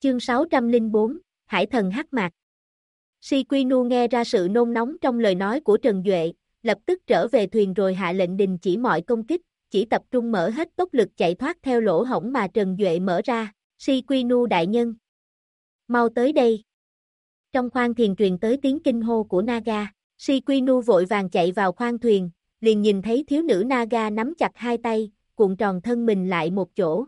Chương 604, Hải thần hắc mạc. Si Quy Nu nghe ra sự nôn nóng trong lời nói của Trần Duệ, lập tức trở về thuyền rồi hạ lệnh đình chỉ mọi công kích, chỉ tập trung mở hết tốc lực chạy thoát theo lỗ hổng mà Trần Duệ mở ra. Si Quy Nu đại nhân, mau tới đây. Trong khoang thuyền truyền tới tiếng kinh hô của Naga. Si Quy Nu vội vàng chạy vào khoang thuyền, liền nhìn thấy thiếu nữ Naga nắm chặt hai tay, cuộn tròn thân mình lại một chỗ.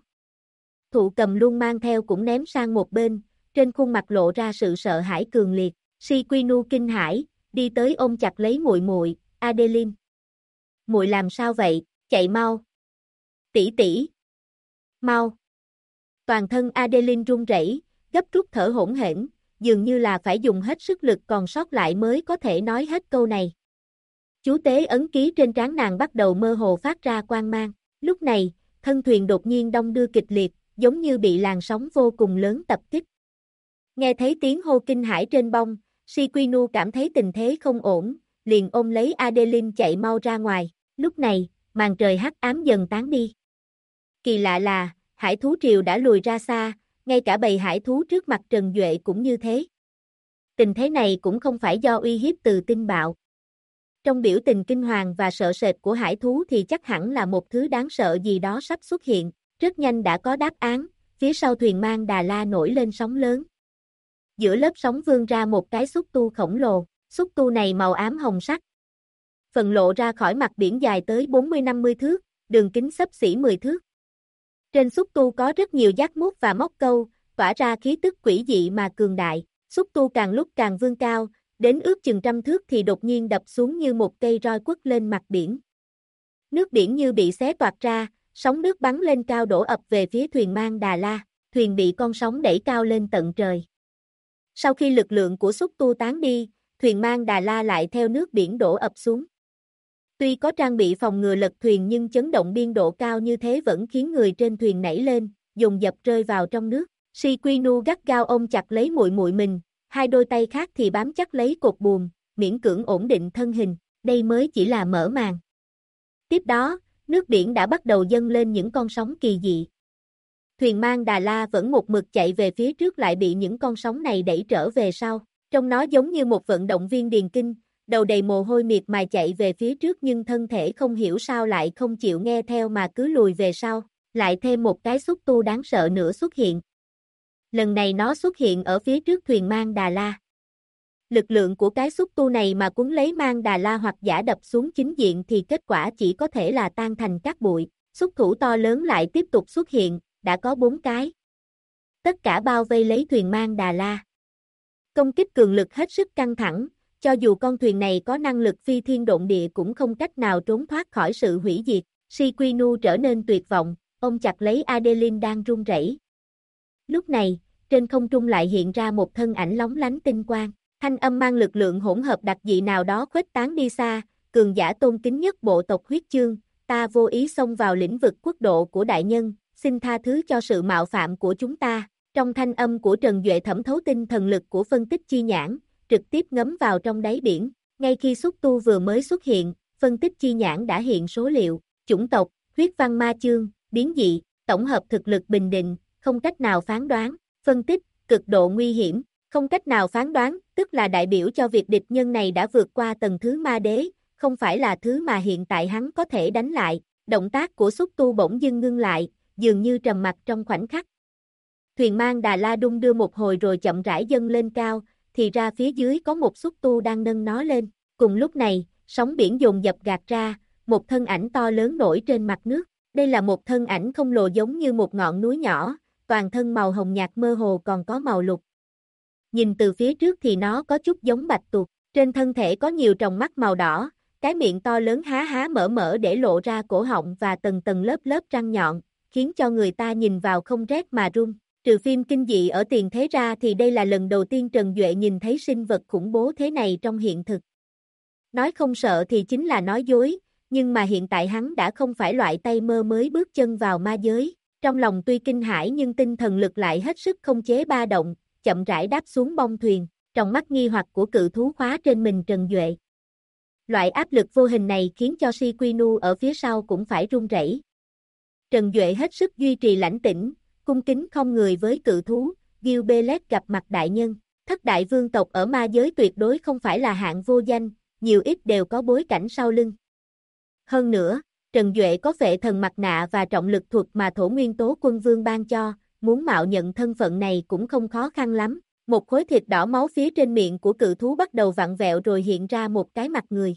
Thụ Cầm luôn mang theo cũng ném sang một bên, trên khuôn mặt lộ ra sự sợ hãi cường liệt. Si Quy Nu kinh hãi, đi tới ôm chặt lấy muội muội, Adeline. Muội làm sao vậy, chạy mau. Tỷ tỷ. Mau. Toàn thân Adeline run rẩy, gấp rút thở hổn hển, dường như là phải dùng hết sức lực còn sót lại mới có thể nói hết câu này. Chú tế ấn ký trên trán nàng bắt đầu mơ hồ phát ra quang mang. Lúc này, thân thuyền đột nhiên đong đưa kịch liệt, giống như bị làn sóng vô cùng lớn tập kích. Nghe thấy tiếng hô kinh hãi trên bông, Si Quy Nu cảm thấy tình thế không ổn, liền ôm lấy Adeline chạy mau ra ngoài. Lúc này, màn trời hắc ám dần tán đi. Kỳ lạ là, hải thú triều đã lùi ra xa, ngay cả bầy hải thú trước mặt Trần Duệ cũng như thế. Tình thế này cũng không phải do uy hiếp từ tinh bạo. Trong biểu tình kinh hoàng và sợ sệt của hải thú thì chắc hẳn là một thứ đáng sợ gì đó sắp xuất hiện. Rất nhanh đã có đáp án, phía sau thuyền mang Đà La nổi lên sóng lớn. Giữa lớp sóng vươn ra một cái xúc tu khổng lồ, xúc tu này màu ám hồng sắc. Phần lộ ra khỏi mặt biển dài tới 40-50 thước, đường kính xấp xỉ 10 thước. Trên xúc tu có rất nhiều giác mút và móc câu, tỏa ra khí tức quỷ dị mà cường đại. Xúc tu càng lúc càng vươn cao, đến ước chừng 100 thước thì đột nhiên đập xuống như một cây roi quất lên mặt biển. Nước biển như bị xé toạc ra, sóng nước bắn lên cao đổ ập về phía thuyền mang Đà La, thuyền bị con sóng đẩy cao lên tận trời. Sau khi lực lượng của xúc tu tán đi, thuyền mang Đà La lại theo nước biển đổ ập xuống. Tuy có trang bị phòng ngừa lật thuyền nhưng chấn động biên độ cao như thế vẫn khiến người trên thuyền nảy lên, dồn dập rơi vào trong nước. Si Quy Nu gắt gao ôm chặt lấy muội muội mình, hai đôi tay khác thì bám chắc lấy cột buồm, miễn cưỡng ổn định thân hình, đây mới chỉ là mở màn. Tiếp đó, nước biển đã bắt đầu dâng lên những con sóng kỳ dị. Thuyền mang Đà La vẫn một mực chạy về phía trước lại bị những con sóng này đẩy trở về sau. Trông nó giống như một vận động viên điền kinh, đầu đầy mồ hôi miệt mài chạy về phía trước nhưng thân thể không hiểu sao lại không chịu nghe theo mà cứ lùi về sau. Lại thêm một cái xúc tu đáng sợ nữa xuất hiện. Lần này nó xuất hiện ở phía trước thuyền mang Đà La. Lực lượng của cái xúc tu này mà cuốn lấy mang Đà La hoặc giả đập xuống chính diện thì kết quả chỉ có thể là tan thành cát bụi. Xúc thủ to lớn lại tiếp tục xuất hiện, đã có 4 cái. Tất cả bao vây lấy thuyền mang Đà La. Công kích cường lực hết sức căng thẳng, cho dù con thuyền này có năng lực phi thiên độn địa cũng không cách nào trốn thoát khỏi sự hủy diệt. Si Quy Nu trở nên tuyệt vọng, ôm chặt lấy Adeline đang run rẩy. Lúc này, trên không trung lại hiện ra một thân ảnh lóng lánh tinh quang. Thanh âm mang lực lượng hỗn hợp đặc dị nào đó khuếch tán đi xa, cường giả tôn kính nhất bộ tộc huyết chương, ta vô ý xông vào lĩnh vực quốc độ của đại nhân, xin tha thứ cho sự mạo phạm của chúng ta. Trong thanh âm của Trần Duệ thẩm thấu tinh thần lực của phân tích chi nhãn, trực tiếp ngấm vào trong đáy biển. Ngay khi xúc tu vừa mới xuất hiện, phân tích chi nhãn đã hiện số liệu, chủng tộc, huyết văn ma chương, biến dị, tổng hợp thực lực bình định, không cách nào phán đoán, phân tích, cực độ nguy hiểm. Không cách nào phán đoán, tức là đại biểu cho việc địch nhân này đã vượt qua tầng thứ ma đế, không phải là thứ mà hiện tại hắn có thể đánh lại. Động tác của xúc tu bỗng dưng ngưng lại, dường như trầm mặc trong khoảnh khắc. Thuyền mang Đà La đung đưa một hồi rồi chậm rãi dâng lên cao, thì ra phía dưới có một xúc tu đang nâng nó lên. Cùng lúc này, sóng biển dồn dập gạt ra, một thân ảnh to lớn nổi trên mặt nước. Đây là một thân ảnh khổng lồ giống như một ngọn núi nhỏ, toàn thân màu hồng nhạt mơ hồ còn có màu lục. Nhìn từ phía trước thì nó có chút giống bạch tuộc, trên thân thể có nhiều tròng mắt màu đỏ, cái miệng to lớn há há mở mở để lộ ra cổ họng và tầng tầng lớp lớp răng nhọn, khiến cho người ta nhìn vào không rét mà run. Trừ phim kinh dị ở tiền thế ra thì đây là lần đầu tiên Trần Duệ nhìn thấy sinh vật khủng bố thế này trong hiện thực. Nói không sợ thì chính là nói dối, nhưng mà hiện tại hắn đã không phải loại tay mơ mới bước chân vào ma giới. Trong lòng tuy kinh hãi nhưng tinh thần lực lại hết sức không chế ba động, chậm rãi đáp xuống bông thuyền, trong mắt nghi hoặc của cự thú khóa trên mình Trần Duệ. Loại áp lực vô hình này khiến cho Si Quy Nu ở phía sau cũng phải run rẩy. Trần Duệ hết sức duy trì lãnh tĩnh, cung kính không người với cự thú, Gilbelet gặp mặt đại nhân. Thất đại vương tộc ở ma giới tuyệt đối không phải là hạng vô danh, nhiều ít đều có bối cảnh sau lưng. Hơn nữa, Trần Duệ có phệ thần mặt nạ và trọng lực thuật mà Thổ Nguyên Tố Quân Vương ban cho, muốn mạo nhận thân phận này cũng không khó khăn lắm. Một khối thịt đỏ máu phía trên miệng của cự thú bắt đầu vặn vẹo rồi hiện ra một cái mặt người.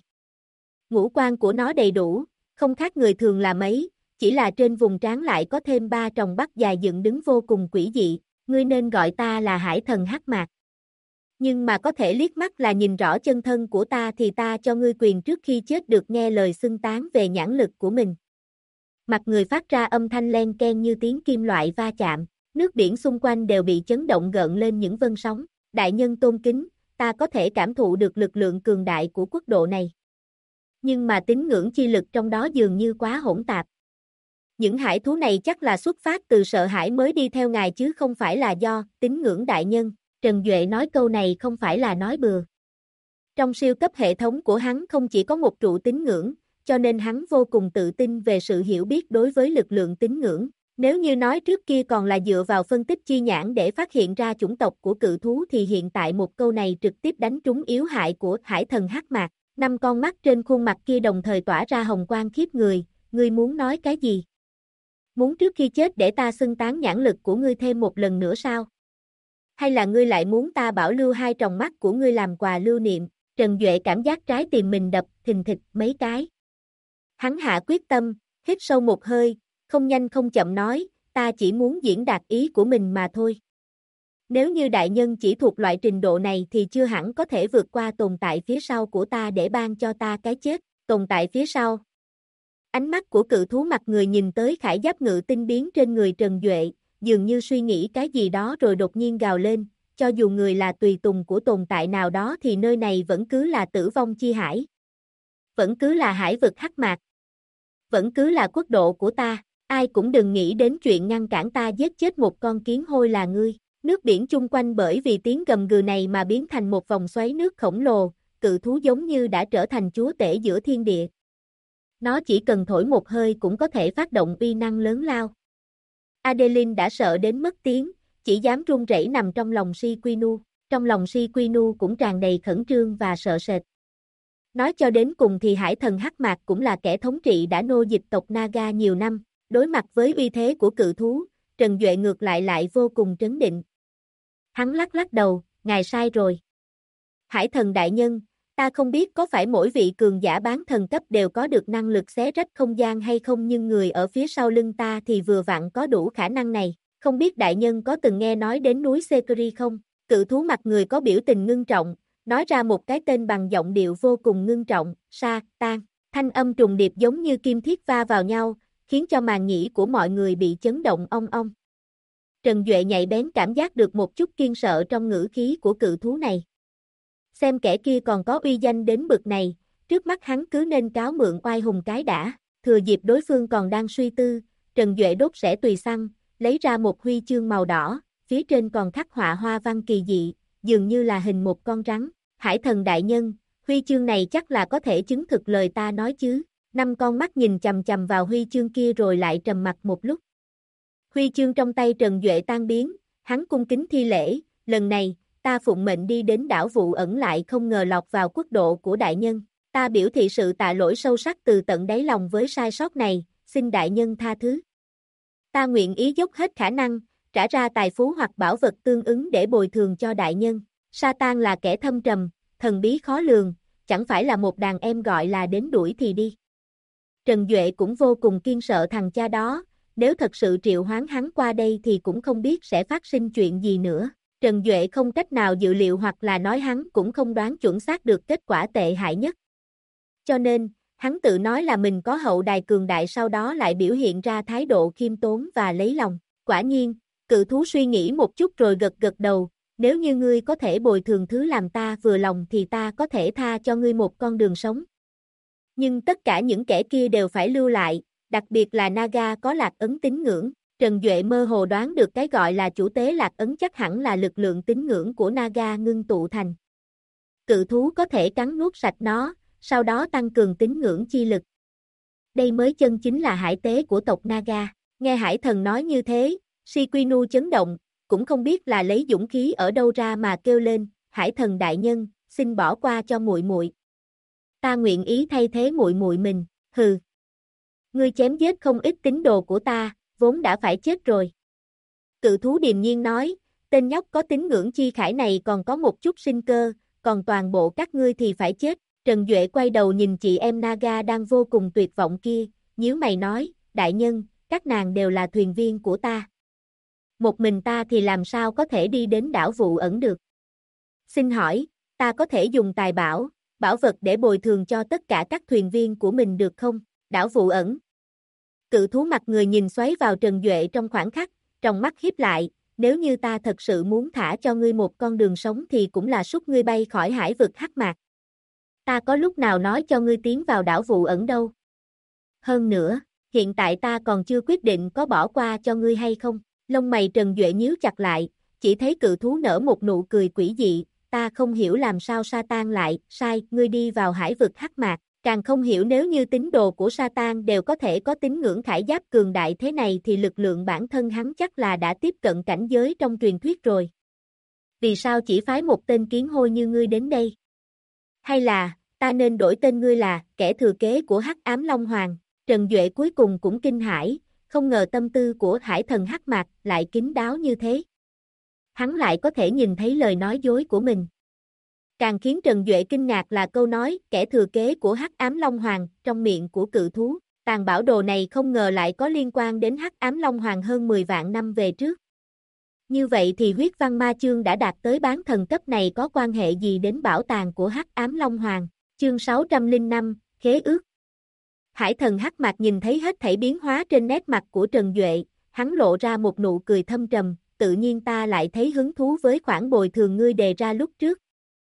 Ngũ quan của nó đầy đủ, không khác người thường là mấy, chỉ là trên vùng trán lại có thêm 3 tròng mắt dài dựng đứng vô cùng quỷ dị. Ngươi nên gọi ta là Hải Thần Hắc Mạc. Nhưng mà có thể liếc mắt là nhìn rõ chân thân của ta thì ta cho ngươi quyền trước khi chết được nghe lời xưng tán về nhãn lực của mình. Mặt người phát ra âm thanh len ken như tiếng kim loại va chạm, nước biển xung quanh đều bị chấn động gợn lên những vân sóng. Đại nhân tôn kính, ta có thể cảm thụ được lực lượng cường đại của quốc độ này. Nhưng mà tín ngưỡng chi lực trong đó dường như quá hỗn tạp. Những hải thú này chắc là xuất phát từ sợ hãi mới đi theo ngài chứ không phải là do tín ngưỡng đại nhân. Trần Duệ nói câu này không phải là nói bừa. Trong siêu cấp hệ thống của hắn không chỉ có một trụ tín ngưỡng, cho nên hắn vô cùng tự tin về sự hiểu biết đối với lực lượng tín ngưỡng. Nếu như nói trước kia còn là dựa vào phân tích chi nhãn để phát hiện ra chủng tộc của cự thú thì hiện tại một câu này trực tiếp đánh trúng yếu hại của Hải Thần Hắc Mạc. 5 con mắt trên khuôn mặt kia đồng thời tỏa ra hồng quang khiếp người, ngươi muốn nói cái gì? Muốn trước khi chết để ta xưng tán nhãn lực của ngươi thêm một lần nữa sao? Hay là ngươi lại muốn ta bảo lưu 2 tròng mắt của ngươi làm quà lưu niệm? Trần Duệ cảm giác trái tim mình đập thình thịch mấy cái. Hắn hạ quyết tâm, hít sâu một hơi, không nhanh không chậm nói, ta chỉ muốn diễn đạt ý của mình mà thôi. Nếu như đại nhân chỉ thuộc loại trình độ này thì chưa hẳn có thể vượt qua tồn tại phía sau của ta để ban cho ta cái chết. Tồn tại phía sau. Ánh mắt của cự thú mặt người nhìn tới khải giáp ngự tinh biến trên người Trần Duệ, dường như suy nghĩ cái gì đó rồi đột nhiên gào lên, cho dù người là tùy tùng của tồn tại nào đó thì nơi này vẫn cứ là tử vong chi hải. Vẫn cứ là hải vực hắc mạc. Vẫn cứ là quốc độ của ta, ai cũng đừng nghĩ đến chuyện ngăn cản ta giết chết một con kiến hôi là ngươi. Nước biển chung quanh bởi vì tiếng gầm gừ này mà biến thành một vòng xoáy nước khổng lồ, cự thú giống như đã trở thành chúa tể giữa thiên địa. Nó chỉ cần thổi một hơi cũng có thể phát động uy năng lớn lao. Adeline đã sợ đến mất tiếng, chỉ dám run rẩy nằm trong lòng Sequinu. Trong lòng Sequinu cũng tràn đầy khẩn trương và sợ sệt. Nói cho đến cùng thì Hải Thần Hắc Mạc cũng là kẻ thống trị đã nô dịch tộc Naga nhiều năm, đối mặt với uy thế của cự thú, Trần Duệ ngược lại vô cùng trấn định. Hắn lắc lắc đầu, ngài sai rồi. Hải Thần đại nhân, ta không biết có phải mỗi vị cường giả bán thần cấp đều có được năng lực xé rách không gian hay không, nhưng người ở phía sau lưng ta thì vừa vặn có đủ khả năng này. Không biết đại nhân có từng nghe nói đến núi Sekiri không? Cự thú mặt người có biểu tình ngưng trọng, nói ra một cái tên bằng giọng điệu vô cùng ngưng trọng, Sa-tan. Thanh âm trùng điệp giống như kim thiết va vào nhau, khiến cho màng nhĩ của mọi người bị chấn động ong ong. Trần Duệ nhạy bén cảm giác được một chút kiên sợ trong ngữ khí của cự thú này. Xem kẻ kia còn có uy danh đến bực này, trước mắt hắn cứ nên cáo mượn oai hùng cái đã. Thừa dịp đối phương còn đang suy tư, Trần Duệ đốt rẽ tùy xăng, lấy ra một huy chương màu đỏ, phía trên còn khắc họa hoa văn kỳ dị, dường như là hình một con rắn. Hải Thần đại nhân, huy chương này chắc là có thể chứng thực lời ta nói chứ? 5 con mắt nhìn chằm chằm vào huy chương kia rồi lại trầm mặc một lúc. Huy chương trong tay Trần Duệ tan biến, hắn cung kính thi lễ, lần này, ta phụng mệnh đi đến đảo Vụ Ẩn lại không ngờ lọt vào quốc độ của đại nhân. Ta biểu thị sự tạ lỗi sâu sắc từ tận đáy lòng với sai sót này, xin đại nhân tha thứ. Ta nguyện ý dốc hết khả năng, trả ra tài phú hoặc bảo vật tương ứng để bồi thường cho đại nhân. Satan là kẻ thâm trầm, thần bí khó lường, chẳng phải là một đàn em gọi là đến đuổi thì đi. Trần Duệ cũng vô cùng kiên sợ thằng cha đó, nếu thật sự triệu hoán hắn qua đây thì cũng không biết sẽ phát sinh chuyện gì nữa. Trần Duệ không cách nào dự liệu hoặc là nói hắn cũng không đoán chuẩn xác được kết quả tệ hại nhất. Cho nên, hắn tự nói là mình có hậu đài cường đại, sau đó lại biểu hiện ra thái độ khiêm tốn và lấy lòng. Quả nhiên, cự thú suy nghĩ một chút rồi gật gật đầu, nếu như ngươi có thể bồi thường thứ làm ta vừa lòng thì ta có thể tha cho ngươi một con đường sống. Nhưng tất cả những kẻ kia đều phải lưu lại, đặc biệt là Naga có lạc ấn tín ngưỡng. Trần Duệ mơ hồ đoán được cái gọi là chủ tế lạc ấn chắc hẳn là lực lượng tín ngưỡng của Naga ngưng tụ thành. Cự thú có thể cắn nuốt sạch nó, sau đó tăng cường tín ngưỡng chi lực. Đây mới chân chính là hải tế của tộc Naga. Nghe Hải Thần nói như thế, Sequinu chấn động, cũng không biết là lấy dũng khí ở đâu ra mà kêu lên, Hải Thần đại nhân, xin bỏ qua cho muội muội. Ta nguyện ý thay thế muội muội mình, hừ. Ngươi chém giết không ít tín đồ của ta, vốn đã phải chết rồi. Cự thú điềm nhiên nói, tên nhóc có tín ngưỡng chi khải này còn có một chút sinh cơ, còn toàn bộ các ngươi thì phải chết. Trần Duệ quay đầu nhìn chị em Naga đang vô cùng tuyệt vọng kia, nhíu mày nói, đại nhân, các nàng đều là thuyền viên của ta. Một mình ta thì làm sao có thể đi đến đảo Vụ Ẩn được? Xin hỏi, ta có thể dùng tài bảo, bảo vật để bồi thường cho tất cả các thuyền viên của mình được không? Đảo Vụ Ẩn. Cự thú mặt người nhìn xoáy vào Trần Duệ trong khoảnh khắc, trong mắt híp lại, nếu như ta thật sự muốn thả cho ngươi một con đường sống thì cũng là sút ngươi bay khỏi hải vực hắc mạc. Ta có lúc nào nói cho ngươi tiến vào đảo Vụ Ẩn đâu. Hơn nữa, hiện tại ta còn chưa quyết định có bỏ qua cho ngươi hay không. Lông mày Trần Duệ nhíu chặt lại, chỉ thấy cự thú nở một nụ cười quỷ dị, ta không hiểu làm sao Satan lại, sai, ngươi đi vào hải vực hắc mạc, càng không hiểu nếu như tín đồ của Satan đều có thể có tín ngưỡng khải giáp cường đại thế này thì lực lượng bản thân hắn chắc là đã tiếp cận cảnh giới trong truyền thuyết rồi. Vì sao chỉ phái một tên kiến hôi như ngươi đến đây? Hay là, ta nên đổi tên ngươi là, kẻ thừa kế của Hắc Ám Long Hoàng? Trần Duệ cuối cùng cũng kinh hãi, không ngờ tâm tư của Hải Thần Hắc Mạc lại kín đáo như thế. Hắn lại có thể nhìn thấy lời nói dối của mình. Càng khiến Trần Duệ kinh ngạc là câu nói, kẻ thừa kế của Hắc Ám Long Hoàng, trong miệng của cự thú. Tàn bảo đồ này không ngờ lại có liên quan đến Hắc Ám Long Hoàng hơn 10 vạn năm về trước. Như vậy thì huyết văn ma chương đã đạt tới bán thần cấp này có quan hệ gì đến bảo tàng của Hắc Ám Long Hoàng? Chương 605, Khế ước. Hải Thần Hắc Mạc nhìn thấy hết thảy biến hóa trên nét mặt của Trần Duệ, hắn lộ ra một nụ cười thâm trầm, tự nhiên ta lại thấy hứng thú với khoản bồi thường ngươi đề ra lúc trước.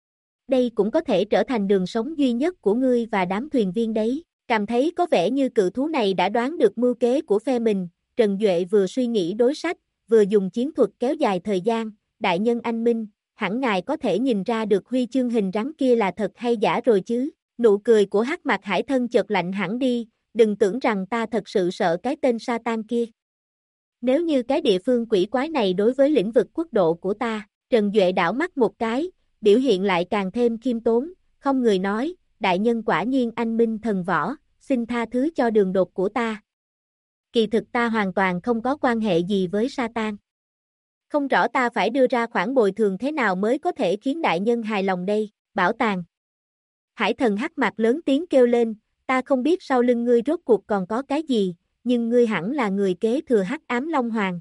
Đây cũng có thể trở thành đường sống duy nhất của ngươi và đám thuyền viên đấy. Cảm thấy có vẻ như cự thú này đã đoán được mưu kế của phe mình, Trần Duệ vừa suy nghĩ đối sách, vừa dùng chiến thuật kéo dài thời gian, đại nhân anh minh, hẳn ngài có thể nhìn ra được huy chương hình rắn kia là thật hay giả rồi chứ. Nụ cười của Hắc Mạc Hải Thân chợt lạnh hẳn đi, đừng tưởng rằng ta thật sự sợ cái tên Satan kia. Nếu như cái địa phương quỷ quái này đối với lĩnh vực quốc độ của ta, Trần Duệ đảo mắt một cái, biểu hiện lại càng thêm khiêm tốn, không người nói, đại nhân quả nhiên anh minh thần võ, xin tha thứ cho đường đột của ta. Kỳ thực ta hoàn toàn không có quan hệ gì với Satan. Không rõ ta phải đưa ra khoản bồi thường thế nào mới có thể khiến đại nhân hài lòng đây, bảo tàng. Hải Thần Hắc Mạc lớn tiếng kêu lên, ta không biết sau lưng ngươi rốt cuộc còn có cái gì, nhưng ngươi hẳn là người kế thừa Hắc Ám Long Hoàng.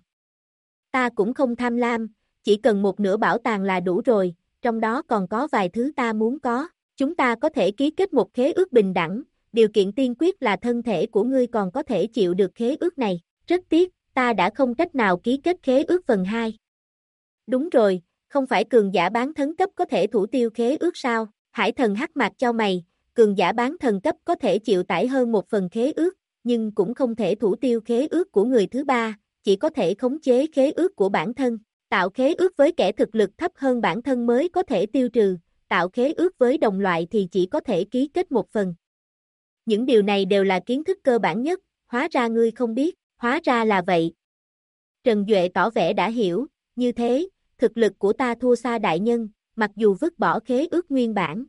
Ta cũng không tham lam, chỉ cần một nửa bảo tàng là đủ rồi, trong đó còn có vài thứ ta muốn có. Chúng ta có thể ký kết một khế ước bình đẳng, điều kiện tiên quyết là thân thể của ngươi còn có thể chịu được khế ước này. Rất tiếc, ta đã không cách nào ký kết khế ước phần 2. Đúng rồi, không phải cường giả bán thần cấp có thể thủ tiêu khế ước sao? Hải Thần Hắc Mạc chau mày, cường giả bán thần cấp có thể chịu tải hơn một phần khế ước, nhưng cũng không thể thủ tiêu khế ước của người thứ ba, chỉ có thể khống chế khế ước của bản thân. Tạo khế ước với kẻ thực lực thấp hơn bản thân mới có thể tiêu trừ, tạo khế ước với đồng loại thì chỉ có thể ký kết một phần. Những điều này đều là kiến thức cơ bản nhất, hóa ra ngươi không biết, hóa ra là vậy. Trần Duệ tỏ vẻ đã hiểu, như thế, thực lực của ta thua xa đại nhân, mặc dù vứt bỏ khế ước nguyên bản.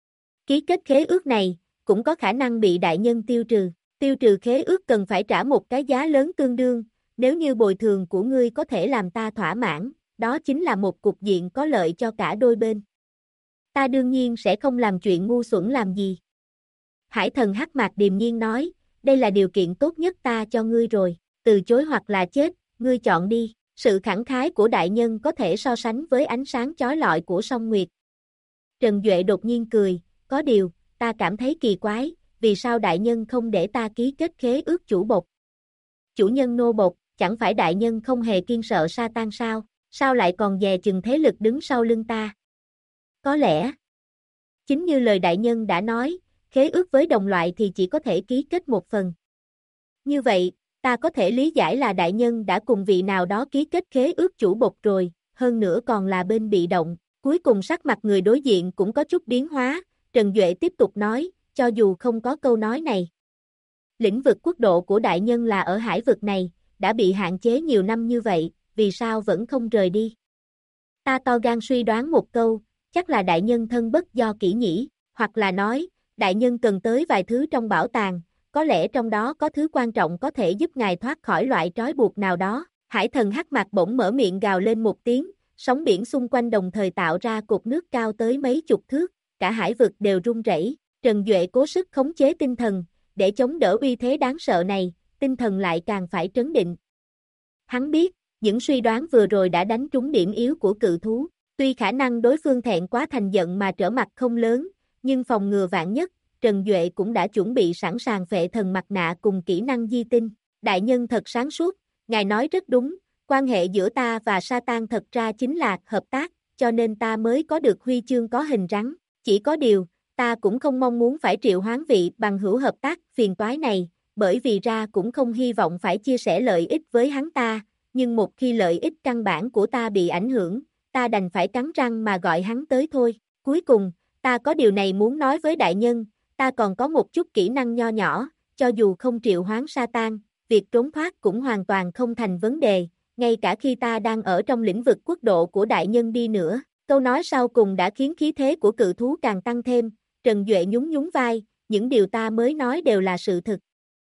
Ký kết khế ước này, cũng có khả năng bị đại nhân tiêu trừ khế ước cần phải trả một cái giá lớn tương đương, nếu như bồi thường của ngươi có thể làm ta thỏa mãn, đó chính là một cục diện có lợi cho cả đôi bên. Ta đương nhiên sẽ không làm chuyện ngu xuẩn làm gì. Hải Thần Hắc Mạc điềm nhiên nói, đây là điều kiện tốt nhất ta cho ngươi rồi, từ chối hoặc là chết, ngươi chọn đi. Sự khẳng khái của đại nhân có thể so sánh với ánh sáng chói lọi của song nguyệt. Trần Duệ đột nhiên cười, có điều, ta cảm thấy kỳ quái, vì sao đại nhân không để ta ký kết khế ước chủ bột? Chủ nhân nô bột, chẳng phải đại nhân không hề kiêng sợ Satan sao? Sao lại còn dè chừng thế lực đứng sau lưng ta? Có lẽ, chính như lời đại nhân đã nói, khế ước với đồng loại thì chỉ có thể ký kết một phần. Như vậy, ta có thể lý giải là đại nhân đã cùng vị nào đó ký kết khế ước chủ bột rồi, hơn nữa còn là bên bị động. Cuối cùng sắc mặt người đối diện cũng có chút biến hóa, Trần Duệ tiếp tục nói, cho dù không có câu nói này. Lĩnh vực quốc độ của đại nhân là ở hải vực này, đã bị hạn chế nhiều năm như vậy, vì sao vẫn không rời đi? Ta to gan suy đoán một câu, chắc là đại nhân thân bất do kỷ nhỉ, hoặc là nói, đại nhân cần tới vài thứ trong bảo tàng, có lẽ trong đó có thứ quan trọng có thể giúp ngài thoát khỏi loại trói buộc nào đó. Hải thần hắc mạc bỗng mở miệng gào lên một tiếng, sóng biển xung quanh đồng thời tạo ra cột nước cao tới mấy chục thước, cả hải vực đều rung rẩy. Trần Duệ cố sức khống chế tinh thần, để chống đỡ uy thế đáng sợ này, tinh thần lại càng phải trấn định. Hắn biết, những suy đoán vừa rồi đã đánh trúng điểm yếu của cự thú, tuy khả năng đối phương thẹn quá thành giận mà trở mặt không lớn, nhưng phòng ngừa vạn nhất, Trần Duệ cũng đã chuẩn bị sẵn sàng phệ thần mặt nạ cùng kỹ năng di tinh. Đại nhân thật sáng suốt, ngài nói rất đúng, quan hệ giữa ta và Satan thật ra chính là hợp tác, cho nên ta mới có được huy chương có hình rắn. Chỉ có điều, ta cũng không mong muốn phải triệu hoán vị bằng hữu hợp tác phiền toái này, bởi vì ra cũng không hy vọng phải chia sẻ lợi ích với hắn ta, nhưng một khi lợi ích căn bản của ta bị ảnh hưởng, ta đành phải cắn răng mà gọi hắn tới thôi. Cuối cùng, ta có điều này muốn nói với đại nhân, ta còn có một chút kỹ năng nho nhỏ, cho dù không triệu hoán Satan, việc trốn thoát cũng hoàn toàn không thành vấn đề, ngay cả khi ta đang ở trong lĩnh vực quốc độ của đại nhân đi nữa. Câu nói sau cùng đã khiến khí thế của cự thú càng tăng thêm, Trần Duệ nhún nhún vai, những điều ta mới nói đều là sự thực.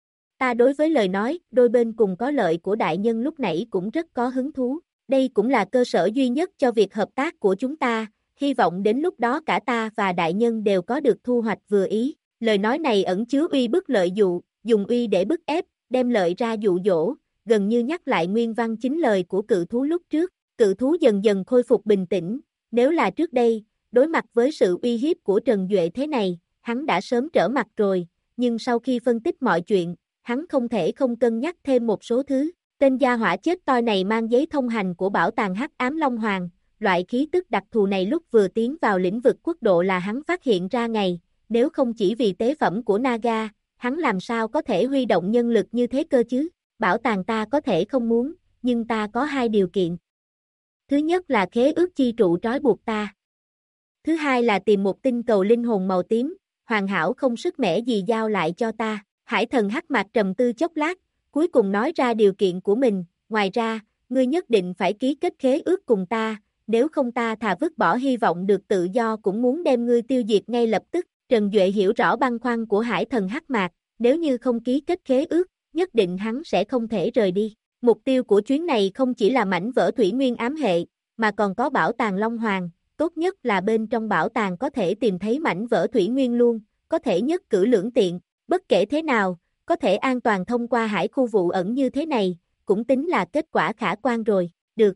Ta đối với lời nói, đôi bên cùng có lợi của đại nhân lúc nãy cũng rất có hứng thú, đây cũng là cơ sở duy nhất cho việc hợp tác của chúng ta, hy vọng đến lúc đó cả ta và đại nhân đều có được thu hoạch vừa ý. Lời nói này ẩn chứa uy bức lợi dụ, dùng uy để bức ép, đem lợi ra dụ dỗ, gần như nhắc lại nguyên văn chính lời của cự thú lúc trước. Cự thú dần dần khôi phục bình tĩnh, nếu là trước đây, đối mặt với sự uy hiếp của Trần Duệ thế này, hắn đã sớm trở mặt rồi, nhưng sau khi phân tích mọi chuyện, hắn không thể không cân nhắc thêm một số thứ. Tên gia hỏa chết toi này mang giấy thông hành của bảo tàng Hắc Ám Long Hoàng, loại khí tức đặc thù này lúc vừa tiến vào lĩnh vực quốc độ là hắn phát hiện ra ngày, nếu không chỉ vì tế phẩm của Naga, hắn làm sao có thể huy động nhân lực như thế cơ chứ? Bảo tàng ta có thể không muốn, nhưng ta có hai điều kiện. Thứ nhất là khế ước chi trụ trói buộc ta. Thứ hai là tìm một tinh cầu linh hồn màu tím, hoàn hảo không sức mẻ gì giao lại cho ta. Hải thần hắc mạc trầm tư chốc lát, cuối cùng nói ra điều kiện của mình, ngoài ra, ngươi nhất định phải ký kết khế ước cùng ta, nếu không ta thà vứt bỏ hy vọng được tự do cũng muốn đem ngươi tiêu diệt ngay lập tức. Trần Duệ hiểu rõ băn khoăn của hải thần hắc mạc, nếu như không ký kết khế ước, nhất định hắn sẽ không thể rời đi. Mục tiêu của chuyến này không chỉ là mảnh vỡ thủy nguyên ám hệ, mà còn có bảo tàng Long Hoàng, tốt nhất là bên trong bảo tàng có thể tìm thấy mảnh vỡ thủy nguyên luôn, có thể nhất cử lưỡng tiện, bất kể thế nào, có thể an toàn thông qua hải khu vụ ẩn như thế này, cũng tính là kết quả khả quan rồi. Được.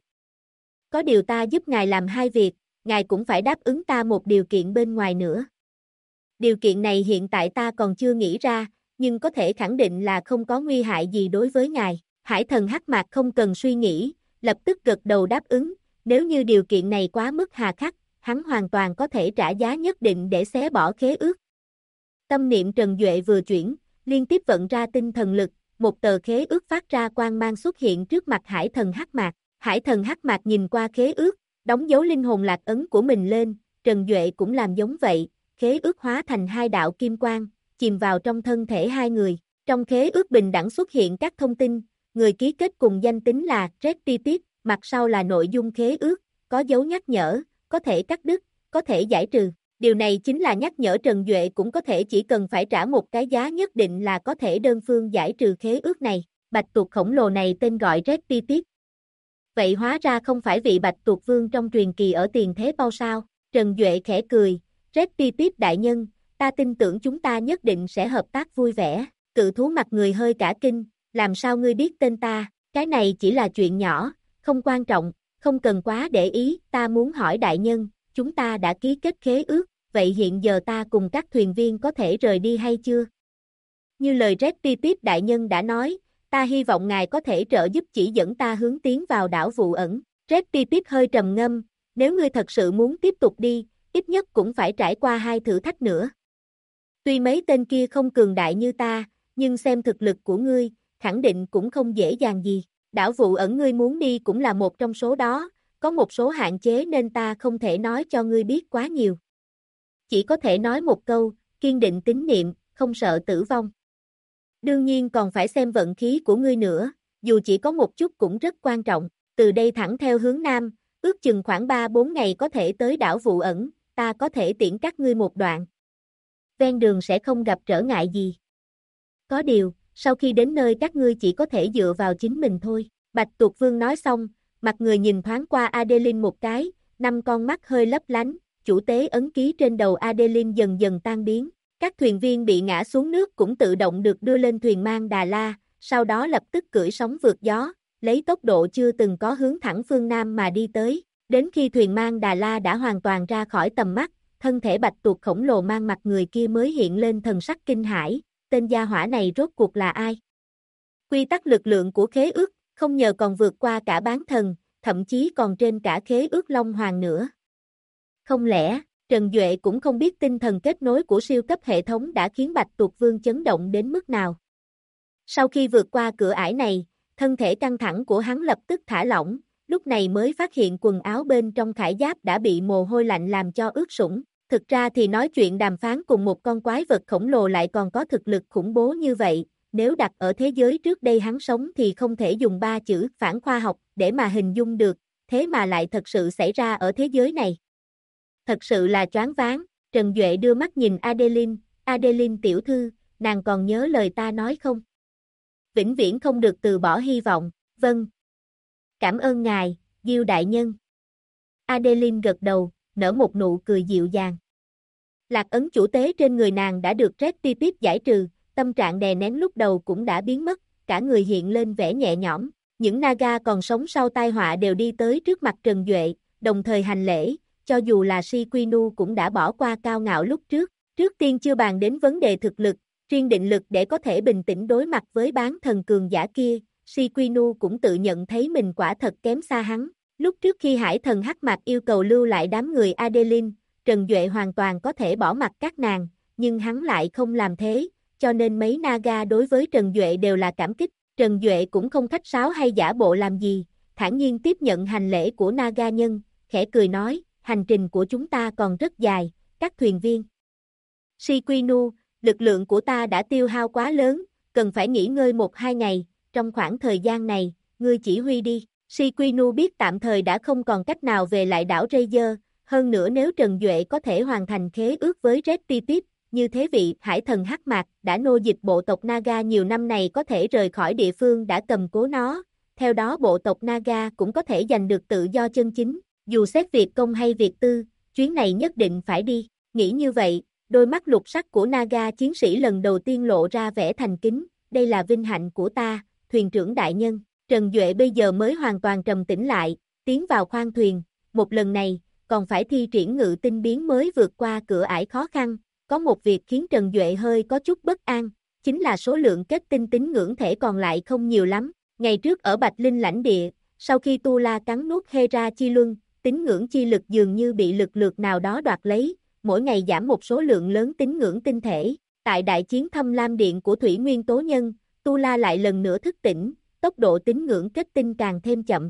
Có điều ta giúp ngài làm hai việc, ngài cũng phải đáp ứng ta một điều kiện bên ngoài nữa. Điều kiện này hiện tại ta còn chưa nghĩ ra, nhưng có thể khẳng định là không có nguy hại gì đối với ngài. Hải thần hắc mạc không cần suy nghĩ, lập tức gật đầu đáp ứng, nếu như điều kiện này quá mức hà khắc, hắn hoàn toàn có thể trả giá nhất định để xé bỏ khế ước. Tâm niệm Trần Duệ vừa chuyển, liên tiếp vận ra tinh thần lực, một tờ khế ước phát ra quang mang xuất hiện trước mặt hải thần hắc mạc. Hải thần hắc mạc nhìn qua khế ước, đóng dấu linh hồn lạc ấn của mình lên, Trần Duệ cũng làm giống vậy, khế ước hóa thành hai đạo kim quang, chìm vào trong thân thể hai người. Trong khế ước bình đẳng xuất hiện các thông tin, người ký kết cùng danh tính là Red Titit, mặt sau là nội dung khế ước, có dấu nhắc nhở, có thể cắt đứt, có thể giải trừ. Điều này chính là nhắc nhở Trần Duệ cũng có thể chỉ cần phải trả một cái giá nhất định là có thể đơn phương giải trừ khế ước này. Bạch tuộc khổng lồ này tên gọi Red Titit. Vậy hóa ra không phải vị bạch tuộc vương trong truyền kỳ ở tiền thế bao sao? Trần Duệ khẽ cười, Red Titit đại nhân, ta tin tưởng chúng ta nhất định sẽ hợp tác vui vẻ. Cự thú mặt người hơi cả kinh, làm sao ngươi biết tên ta? Cái này chỉ là chuyện nhỏ, không quan trọng, không cần quá để ý, ta muốn hỏi đại nhân, chúng ta đã ký kết khế ước, vậy hiện giờ ta cùng các thuyền viên có thể rời đi hay chưa? Như lời Red Titit đại nhân đã nói, ta hy vọng ngài có thể trợ giúp chỉ dẫn ta hướng tiến vào đảo vụ ẩn. Red Titit hơi trầm ngâm, nếu ngươi thật sự muốn tiếp tục đi, ít nhất cũng phải trải qua hai thử thách nữa. Tuy mấy tên kia không cường đại như ta, nhưng xem thực lực của ngươi, khẳng định cũng không dễ dàng gì. Đảo vụ ẩn ngươi muốn đi cũng là một trong số đó, có một số hạn chế nên ta không thể nói cho ngươi biết quá nhiều. Chỉ có thể nói một câu, kiên định tín niệm, không sợ tử vong. Đương nhiên còn phải xem vận khí của ngươi nữa, dù chỉ có một chút cũng rất quan trọng. từ đây thẳng theo hướng Nam, ước chừng khoảng 3-4 ngày có thể tới đảo Vụ Ẩn, ta có thể tiễn các ngươi một đoạn. Ven đường sẽ không gặp trở ngại gì. Có điều, sau khi đến nơi các ngươi chỉ có thể dựa vào chính mình thôi. Bạch Tuộc Vương nói xong, mặt người nhìn thoáng qua Adeline một cái, 5 con mắt hơi lấp lánh, chủ tế ấn ký trên đầu Adeline dần dần tan biến. Các thuyền viên bị ngã xuống nước cũng tự động được đưa lên thuyền mang Đà La, sau đó lập tức cưỡi sóng vượt gió, lấy tốc độ chưa từng có hướng thẳng phương Nam mà đi tới. Đến khi thuyền mang Đà La đã hoàn toàn ra khỏi tầm mắt, thân thể bạch tuộc khổng lồ mang mặt người kia mới hiện lên thần sắc kinh hãi, tên gia hỏa này rốt cuộc là ai? Quy tắc lực lượng của khế ước, không ngờ còn vượt qua cả bán thần, thậm chí còn trên cả khế ước Long Hoàng nữa. Không lẽ, Trần Duệ cũng không biết tinh thần kết nối của siêu cấp hệ thống đã khiến Bạch Tuộc Vương chấn động đến mức nào. Sau khi vượt qua cửa ải này, thân thể căng thẳng của hắn lập tức thả lỏng, lúc này mới phát hiện quần áo bên trong khải giáp đã bị mồ hôi lạnh làm cho ướt sũng. Thực ra thì nói chuyện đàm phán cùng một con quái vật khổng lồ lại còn có thực lực khủng bố như vậy, nếu đặt ở thế giới trước đây hắn sống thì không thể dùng 3 chữ phản khoa học để mà hình dung được, thế mà lại thật sự xảy ra ở thế giới này. Thật sự là choáng váng, Trần Duệ đưa mắt nhìn Adeline, Adeline tiểu thư, nàng còn nhớ lời ta nói không? Vĩnh viễn không được từ bỏ hy vọng, vâng. Cảm ơn ngài, Diêu đại nhân. Adeline gật đầu, nở một nụ cười dịu dàng. Lạc ấn chủ tế trên người nàng đã được Red Tipip giải trừ, tâm trạng đè nén lúc đầu cũng đã biến mất, cả người hiện lên vẻ nhẹ nhõm. Những Naga còn sống sau tai họa đều đi tới trước mặt Trần Duệ, đồng thời hành lễ, cho dù là Shiquinu cũng đã bỏ qua cao ngạo lúc trước. Trước tiên chưa bàn đến vấn đề thực lực, riêng định lực để có thể bình tĩnh đối mặt với bán thần cường giả kia, Shiquinu cũng tự nhận thấy mình quả thật kém xa hắn. Lúc trước khi Hải Thần Hắc Mạc yêu cầu lưu lại đám người Adeline, Trần Duệ hoàn toàn có thể bỏ mặc các nàng, nhưng hắn lại không làm thế, cho nên mấy Naga đối với Trần Duệ đều là cảm kích. Trần Duệ cũng không khách sáo hay giả bộ làm gì, thản nhiên tiếp nhận hành lễ của Naga nhân, khẽ cười nói, hành trình của chúng ta còn rất dài, các thuyền viên. Shiquinu, lực lượng của ta đã tiêu hao quá lớn, cần phải nghỉ ngơi 1-2 ngày, trong khoảng thời gian này, ngươi chỉ huy đi. Shiquinu biết tạm thời đã không còn cách nào về lại đảo Razer, hơn nữa nếu Trần Duệ có thể hoàn thành khế ước với Red Tipip, như thế vị Hải Thần Hắc Mạc đã nô dịch bộ tộc Naga nhiều năm này có thể rời khỏi địa phương đã cầm cố nó, theo đó bộ tộc Naga cũng có thể giành được tự do chân chính, dù xét việc công hay việc tư, chuyến này nhất định phải đi. Nghĩ như vậy, đôi mắt lục sắc của Naga chiến sĩ lần đầu tiên lộ ra vẻ thành kính, đây là vinh hạnh của ta, thuyền trưởng đại nhân. Trần Duệ bây giờ mới hoàn toàn trầm tĩnh lại, tiến vào khoang thuyền, một lần này, còn phải thi triển ngự tinh biến mới vượt qua cửa ải khó khăn. Có một việc khiến Trần Duệ hơi có chút bất an, chính là số lượng kết tinh tín ngưỡng thể còn lại không nhiều lắm. Ngày trước ở Bạch Linh lãnh địa, sau khi Tu La cắn nuốt Hera chi luân, tín ngưỡng chi lực dường như bị lực lược nào đó đoạt lấy, mỗi ngày giảm một số lượng lớn tín ngưỡng tinh thể. Tại đại chiến Thâm Lam Điện của Thủy Nguyên Tố Nhân, Tu La lại lần nữa thức tỉnh, tốc độ tín ngưỡng kết tinh càng thêm chậm.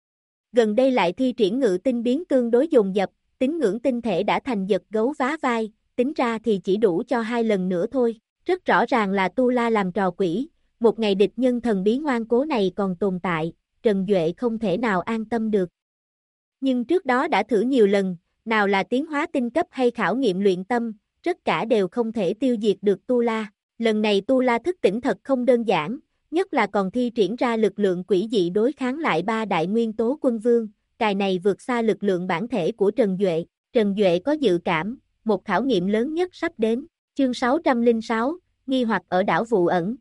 Gần đây lại thi triển ngự tinh biến tương đối dồn dập, tín ngưỡng tinh thể đã thành giật gấu vá vai, tính ra thì chỉ đủ cho 2 lần nữa thôi. Rất rõ ràng là Tu La làm trò quỷ, một ngày địch nhân thần bí ngoan cố này còn tồn tại, Trần Duệ không thể nào an tâm được. Nhưng trước đó đã thử nhiều lần, nào là tiến hóa tinh cấp hay khảo nghiệm luyện tâm, tất cả đều không thể tiêu diệt được Tu La. Lần này Tu La thức tỉnh thật không đơn giản, nhất là còn thi triển ra lực lượng quỷ dị đối kháng lại 3 đại nguyên tố quân vương, cài này vượt xa lực lượng bản thể của Trần Duệ. Trần Duệ có dự cảm, một khảo nghiệm lớn nhất sắp đến. Chương 606, nghi hoặc ở đảo Vụ Ẩn.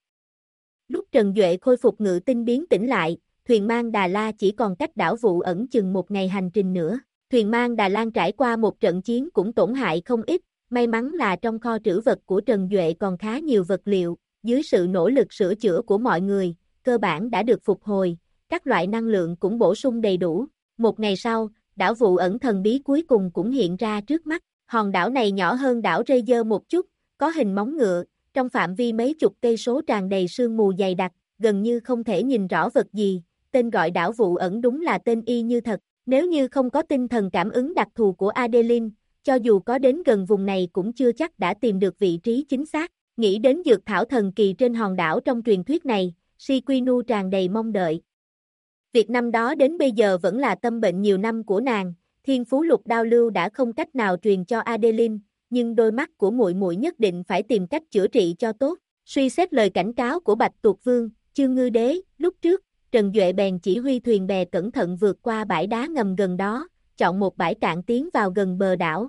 Lúc Trần Duệ khôi phục ngự tinh biến tỉnh lại, thuyền mang Đà La chỉ còn cách đảo Vụ Ẩn chừng 1 ngày hành trình nữa. Thuyền mang Đà Lan trải qua một trận chiến cũng tổn hại không ít, may mắn là trong kho trữ vật của Trần Duệ còn khá nhiều vật liệu, dưới sự nỗ lực sửa chữa của mọi người, cơ bản đã được phục hồi, các loại năng lượng cũng bổ sung đầy đủ. 1 ngày sau, đảo Vụ Ẩn thần bí cuối cùng cũng hiện ra trước mắt. Hòn đảo này nhỏ hơn đảo Razer một chút, có hình móng ngựa, trong phạm vi mấy chục cây số tràn đầy sương mù dày đặc, gần như không thể nhìn rõ vật gì. Tên gọi đảo Vụ Ẩn đúng là tên y như thật. Nếu như không có tinh thần cảm ứng đặc thù của Adeline, cho dù có đến gần vùng này cũng chưa chắc đã tìm được vị trí chính xác. Nghĩ đến dược thảo thần kỳ trên hòn đảo trong truyền thuyết này, Shiquinu tràn đầy mong đợi. Việc năm đó đến bây giờ vẫn là tâm bệnh nhiều năm của nàng, thiên phú lục đao lưu đã không cách nào truyền cho Adeline, nhưng đôi mắt của muội muội nhất định phải tìm cách chữa trị cho tốt. Suy xét lời cảnh cáo của Bạch Tuộc Vương, Chương Ngư Đế, lúc trước, Trần Duệ bèn chỉ huy thuyền bè cẩn thận vượt qua bãi đá ngầm gần đó, chọn một bãi cạn tiến vào gần bờ đảo.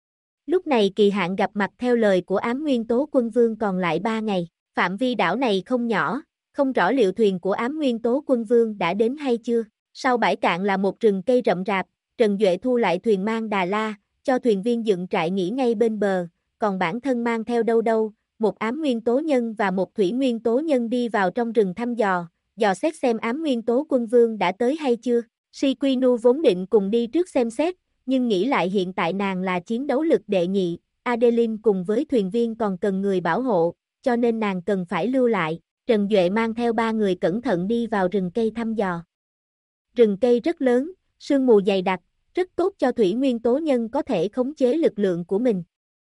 Lúc này kỳ hạn gặp mặt theo lời của Ám Nguyên Tố Quân Vương còn lại 3 ngày, phạm vi đảo này không nhỏ, không rõ liệu thuyền của Ám Nguyên Tố Quân Vương đã đến hay chưa. Sau bãi cạn là một rừng cây rậm rạp, Trần Duệ thu lại thuyền mang Đà La, cho thuyền viên dựng trại nghỉ ngay bên bờ, còn bản thân mang theo Đâu Đâu, một ám nguyên tố nhân và một thủy nguyên tố nhân đi vào trong rừng thăm dò xét xem Ám Nguyên Tố Quân Vương đã tới hay chưa. Shiquinu vốn định cùng đi trước xem xét, nhưng nghĩ lại hiện tại nàng là chiến đấu lực đệ nhị, Adeline cùng với thuyền viên còn cần người bảo hộ, cho nên nàng cần phải lưu lại. Trần Duệ mang theo 3 người cẩn thận đi vào rừng cây thăm dò. Rừng cây rất lớn, sương mù dày đặc, rất tốt cho thủy nguyên tố nhân có thể khống chế lực lượng của mình.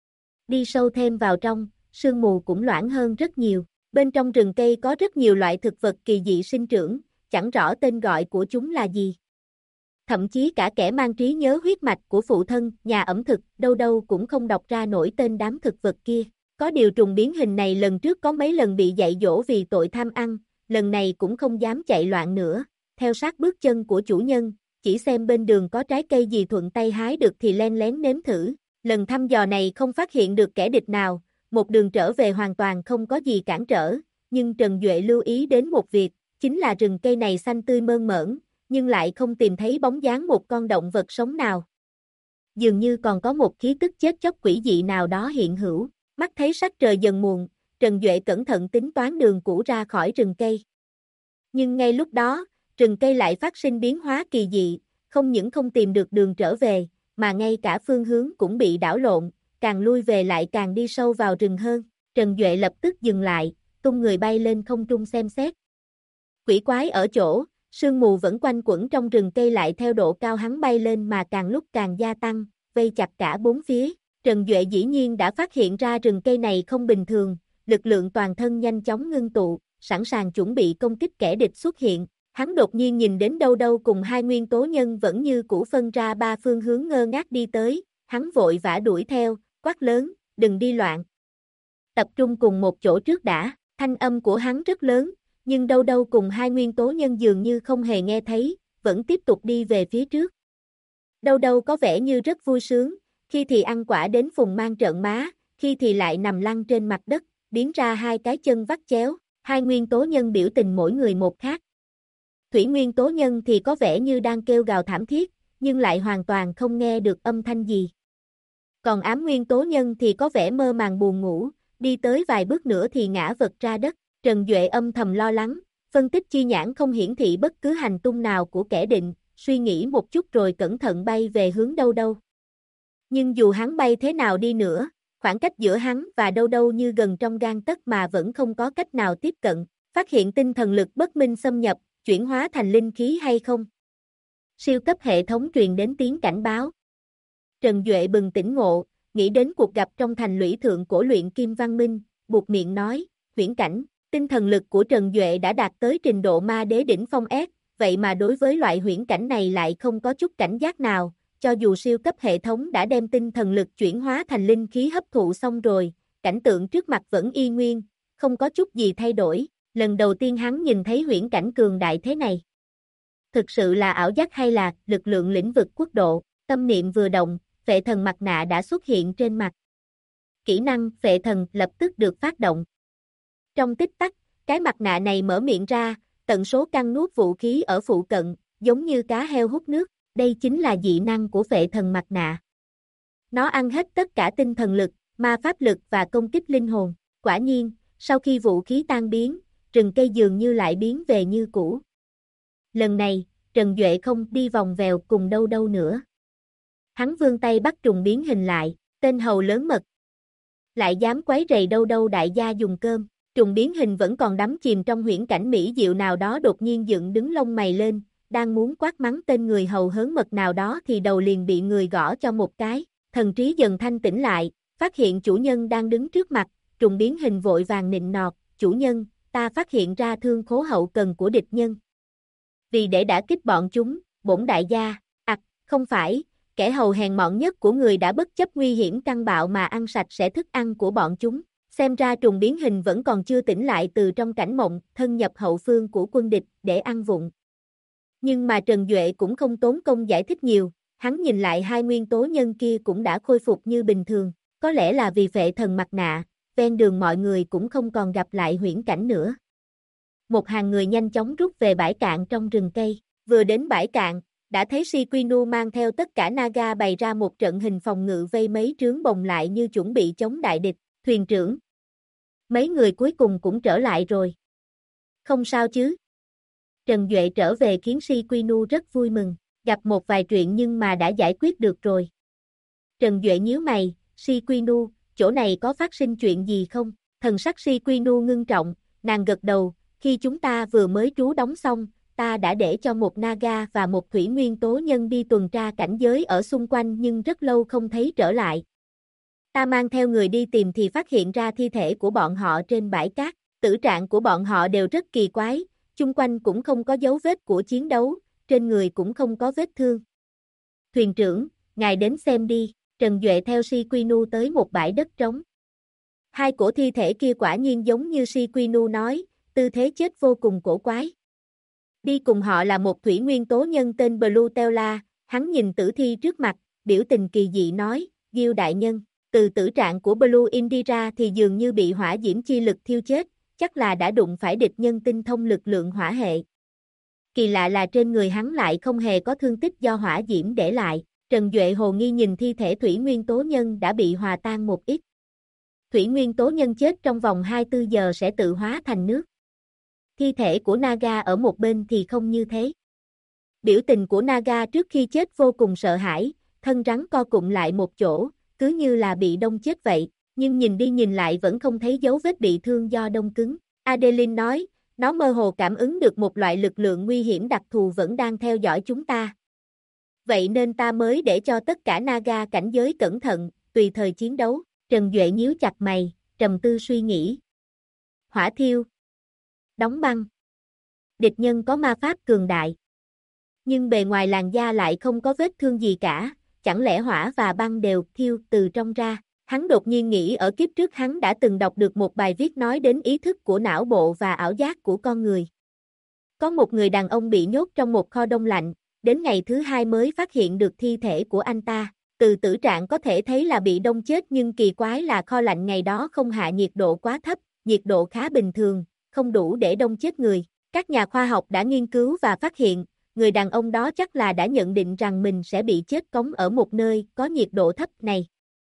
Đi sâu thêm vào trong, sương mù cũng loãng hơn rất nhiều. Bên trong rừng cây có rất nhiều loại thực vật kỳ dị sinh trưởng, chẳng rõ tên gọi của chúng là gì. Thậm chí cả kẻ mang trí nhớ huyết mạch của phụ thân, nhà ẩm thực, Đâu Đâu cũng không đọc ra nổi tên đám thực vật kia. Có điều trùng biến hình này lần trước có mấy lần bị dạy dỗ vì tội tham ăn, lần này cũng không dám chạy loạn nữa, theo sát bước chân của chủ nhân, chỉ xem bên đường có trái cây gì thuận tay hái được thì len lén nếm thử. Lần thăm dò này không phát hiện được kẻ địch nào, một đường trở về hoàn toàn không có gì cản trở, nhưng Trần Duệ lưu ý đến một việc, chính là rừng cây này xanh tươi mơn mởn, nhưng lại không tìm thấy bóng dáng một con động vật sống nào. Dường như còn có một khí tức chết chóc quỷ dị nào đó hiện hữu. Mắt thấy sắc trời dần muộn, Trần Duệ cẩn thận tính toán đường cũ ra khỏi rừng cây. Nhưng ngay lúc đó, rừng cây lại phát sinh biến hóa kỳ dị, không những không tìm được đường trở về, mà ngay cả phương hướng cũng bị đảo lộn, càng lui về lại càng đi sâu vào rừng hơn. Trần Duệ lập tức dừng lại, tung người bay lên không trung xem xét. Quỷ quái ở chỗ, sương mù vẫn quanh quẩn trong rừng cây lại theo độ cao hắn bay lên mà càng lúc càng gia tăng, vây chặt cả bốn phía. Trần Duệ dĩ nhiên đã phát hiện ra rừng cây này không bình thường, lực lượng toàn thân nhanh chóng ngưng tụ, sẵn sàng chuẩn bị công kích kẻ địch xuất hiện. Hắn đột nhiên nhìn đến Đâu Đâu cùng 2 nguyên tố nhân vẫn như cũ phân ra 3 phương hướng ngơ ngác đi tới, hắn vội vã đuổi theo, quát lớn, đừng đi loạn. Tập trung cùng một chỗ trước đã, thanh âm của hắn rất lớn, nhưng Đâu Đâu cùng 2 nguyên tố nhân dường như không hề nghe thấy, vẫn tiếp tục đi về phía trước. Đâu Đâu có vẻ như rất vui sướng, khi thì ăn quả đến phùng mang trợn má, khi thì lại nằm lăn trên mặt đất, biến ra 2 cái chân vắt chéo, 2 nguyên tố nhân biểu tình mỗi người một khác. Thủy nguyên tố nhân thì có vẻ như đang kêu gào thảm thiết, nhưng lại hoàn toàn không nghe được âm thanh gì. Còn ám nguyên tố nhân thì có vẻ mơ màng buồn ngủ, đi tới vài bước nữa thì ngã vật ra đất. Trần Duệ âm thầm lo lắng, phân tích chi nhãn không hiển thị bất cứ hành tung nào của kẻ địch, suy nghĩ một chút rồi cẩn thận bay về hướng Đâu Đâu. Nhưng dù hắn bay thế nào đi nữa, khoảng cách giữa hắn và Đâu Đâu như gần trong gang tấc mà vẫn không có cách nào tiếp cận, phát hiện tinh thần lực bất minh xâm nhập, chuyển hóa thành linh khí hay không. Siêu cấp hệ thống truyền đến tiếng cảnh báo. Trần Duệ bừng tỉnh ngộ, nghĩ đến cuộc gặp trong thành lũy thượng cổ luyện kim văn minh, buột miệng nói, huyễn cảnh. Tinh thần lực của Trần Duệ đã đạt tới trình độ ma đế đỉnh phong S, vậy mà đối với loại huyễn cảnh này lại không có chút cảnh giác nào, cho dù siêu cấp hệ thống đã đem tinh thần lực chuyển hóa thành linh khí hấp thụ xong rồi, cảnh tượng trước mặt vẫn y nguyên, không có chút gì thay đổi, lần đầu tiên hắn nhìn thấy huyễn cảnh cường đại thế này. Thực sự là ảo giác hay là lực lượng lĩnh vực quốc độ, tâm niệm vừa động, phệ thần mặt nạ đã xuất hiện trên mặt. Kỹ năng phệ thần lập tức được phát động. Trong tích tắc, cái mặt nạ này mở miệng ra, tần số căng nuốt vũ khí ở phụ cận, giống như cá heo hút nước, đây chính là dị năng của phệ thần mặt nạ. Nó ăn hết tất cả tinh thần lực, ma pháp lực và công kích linh hồn. Quả nhiên, sau khi vũ khí tan biến, rừng cây dường như lại biến về như cũ. Lần này, Trần Duệ không đi vòng vèo cùng Đâu Đâu nữa. Hắn vươn tay bắt trùng biến hình lại, tên hầu lớn mật. Lại dám quấy rầy Đâu Đâu đại gia dùng cơm. Trùng biến hình vẫn còn đắm chìm trong huyễn cảnh mỹ diệu nào đó đột nhiên dựng đứng lông mày lên, đang muốn quát mắng tên người hầu hớn mật nào đó thì đầu liền bị người gõ cho một cái, thần trí dần thanh tĩnh lại, phát hiện chủ nhân đang đứng trước mặt, trùng biến hình vội vàng nịnh nọt, chủ nhân, ta phát hiện ra thương khố hậu cần của địch nhân. Vì để đả kích bọn chúng, bổn đại gia, không phải, kẻ hầu hèn mọn nhất của người đã bất chấp nguy hiểm căn bạo mà ăn sạch sẽ thức ăn của bọn chúng. Xem ra trùng biến hình vẫn còn chưa tỉnh lại từ trong cảnh mộng, thân nhập hậu phương của quân địch để ăn vụng. Nhưng mà Trần Duệ cũng không tốn công giải thích nhiều, hắn nhìn lại hai nguyên tố nhân kia cũng đã khôi phục như bình thường, có lẽ là vì phệ thần mặt nạ, ven đường mọi người cũng không còn gặp lại huyễn cảnh nữa. Một hàng người nhanh chóng rút về bãi cạn trong rừng cây, vừa đến bãi cạn, đã thấy Shikinu mang theo tất cả Naga bày ra một trận hình phòng ngự vây mấy trướng bồng lại như chuẩn bị chống đại địch. Thuyền trưởng, mấy người cuối cùng cũng trở lại rồi. Không sao chứ? Trần Duệ trở về khiến Shikinu rất vui mừng, gặp một vài chuyện nhưng mà đã giải quyết được rồi. Trần Duệ nhíu mày, Shikinu, chỗ này có phát sinh chuyện gì không? Thần sắc Shikinu ngưng trọng, nàng gật đầu, khi chúng ta vừa mới trú đóng xong, ta đã để cho một Naga và một thủy nguyên tố nhân đi tuần tra cảnh giới ở xung quanh nhưng rất lâu không thấy trở lại. Ta mang theo người đi tìm thì phát hiện ra thi thể của bọn họ trên bãi cát, tử trạng của bọn họ đều rất kỳ quái, chung quanh cũng không có dấu vết của chiến đấu, trên người cũng không có vết thương. Thuyền trưởng, ngài đến xem đi, Trần Duệ theo Shikinu tới một bãi đất trống. Hai cổ thi thể kia quả nhiên giống như Shikinu nói, tư thế chết vô cùng cổ quái. Đi cùng họ là một thủy nguyên tố nhân tên Blue Teula, hắn nhìn tử thi trước mặt, biểu tình kỳ dị nói, Gil đại nhân, từ tử trạng của Blue Indira thì dường như bị hỏa diễm chi lực thiêu chết, chắc là đã đụng phải địch nhân tinh thông lực lượng hỏa hệ. Kỳ lạ là trên người hắn lại không hề có thương tích do hỏa diễm để lại, Trần Duệ hồ nghi nhìn thi thể thủy nguyên tố nhân đã bị hòa tan một ít. Thủy nguyên tố nhân chết trong vòng 24 giờ sẽ tự hóa thành nước. Thi thể của Naga ở một bên thì không như thế. Biểu tình của Naga trước khi chết vô cùng sợ hãi, thân rắn co cụm lại một chỗ, cứ như là bị đông chết vậy, nhưng nhìn đi nhìn lại vẫn không thấy dấu vết bị thương do đông cứng. Adeline nói, nó mơ hồ cảm ứng được một loại lực lượng nguy hiểm đặc thù vẫn đang theo dõi chúng ta. Vậy nên ta mới để cho tất cả Naga cảnh giới cẩn thận, tùy thời chiến đấu. Trần Duệ nhíu chặt mày, trầm tư suy nghĩ. Hỏa thiêu. Đóng băng. Địch nhân có ma pháp cường đại. Nhưng bề ngoài làn da lại không có vết thương gì cả, chẳng lẽ hỏa và băng đều thiêu từ trong ra. Hắn đột nhiên nghĩ ở kiếp trước hắn đã từng đọc được một bài viết nói đến ý thức của não bộ và ảo giác của con người. Có một người đàn ông bị nhốt trong một kho đông lạnh, đến ngày thứ hai mới phát hiện được thi thể của anh ta. Từ tử trạng có thể thấy là bị đông chết nhưng kỳ quái là kho lạnh ngày đó không hạ nhiệt độ quá thấp, nhiệt độ khá bình thường, không đủ để đông chết người. Các nhà khoa học đã nghiên cứu và phát hiện, người đàn ông đó chắc là đã nhận định rằng mình sẽ bị chết cóng ở một nơi có nhiệt độ thấp này.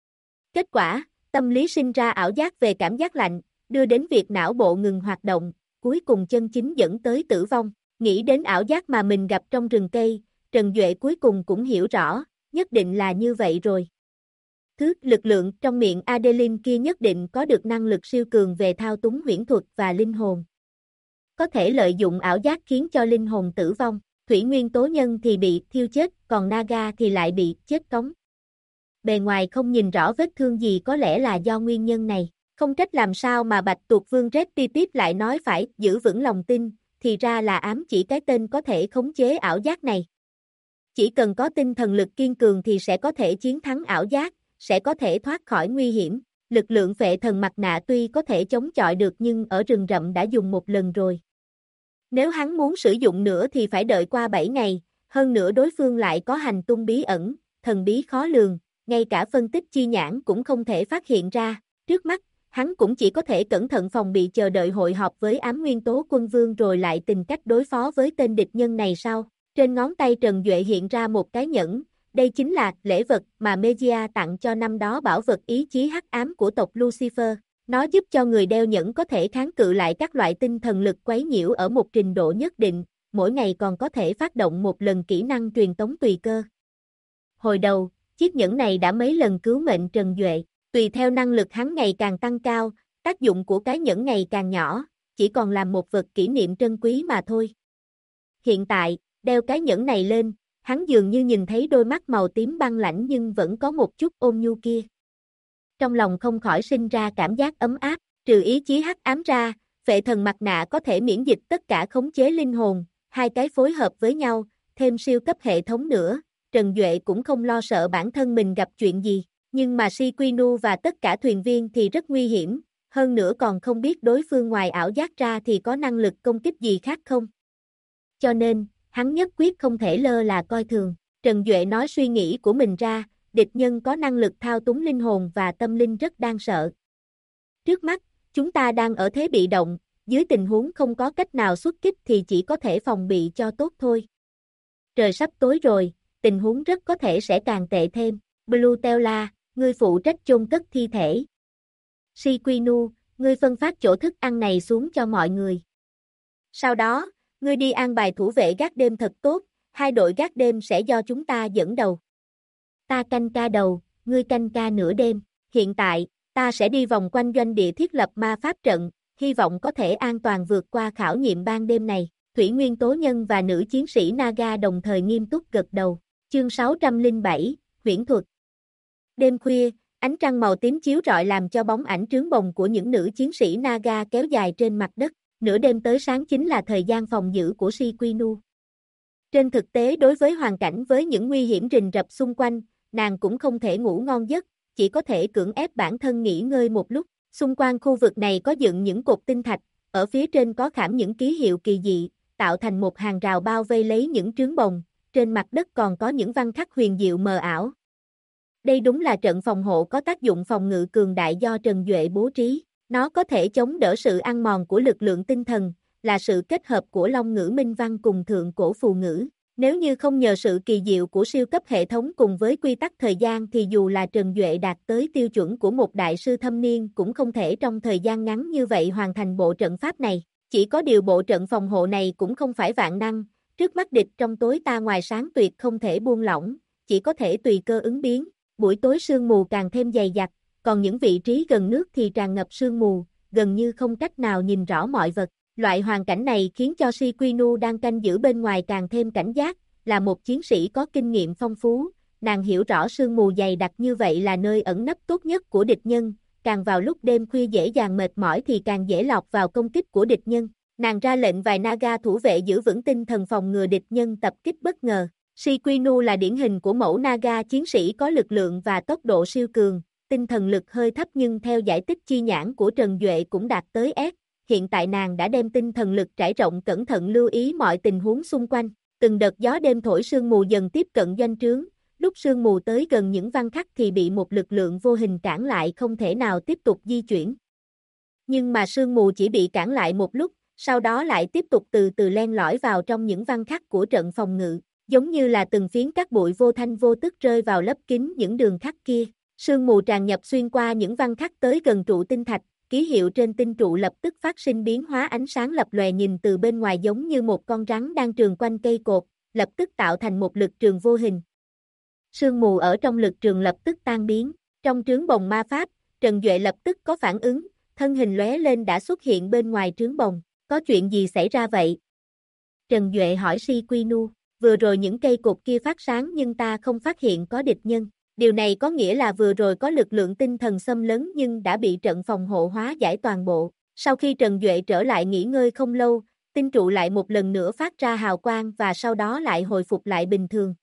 Kết quả, tâm lý sinh ra ảo giác về cảm giác lạnh, đưa đến việc não bộ ngừng hoạt động, cuối cùng chân chính dẫn tới tử vong. Nghĩ đến ảo giác mà mình gặp trong rừng cây, Trần Duệ cuối cùng cũng hiểu rõ, nhất định là như vậy rồi. Thứ lực lượng trong miệng Adeline kia nhất định có được năng lực siêu cường về thao túng huyễn thuật và linh hồn. Có thể lợi dụng ảo giác khiến cho linh hồn tử vong, thủy nguyên tố nhân thì bị thiêu chết, còn Naga thì lại bị chết cóng. Bề ngoài không nhìn rõ vết thương gì có lẽ là do nguyên nhân này. Không trách làm sao mà Bạch Tuộc Vương Red Pipip lại nói phải giữ vững lòng tin, thì ra là ám chỉ cái tên có thể khống chế ảo giác này. Chỉ cần có tinh thần lực kiên cường thì sẽ có thể chiến thắng ảo giác, sẽ có thể thoát khỏi nguy hiểm. Lực lượng phệ thần mặt nạ tuy có thể chống chọi được nhưng ở rừng rậm đã dùng một lần rồi. Nếu hắn muốn sử dụng nữa thì phải đợi qua 7 ngày, hơn nữa đối phương lại có hành tung bí ẩn, thần bí khó lường, ngay cả phân tích chi nhãn cũng không thể phát hiện ra. Trước mắt, hắn cũng chỉ có thể cẩn thận phòng bị chờ đợi hội họp với ám nguyên tố quân vương rồi lại tìm cách đối phó với tên địch nhân này sau. Trên ngón tay Trần Duệ hiện ra một cái nhẫn, đây chính là lễ vật mà Megia tặng cho năm đó bảo vật ý chí hắc ám của tộc Lucifer. Nó giúp cho người đeo nhẫn có thể kháng cự lại các loại tinh thần lực quấy nhiễu ở một trình độ nhất định, mỗi ngày còn có thể phát động một lần kỹ năng truyền tống tùy cơ. Hồi đầu, chiếc nhẫn này đã mấy lần cứu mệnh Trần Duệ, tùy theo năng lực hắn ngày càng tăng cao, tác dụng của cái nhẫn ngày càng nhỏ, chỉ còn làm một vật kỷ niệm trân quý mà thôi. Hiện tại, đeo cái nhẫn này lên, hắn dường như nhìn thấy đôi mắt màu tím băng lãnh nhưng vẫn có một chút ôn nhu kia. Trong lòng không khỏi sinh ra cảm giác ấm áp, trừ ý chí hắc ám ra, phệ thần mặt nạ có thể miễn dịch tất cả khống chế linh hồn, hai cái phối hợp với nhau, thêm siêu cấp hệ thống nữa, Trần Duệ cũng không lo sợ bản thân mình gặp chuyện gì, nhưng mà Shikinu và tất cả thuyền viên thì rất nguy hiểm, hơn nữa còn không biết đối phương ngoài ảo giác ra thì có năng lực công kích gì khác không. Cho nên, hắn nhất quyết không thể lơ là coi thường. Trần Duệ nói suy nghĩ của mình ra, địch nhân có năng lực thao túng linh hồn và tâm linh rất đáng sợ. Trước mắt, chúng ta đang ở thế bị động, dưới tình huống không có cách nào xuất kích thì chỉ có thể phòng bị cho tốt thôi. Trời sắp tối rồi, tình huống rất có thể sẽ càng tệ thêm. Bluetella, ngươi phụ trách chôn cất thi thể. Shikinu, ngươi phân phát chỗ thức ăn này xuống cho mọi người. Sau đó, ngươi đi an bài thủ vệ gác đêm thật tốt, hai đội gác đêm sẽ do chúng ta dẫn đầu. Ta canh ca đầu, ngươi canh ca nửa đêm. Hiện tại, ta sẽ đi vòng quanh doanh địa thiết lập ma pháp trận, hy vọng có thể an toàn vượt qua khảo nghiệm ban đêm này. Thủy Nguyên Tố Nhân và nữ chiến sĩ Naga đồng thời nghiêm túc gật đầu. Chương 607, Huyễn thuật. Đêm khuya, ánh trăng màu tím chiếu rọi làm cho bóng ảnh trướng bồng của những nữ chiến sĩ Naga kéo dài trên mặt đất. Nửa đêm tới sáng chính là thời gian phòng giữ của Shikinu. Trên thực tế đối với hoàn cảnh với những nguy hiểm rình rập xung quanh, nàng cũng không thể ngủ ngon giấc, chỉ có thể cưỡng ép bản thân nghỉ ngơi một lúc. Xung quanh khu vực này có dựng những cột tinh thạch, ở phía trên có khảm những ký hiệu kỳ dị, tạo thành một hàng rào bao vây lấy những trướng bồng, trên mặt đất còn có những văn khắc huyền diệu mờ ảo. Đây đúng là trận phòng hộ có tác dụng phòng ngự cường đại do Trần Duệ bố trí, nó có thể chống đỡ sự ăn mòn của lực lượng tinh thần, là sự kết hợp của Long ngữ minh văn cùng thượng cổ phù ngữ. Nếu như không nhờ sự kỳ diệu của siêu cấp hệ thống cùng với quy tắc thời gian thì dù là Trần Duệ đạt tới tiêu chuẩn của một đại sư thâm niên cũng không thể trong thời gian ngắn như vậy hoàn thành bộ trận pháp này. Chỉ có điều bộ trận phòng hộ này cũng không phải vạn năng, trước mắt địch trong tối ta ngoài sáng tuyệt không thể buông lỏng, chỉ có thể tùy cơ ứng biến. Buổi tối sương mù càng thêm dày đặc, còn những vị trí gần nước thì tràn ngập sương mù, gần như không cách nào nhìn rõ mọi vật. Loại hoàn cảnh này khiến cho Shikinu đang canh giữ bên ngoài càng thêm cảnh giác, là một chiến sĩ có kinh nghiệm phong phú, nàng hiểu rõ sương mù dày đặc như vậy là nơi ẩn nấp tốt nhất của địch nhân, càng vào lúc đêm khuya dễ dàng mệt mỏi thì càng dễ lọt vào công kích của địch nhân. Nàng ra lệnh vài Naga thủ vệ giữ vững tinh thần phòng ngừa địch nhân tập kích bất ngờ. Shikinu là điển hình của mẫu Naga chiến sĩ có lực lượng và tốc độ siêu cường, tinh thần lực hơi thấp nhưng theo giải thích chi nhãn của Trần Duệ cũng đạt tới S. Hiện tại nàng đã đem tinh thần lực trải rộng cẩn thận lưu ý mọi tình huống xung quanh. Từng đợt gió đêm thổi sương mù dần tiếp cận doanh trướng, lúc sương mù tới gần những văn khắc thì bị một lực lượng vô hình cản lại không thể nào tiếp tục di chuyển. Nhưng mà sương mù chỉ bị cản lại một lúc, sau đó lại tiếp tục từ từ len lỏi vào trong những văn khắc của trận phòng ngự, giống như là từng phiến cát bụi vô thanh vô tức rơi vào lấp kín những đường khắc kia. Sương mù tràn nhập xuyên qua những văn khắc tới gần trụ tinh thạch, ký hiệu trên tinh trụ lập tức phát sinh biến hóa, ánh sáng lập lòe nhìn từ bên ngoài giống như một con rắn đang trườn quanh cây cột, lập tức tạo thành một lực trường vô hình. Sương mù ở trong lực trường lập tức tan biến, trong trướng bồng ma pháp, Trần Duệ lập tức có phản ứng, thân hình lóe lên đã xuất hiện bên ngoài trướng bồng. Có chuyện gì xảy ra vậy? Trần Duệ hỏi Shikinu, vừa rồi những cây cột kia phát sáng nhưng ta không phát hiện có địch nhân. Điều này có nghĩa là vừa rồi có lực lượng tinh thần xâm lấn nhưng đã bị trận phòng hộ hóa giải toàn bộ. Sau khi Trần Duệ trở lại nghỉ ngơi không lâu, tinh trụ lại một lần nữa phát ra hào quang và sau đó lại hồi phục lại bình thường.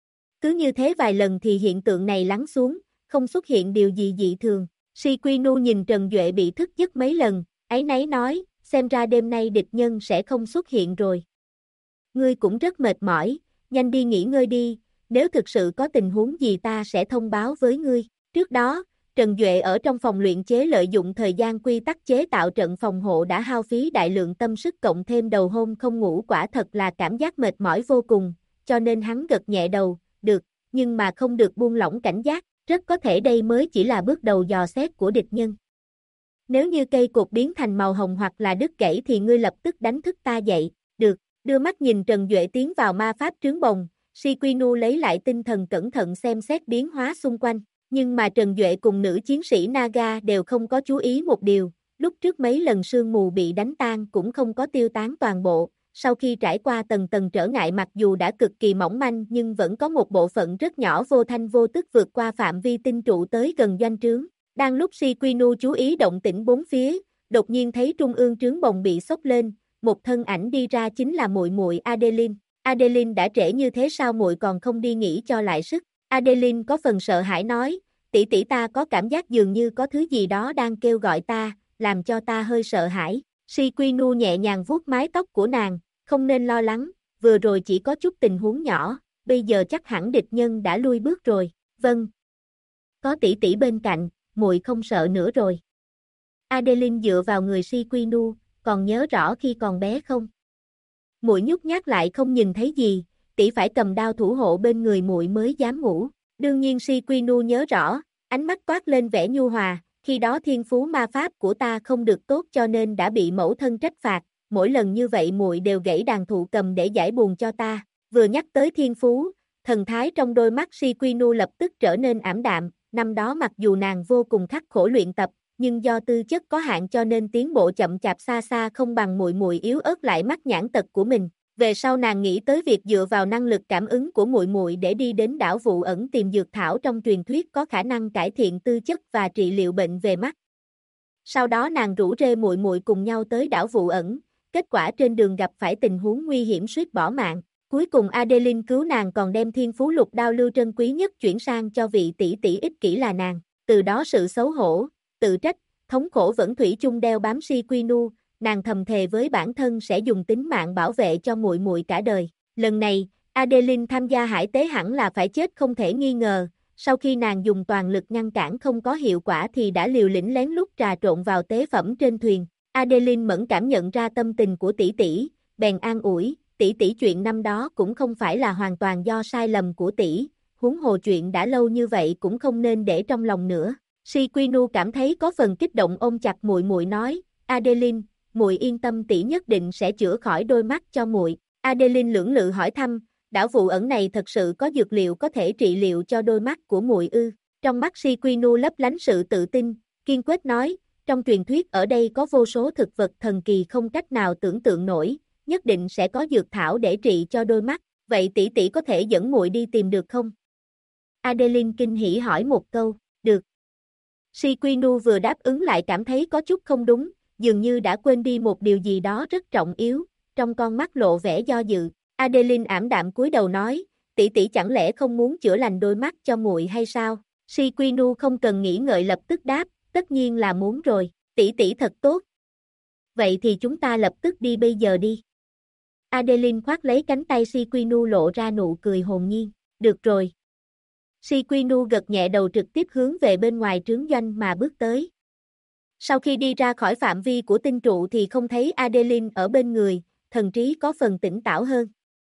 Cứ như thế vài lần thì hiện tượng này lắng xuống, không xuất hiện điều gì dị thường. Shikinu nhìn Trần Duệ bị thức giấc mấy lần, áy náy nói, xem ra đêm nay địch nhân sẽ không xuất hiện rồi. Ngươi cũng rất mệt mỏi, nhanh đi nghỉ ngơi đi. Nếu thực sự có tình huống gì ta sẽ thông báo với ngươi. Trước đó, Trần Duệ ở trong phòng luyện chế lợi dụng thời gian quy tắc chế tạo trận phòng hộ đã hao phí đại lượng tâm sức cộng thêm đầu hôm không ngủ quả thật là cảm giác mệt mỏi vô cùng, cho nên hắn gật nhẹ đầu, được, nhưng mà không được buông lỏng cảnh giác, rất có thể đây mới chỉ là bước đầu dò xét của địch nhân. Nếu như cây cột biến thành màu hồng hoặc là đứt gãy thì ngươi lập tức đánh thức ta dậy, được, đưa mắt nhìn Trần Duệ tiến vào ma pháp trướng bồng. Shikinu lấy lại tinh thần cẩn thận xem xét biến hóa xung quanh, nhưng mà Trần Duệ cùng nữ chiến sĩ Naga đều không có chú ý một điều, lúc trước mấy lần sương mù bị đánh tan cũng không có tiêu tán toàn bộ, sau khi trải qua tầng tầng trở ngại mặc dù đã cực kỳ mỏng manh nhưng vẫn có một bộ phận rất nhỏ vô thanh vô tức vượt qua phạm vi tinh trụ tới gần doanh trướng. Đang lúc Shikinu chú ý động tĩnh bốn phía, đột nhiên thấy trung ương trướng bồng bị xốc lên, một thân ảnh đi ra chính là muội muội Adeline. Adeline đã trễ như thế sao muội còn không đi nghỉ cho lại sức? Adeline có phần sợ hãi nói, tỷ tỷ ta có cảm giác dường như có thứ gì đó đang kêu gọi ta, làm cho ta hơi sợ hãi. Shiquinu nhẹ nhàng vuốt mái tóc của nàng, không nên lo lắng, vừa rồi chỉ có chút tình huống nhỏ, bây giờ chắc hẳn địch nhân đã lui bước rồi. Vâng. Có tỷ tỷ bên cạnh, muội không sợ nữa rồi. Adeline dựa vào người Shiquinu, còn nhớ rõ khi còn bé không? Muội nhút nhát lại không nhìn thấy gì, tỷ phải cầm đao thủ hộ bên người muội mới dám ngủ. Đương nhiên Shiquinu nhớ rõ, ánh mắt toát lên vẻ nhu hòa, khi đó thiên phú ma pháp của ta không được tốt cho nên đã bị mẫu thân trách phạt, mỗi lần như vậy muội đều gãy đàn thụ cầm để giải buồn cho ta. Vừa nhắc tới thiên phú, thần thái trong đôi mắt Shiquinu lập tức trở nên ảm đạm, năm đó mặc dù nàng vô cùng khắc khổ luyện tập, nhưng do tư chất có hạn cho nên tiến bộ chậm chạp xa xa không bằng muội muội yếu ớt lại mắc nhãn tật của mình. Về sau nàng nghĩ tới việc dựa vào năng lực cảm ứng của muội muội để đi đến đảo Vụ Ẩn tìm dược thảo trong truyền thuyết có khả năng cải thiện tư chất và trị liệu bệnh về mắt. Sau đó nàng rủ rê muội muội cùng nhau tới đảo Vụ Ẩn, kết quả trên đường gặp phải tình huống nguy hiểm suýt bỏ mạng. Cuối cùng Adeline cứu nàng còn đem thiên phú lục đao lưu trân quý nhất chuyển sang cho vị tỷ tỷ ích kỷ là nàng. Từ đó sự xấu hổ, tự trách, thống khổ vẫn thủy chung đeo bám Shiquinu, nàng thầm thề với bản thân sẽ dùng tính mạng bảo vệ cho muội muội cả đời. Lần này, Adeline tham gia hải tế hẳn là phải chết không thể nghi ngờ, sau khi nàng dùng toàn lực ngăn cản không có hiệu quả thì đã liều lĩnh lén lút trà trộn vào tế phẩm trên thuyền. Adeline mẫn cảm nhận ra tâm tình của tỷ tỷ, bèn an ủi, tỷ tỷ chuyện năm đó cũng không phải là hoàn toàn do sai lầm của tỷ, huống hồ chuyện đã lâu như vậy cũng không nên để trong lòng nữa. Shiquinu cảm thấy có phần kích động ôm chặt muội muội nói, Adeline, muội yên tâm tỷ nhất định sẽ chữa khỏi đôi mắt cho muội. Adeline lưỡng lự hỏi thăm, đảo Vụ Ẩn này thật sự có dược liệu có thể trị liệu cho đôi mắt của muội ư? Trong mắt Shiquinu lấp lánh sự tự tin, kiên quyết nói, trong truyền thuyết ở đây có vô số thực vật thần kỳ không cách nào tưởng tượng nổi, nhất định sẽ có dược thảo để trị cho đôi mắt, vậy tỷ tỷ có thể dẫn muội đi tìm được không? Adeline kinh hỉ hỏi một câu, được. Shiquinu vừa đáp ứng lại cảm thấy có chút không đúng, dường như đã quên đi một điều gì đó rất trọng yếu, trong con mắt lộ vẻ do dự. Adeline ảm đạm cúi đầu nói, tỷ tỷ chẳng lẽ không muốn chữa lành đôi mắt cho muội hay sao? Shiquinu không cần nghĩ ngợi lập tức đáp, tất nhiên là muốn rồi, tỷ tỷ thật tốt. Vậy thì chúng ta lập tức đi bây giờ đi. Adeline khoác lấy cánh tay Shiquinu lộ ra nụ cười hồn nhiên, được rồi. Shiquinu gật nhẹ đầu trực tiếp hướng về bên ngoài trướng doanh mà bước tới. Sau khi đi ra khỏi phạm vi của tinh trụ thì không thấy Adeline ở bên người, thần trí có phần tỉnh táo hơn.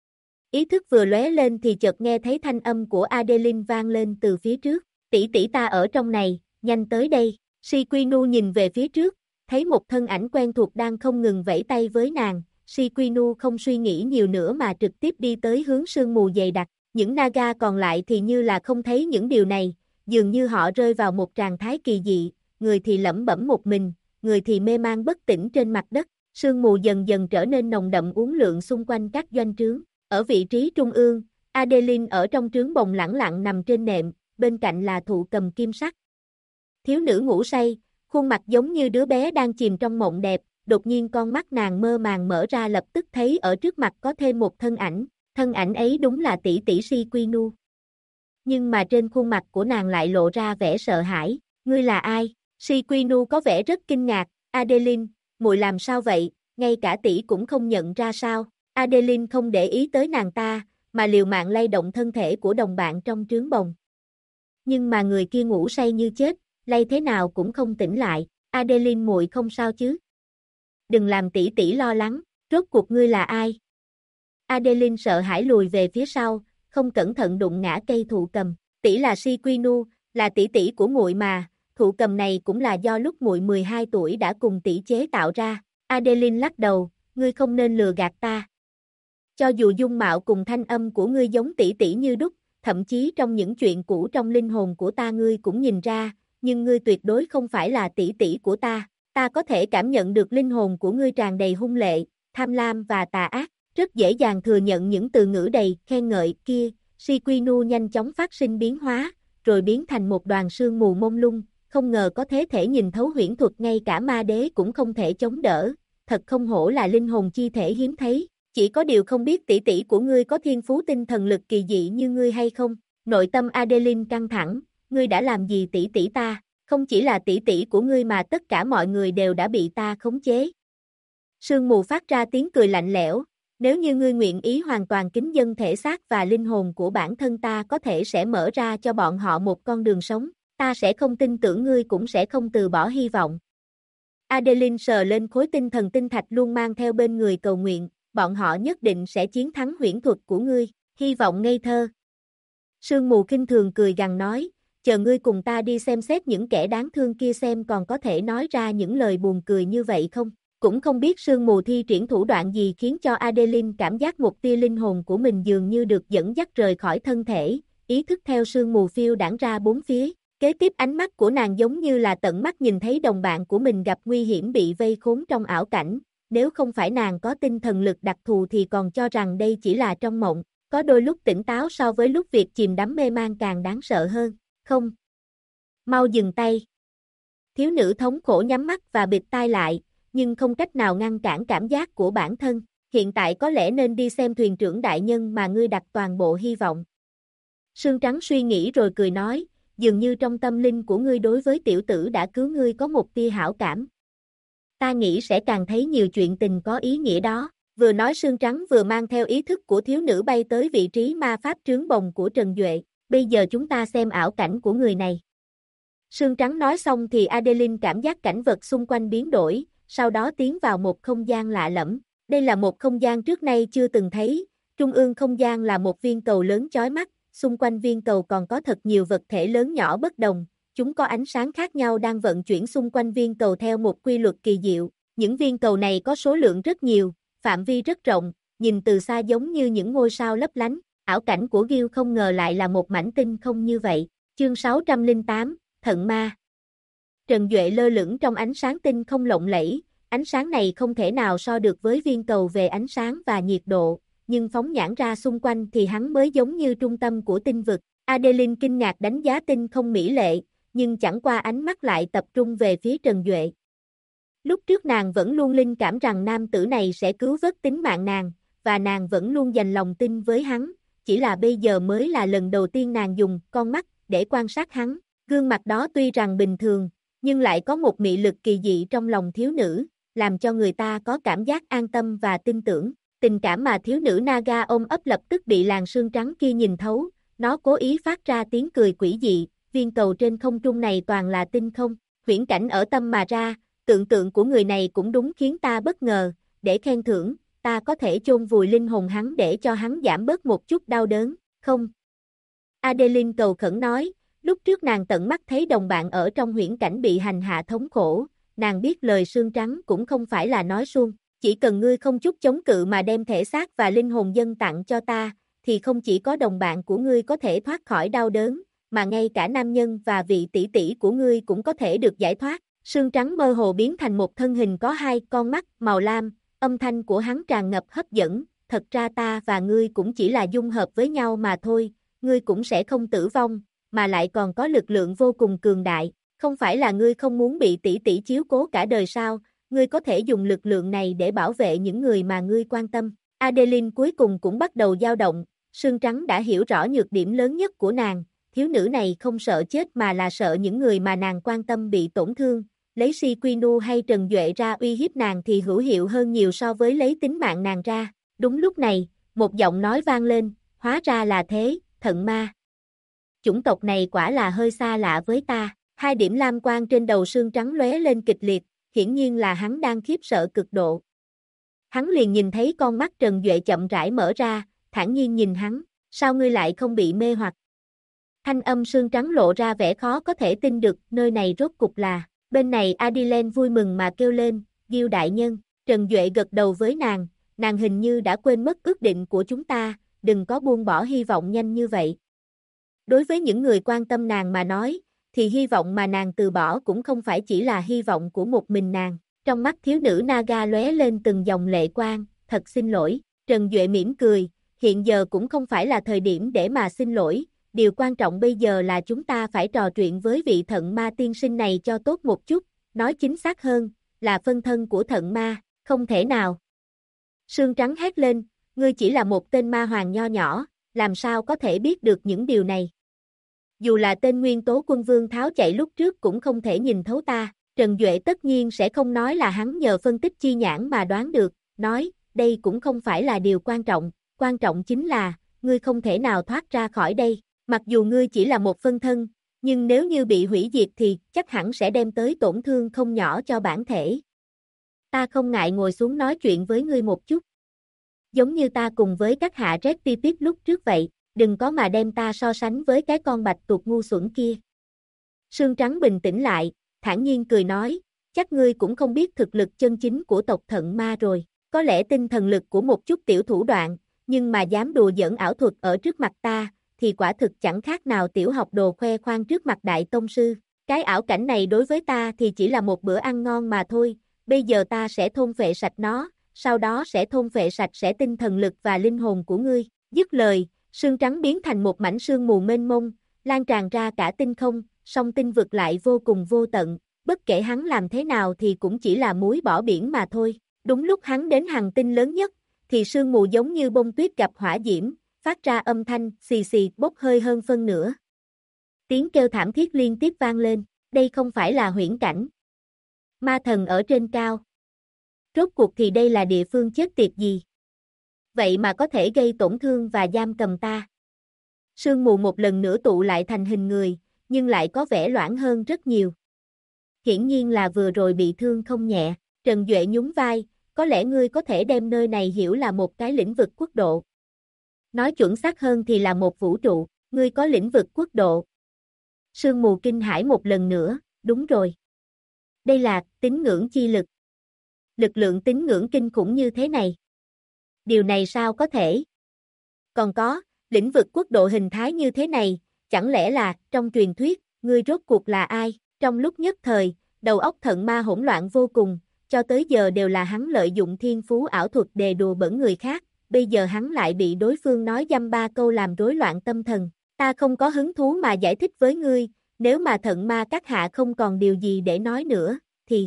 Ý thức vừa lóe lên thì chợt nghe thấy thanh âm của Adeline vang lên từ phía trước, tỷ tỷ ta ở trong này, nhanh tới đây. Shiquinu nhìn về phía trước, thấy một thân ảnh quen thuộc đang không ngừng vẫy tay với nàng, Shiquinu không suy nghĩ nhiều nữa mà trực tiếp đi tới hướng sương mù dày đặc. Những Naga còn lại thì như là không thấy những điều này, dường như họ rơi vào một trạng thái kỳ dị, người thì lẩm bẩm một mình, người thì mê man bất tỉnh trên mặt đất, sương mù dần dần trở nên nồng đậm uốn lượn xung quanh các doanh trướng. Ở vị trí trung ương, Adeline ở trong trướng bồng lẳng lặng nằm trên nệm, bên cạnh là thụ cầm kim sắc. Thiếu nữ ngủ say, khuôn mặt giống như đứa bé đang chìm trong mộng đẹp, đột nhiên con mắt nàng mơ màng mở ra lập tức thấy ở trước mặt có thêm một thân ảnh ấy đúng là tỷ tỷ Shiquinu. Nhưng mà trên khuôn mặt của nàng lại lộ ra vẻ sợ hãi, ngươi là ai? Shiquinu có vẻ rất kinh ngạc, Adeline, muội làm sao vậy, ngay cả tỷ cũng không nhận ra sao? Adeline không để ý tới nàng ta, mà liều mạng lay động thân thể của đồng bạn trong trướng bồng. Nhưng mà người kia ngủ say như chết, lay thế nào cũng không tỉnh lại, Adeline muội không sao chứ? Đừng làm tỷ tỷ lo lắng, rốt cuộc ngươi là ai? Adeline sợ hãi lùi về phía sau, không cẩn thận đụng ngã cây thụ cầm. Tỷ là Shiquinu, là tỷ tỷ của muội mà, thụ cầm này cũng là do lúc muội 12 tuổi đã cùng tỷ chế tạo ra. Adeline lắc đầu, ngươi không nên lừa gạt ta. Cho dù dung mạo cùng thanh âm của ngươi giống tỷ tỷ như đúc, thậm chí trong những chuyện cũ trong linh hồn của ta ngươi cũng nhìn ra, nhưng ngươi tuyệt đối không phải là tỷ tỷ của ta. Ta có thể cảm nhận được linh hồn của ngươi tràn đầy hung lệ, tham lam và tà ác. Rất dễ dàng thừa nhận những từ ngữ đầy khen ngợi kia, Shiquinu nhanh chóng phát sinh biến hóa, rồi biến thành một đoàn sương mù mông lung, không ngờ có thế thể nhìn thấu huyễn thuật ngay cả ma đế cũng không thể chống đỡ, thật không hổ là linh hồn chi thể hiếm thấy, chỉ có điều không biết tỷ tỷ của ngươi có thiên phú tinh thần lực kỳ dị như ngươi hay không, nội tâm Adeline căng thẳng, ngươi đã làm gì tỷ tỷ ta, không chỉ là tỷ tỷ của ngươi mà tất cả mọi người đều đã bị ta khống chế. Sương mù phát ra tiếng cười lạnh lẽo, nếu như ngươi nguyện ý hoàn toàn kính dâng thể xác và linh hồn của bản thân ta có thể sẽ mở ra cho bọn họ một con đường sống, ta sẽ không tin tưởng ngươi cũng sẽ không từ bỏ hy vọng. Adeline sờ lên khối tinh thần tinh thạch luôn mang theo bên người cầu nguyện, bọn họ nhất định sẽ chiến thắng huyễn thuật của ngươi, hy vọng ngây thơ. Sương mù khinh thường cười gằn nói, chờ ngươi cùng ta đi xem xét những kẻ đáng thương kia xem còn có thể nói ra những lời buồn cười như vậy không. Cũng không biết sương mù thi triển thủ đoạn gì khiến cho Adeline cảm giác một tia linh hồn của mình dường như được dẫn dắt rời khỏi thân thể, ý thức theo sương mù phiêu đãng ra bốn phía. Kế tiếp ánh mắt của nàng giống như là tận mắt nhìn thấy đồng bạn của mình gặp nguy hiểm bị vây khốn trong ảo cảnh, nếu không phải nàng có tinh thần lực đặc thù thì còn cho rằng đây chỉ là trong mộng, có đôi lúc tỉnh táo so với lúc việc chìm đắm mê man càng đáng sợ hơn, không. Mau dừng tay. Thiếu nữ thống khổ nhắm mắt và bịt tai lại, nhưng không cách nào ngăn cản cảm giác của bản thân, hiện tại có lẽ nên đi xem thuyền trưởng đại nhân mà ngươi đặt toàn bộ hy vọng. Sương Trắng suy nghĩ rồi cười nói, dường như trong tâm linh của ngươi đối với tiểu tử đã cứu ngươi có một tia hảo cảm. Ta nghĩ sẽ càng thấy nhiều chuyện tình có ý nghĩa đó, vừa nói Sương Trắng vừa mang theo ý thức của thiếu nữ bay tới vị trí ma pháp trướng bồng của Trần Duệ, bây giờ chúng ta xem ảo cảnh của người này. Sương Trắng nói xong thì Adeline cảm giác cảnh vật xung quanh biến đổi, sau đó tiến vào một không gian lạ lẫm. Đây là một không gian trước nay chưa từng thấy, trung ương không gian là một viên cầu lớn chói mắt, xung quanh viên cầu còn có thật nhiều vật thể lớn nhỏ bất đồng, chúng có ánh sáng khác nhau đang vận chuyển xung quanh viên cầu theo một quy luật kỳ diệu. Những viên cầu này có số lượng rất nhiều, phạm vi rất rộng, nhìn từ xa giống như những ngôi sao lấp lánh. Ảo cảnh của Gil không ngờ lại là một mảnh tinh không như vậy. Chương 608, Thận Ma. Trần Duệ lơ lửng trong ánh sáng tinh không lộng lẫy, ánh sáng này không thể nào so được với viên cầu về ánh sáng và nhiệt độ, nhưng phóng nhãn ra xung quanh thì hắn mới giống như trung tâm của tinh vực. Adeline kinh ngạc đánh giá tinh không mỹ lệ, nhưng chẳng qua ánh mắt lại tập trung về phía Trần Duệ. Lúc trước nàng vẫn luôn linh cảm rằng nam tử này sẽ cứu vớt tính mạng nàng, và nàng vẫn luôn dành lòng tin với hắn, chỉ là bây giờ mới là lần đầu tiên nàng dùng con mắt để quan sát hắn. Gương mặt đó tuy rằng bình thường, nhưng lại có một mị lực kỳ dị trong lòng thiếu nữ, làm cho người ta có cảm giác an tâm và tin tưởng. Tình cảm mà thiếu nữ Naga ôm ấp lập tức bị làn sương trắng kia nhìn thấu, nó cố ý phát ra tiếng cười quỷ dị, viên cầu trên không trung này toàn là tinh không, huyễn cảnh ở tâm mà ra, tượng tượng của người này cũng đúng khiến ta bất ngờ, để khen thưởng, ta có thể chôn vùi linh hồn hắn để cho hắn giảm bớt một chút đau đớn, không? Adeline cầu khẩn nói, lúc trước nàng tận mắt thấy đồng bạn ở trong huyễn cảnh bị hành hạ thống khổ, nàng biết lời sương trắng cũng không phải là nói suông, chỉ cần ngươi không chút chống cự mà đem thể xác và linh hồn dâng tặng cho ta, thì không chỉ có đồng bạn của ngươi có thể thoát khỏi đau đớn, mà ngay cả nam nhân và vị tỷ tỷ của ngươi cũng có thể được giải thoát. Sương trắng mơ hồ biến thành một thân hình có hai con mắt màu lam, âm thanh của hắn tràn ngập hấp dẫn, thật ra ta và ngươi cũng chỉ là dung hợp với nhau mà thôi, ngươi cũng sẽ không tử vong, mà lại còn có lực lượng vô cùng cường đại, không phải là ngươi không muốn bị tỷ tỷ chiếu cố cả đời sao, ngươi có thể dùng lực lượng này để bảo vệ những người mà ngươi quan tâm. Adeline cuối cùng cũng bắt đầu dao động, Sương Trắng đã hiểu rõ nhược điểm lớn nhất của nàng, thiếu nữ này không sợ chết mà là sợ những người mà nàng quan tâm bị tổn thương, lấy Si Quy Nu hay Trần Duệ ra uy hiếp nàng thì hữu hiệu hơn nhiều so với lấy tính mạng nàng ra. Đúng lúc này, một giọng nói vang lên, hóa ra là thế, Thận Ma. Chủng tộc này quả là hơi xa lạ với ta, hai điểm lam quang trên đầu Sương Trắng lóe lên kịch liệt, hiển nhiên là hắn đang khiếp sợ cực độ. Hắn liền nhìn thấy con mắt Trần Duệ chậm rãi mở ra, thản nhiên nhìn hắn, sao ngươi lại không bị mê hoặc? Thanh âm Sương Trắng lộ ra vẻ khó có thể tin được, nơi này rốt cục là, bên này Adeline vui mừng mà kêu lên, Gil đại nhân, Trần Duệ gật đầu với nàng hình như đã quên mất ước định của chúng ta, đừng có buông bỏ hy vọng nhanh như vậy. Đối với những người quan tâm nàng mà nói, thì hy vọng mà nàng từ bỏ cũng không phải chỉ là hy vọng của một mình nàng. Trong mắt thiếu nữ Naga lóe lên từng dòng lệ quang, thật xin lỗi, Trần Duệ mỉm cười, hiện giờ cũng không phải là thời điểm để mà xin lỗi, điều quan trọng bây giờ là chúng ta phải trò chuyện với vị Thận Ma tiên sinh này cho tốt một chút, nói chính xác hơn, là phân thân của Thận Ma, Không thể nào. Sương Trắng hét lên, ngươi chỉ là một tên ma hoàng nho nhỏ, làm sao có thể biết được những điều này. Dù là tên Nguyên Tố Quân Vương tháo chạy lúc trước cũng không thể nhìn thấu ta, Trần Duệ tất nhiên sẽ không nói là hắn nhờ phân tích chi nhãn mà đoán được, nói, đây cũng không phải là điều quan trọng chính là, ngươi không thể nào thoát ra khỏi đây, mặc dù ngươi chỉ là một phân thân, nhưng nếu như bị hủy diệt thì chắc hẳn sẽ đem tới tổn thương không nhỏ cho bản thể. Ta không ngại ngồi xuống nói chuyện với ngươi một chút. Giống như ta cùng với các hạ Red Pipit lúc trước vậy, đừng có mà đem ta so sánh với cái con bạch tuộc ngu xuẩn kia. Sương Trắng bình tĩnh lại, thản nhiên cười nói, chắc ngươi cũng không biết thực lực chân chính của tộc Thận Ma rồi, có lẽ tinh thần lực của một chút tiểu thủ đoạn, nhưng mà dám đùa giỡn ảo thuật ở trước mặt ta, thì quả thực chẳng khác nào tiểu học đồ khoe khoang trước mặt đại tông sư. Cái ảo cảnh này đối với ta thì chỉ là một bữa ăn ngon mà thôi, bây giờ ta sẽ thôn phệ sạch nó, sau đó sẽ thôn phệ sạch sẽ tinh thần lực và linh hồn của ngươi. Dứt lời, sương trắng biến thành một mảnh sương mù mênh mông, lan tràn ra cả tinh không, song tinh vực lại vô cùng vô tận, bất kể hắn làm thế nào thì cũng chỉ là muối bỏ biển mà thôi. Đúng lúc hắn đến hành tinh lớn nhất, thì sương mù giống như bông tuyết gặp hỏa diễm, phát ra âm thanh xì xì bốc hơi hơn phân nửa. Tiếng kêu thảm thiết liên tiếp vang lên, đây không phải là huyễn cảnh. Ma thần ở trên cao. Rốt cuộc thì đây là địa phương chết tiệt gì? Vậy mà có thể gây tổn thương và giam cầm ta. Sương mù một lần nữa tụ lại thành hình người, nhưng lại có vẻ loãng hơn rất nhiều. Hiển nhiên là vừa rồi bị thương không nhẹ. Trần Duệ nhún vai, có lẽ ngươi có thể đem nơi này hiểu là một cái lĩnh vực quốc độ. Nói chuẩn xác hơn thì là một vũ trụ, ngươi có lĩnh vực quốc độ. Sương mù kinh hãi một lần nữa, đúng rồi. Đây là tín ngưỡng chi lực. Lực lượng tín ngưỡng kinh khủng như thế này. Điều này sao có thể? Còn có, lĩnh vực quốc độ hình thái như thế này, chẳng lẽ là, trong truyền thuyết, ngươi rốt cuộc là ai? Trong lúc nhất thời, đầu óc Thận Ma hỗn loạn vô cùng, cho tới giờ đều là hắn lợi dụng thiên phú ảo thuật đề đùa bỡn người khác, bây giờ hắn lại bị đối phương nói dăm ba câu làm rối loạn tâm thần. Ta không có hứng thú mà giải thích với ngươi, nếu mà Thận Ma các hạ không còn điều gì để nói nữa, thì...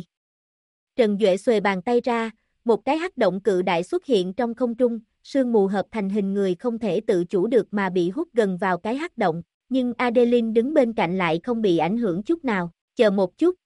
Trần Duệ xuề bàn tay ra, một cái hắc động cự đại xuất hiện trong không trung, sương mù hợp thành hình người không thể tự chủ được mà bị hút gần vào cái hắc động, nhưng Adeline đứng bên cạnh lại không bị ảnh hưởng chút nào, chờ một chút.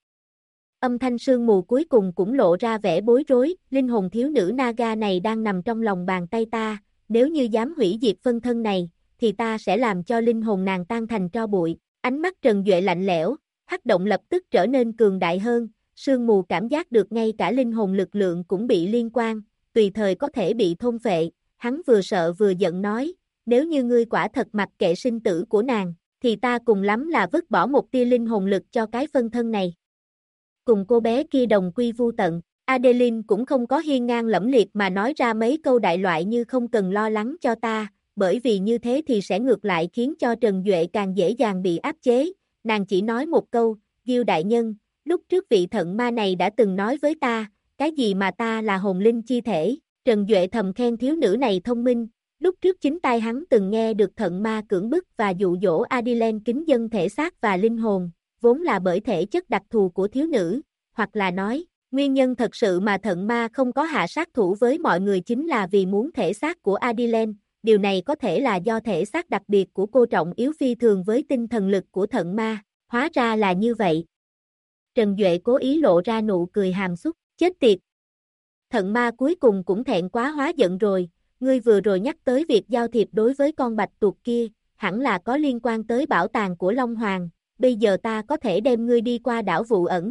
Âm thanh sương mù cuối cùng cũng lộ ra vẻ bối rối, linh hồn thiếu nữ Naga này đang nằm trong lòng bàn tay ta, nếu như dám hủy diệt phân thân này, thì ta sẽ làm cho linh hồn nàng tan thành tro bụi. Ánh mắt Trần Duệ lạnh lẽo, hắc động lập tức trở nên cường đại hơn, sương mù cảm giác được ngay cả linh hồn lực lượng cũng bị liên quan, tùy thời có thể bị thôn phệ. Hắn vừa sợ vừa giận nói, nếu như ngươi quả thật mặc kệ sinh tử của nàng, thì ta cùng lắm là vứt bỏ một tia linh hồn lực cho cái phân thân này. Cùng cô bé kia đồng quy vu tận, Adeline cũng không có hiên ngang lẫm liệt mà nói ra mấy câu đại loại như không cần lo lắng cho ta, bởi vì như thế thì sẽ ngược lại khiến cho Trần Duệ càng dễ dàng bị áp chế. Nàng chỉ nói một câu, Gil đại nhân, lúc trước vị Thận Ma này đã từng nói với ta, cái gì mà ta là hồn linh chi thể. Trần Duệ thầm khen thiếu nữ này thông minh, lúc trước chính tai hắn từng nghe được Thận Ma cưỡng bức và dụ dỗ Adeline kính dâng thể xác và linh hồn, vốn là bởi thể chất đặc thù của thiếu nữ, hoặc là nói, nguyên nhân thật sự mà Thận Ma không có hạ sát thủ với mọi người chính là vì muốn thể xác của Adeline, điều này có thể là do thể xác đặc biệt của cô trọng yếu phi thường với tinh thần lực của Thận Ma, hóa ra là như vậy. Trần Duệ cố ý lộ ra nụ cười hàm xúc, chết tiệt. Thận Ma cuối cùng cũng thẹn quá hóa giận rồi, ngươi vừa rồi nhắc tới việc giao thiệp đối với con bạch tuộc kia, hẳn là có liên quan tới bảo tàng của Long Hoàng, bây giờ ta có thể đem ngươi đi qua đảo Vụ Ẩn.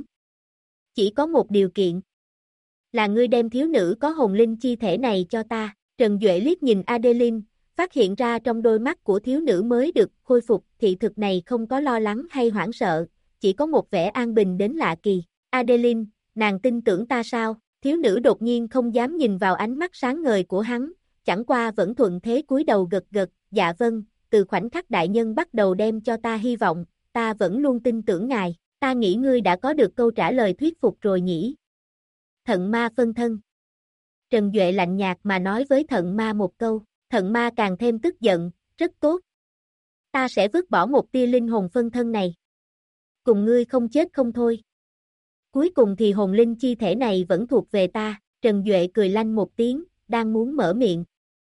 Chỉ có một điều kiện, là ngươi đem thiếu nữ có hồn linh chi thể này cho ta. Trần Duệ liếc nhìn Adeline, phát hiện ra trong đôi mắt của thiếu nữ mới được khôi phục thị thực này không có lo lắng hay hoảng sợ, chỉ có một vẻ an bình đến lạ kỳ. Adeline, nàng tin tưởng ta sao? Thiếu nữ đột nhiên không dám nhìn vào ánh mắt sáng ngời của hắn, chẳng qua vẫn thuận thế cúi đầu gật gật, dạ vâng, từ khoảnh khắc đại nhân bắt đầu đem cho ta hy vọng, ta vẫn luôn tin tưởng ngài, ta nghĩ ngươi đã có được câu trả lời thuyết phục rồi nhỉ? Thận Ma phân thân. Trần Duệ lạnh nhạt mà nói với Thận Ma một câu, Thận Ma càng thêm tức giận, rất tốt. Ta sẽ vứt bỏ một tia linh hồn phân thân này. Cùng ngươi không chết không thôi. Cuối cùng thì hồn linh chi thể này vẫn thuộc về ta, Trần Duệ cười lanh một tiếng, đang muốn mở miệng.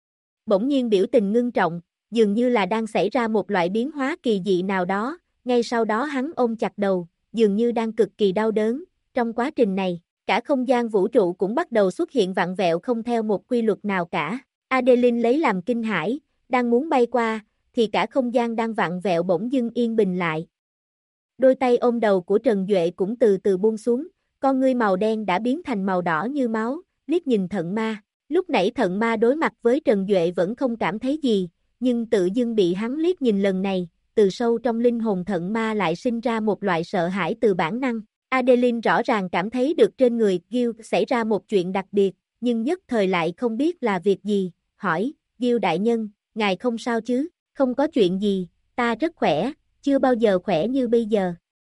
Bỗng nhiên biểu tình ngưng trọng, dường như là đang xảy ra một loại biến hóa kỳ dị nào đó, ngay sau đó hắn ôm chặt đầu, dường như đang cực kỳ đau đớn. Trong quá trình này, cả không gian vũ trụ cũng bắt đầu xuất hiện vặn vẹo không theo một quy luật nào cả. Adeline lấy làm kinh hãi, đang muốn bay qua, thì cả không gian đang vặn vẹo bỗng dưng yên bình lại. Đôi tay ôm đầu của Trần Duệ cũng từ từ buông xuống, con ngươi màu đen đã biến thành màu đỏ như máu, liếc nhìn Thận Ma. Lúc nãy Thận Ma đối mặt với Trần Duệ vẫn không cảm thấy gì, nhưng tự dưng bị hắn liếc nhìn lần này, từ sâu trong linh hồn Thận Ma lại sinh ra một loại sợ hãi từ bản năng. Adeline rõ ràng cảm thấy được trên người Gil xảy ra một chuyện đặc biệt, nhưng nhất thời lại không biết là việc gì, hỏi, Gil đại nhân, ngài không sao chứ? Không có chuyện gì, ta rất khỏe, chưa bao giờ khỏe như bây giờ.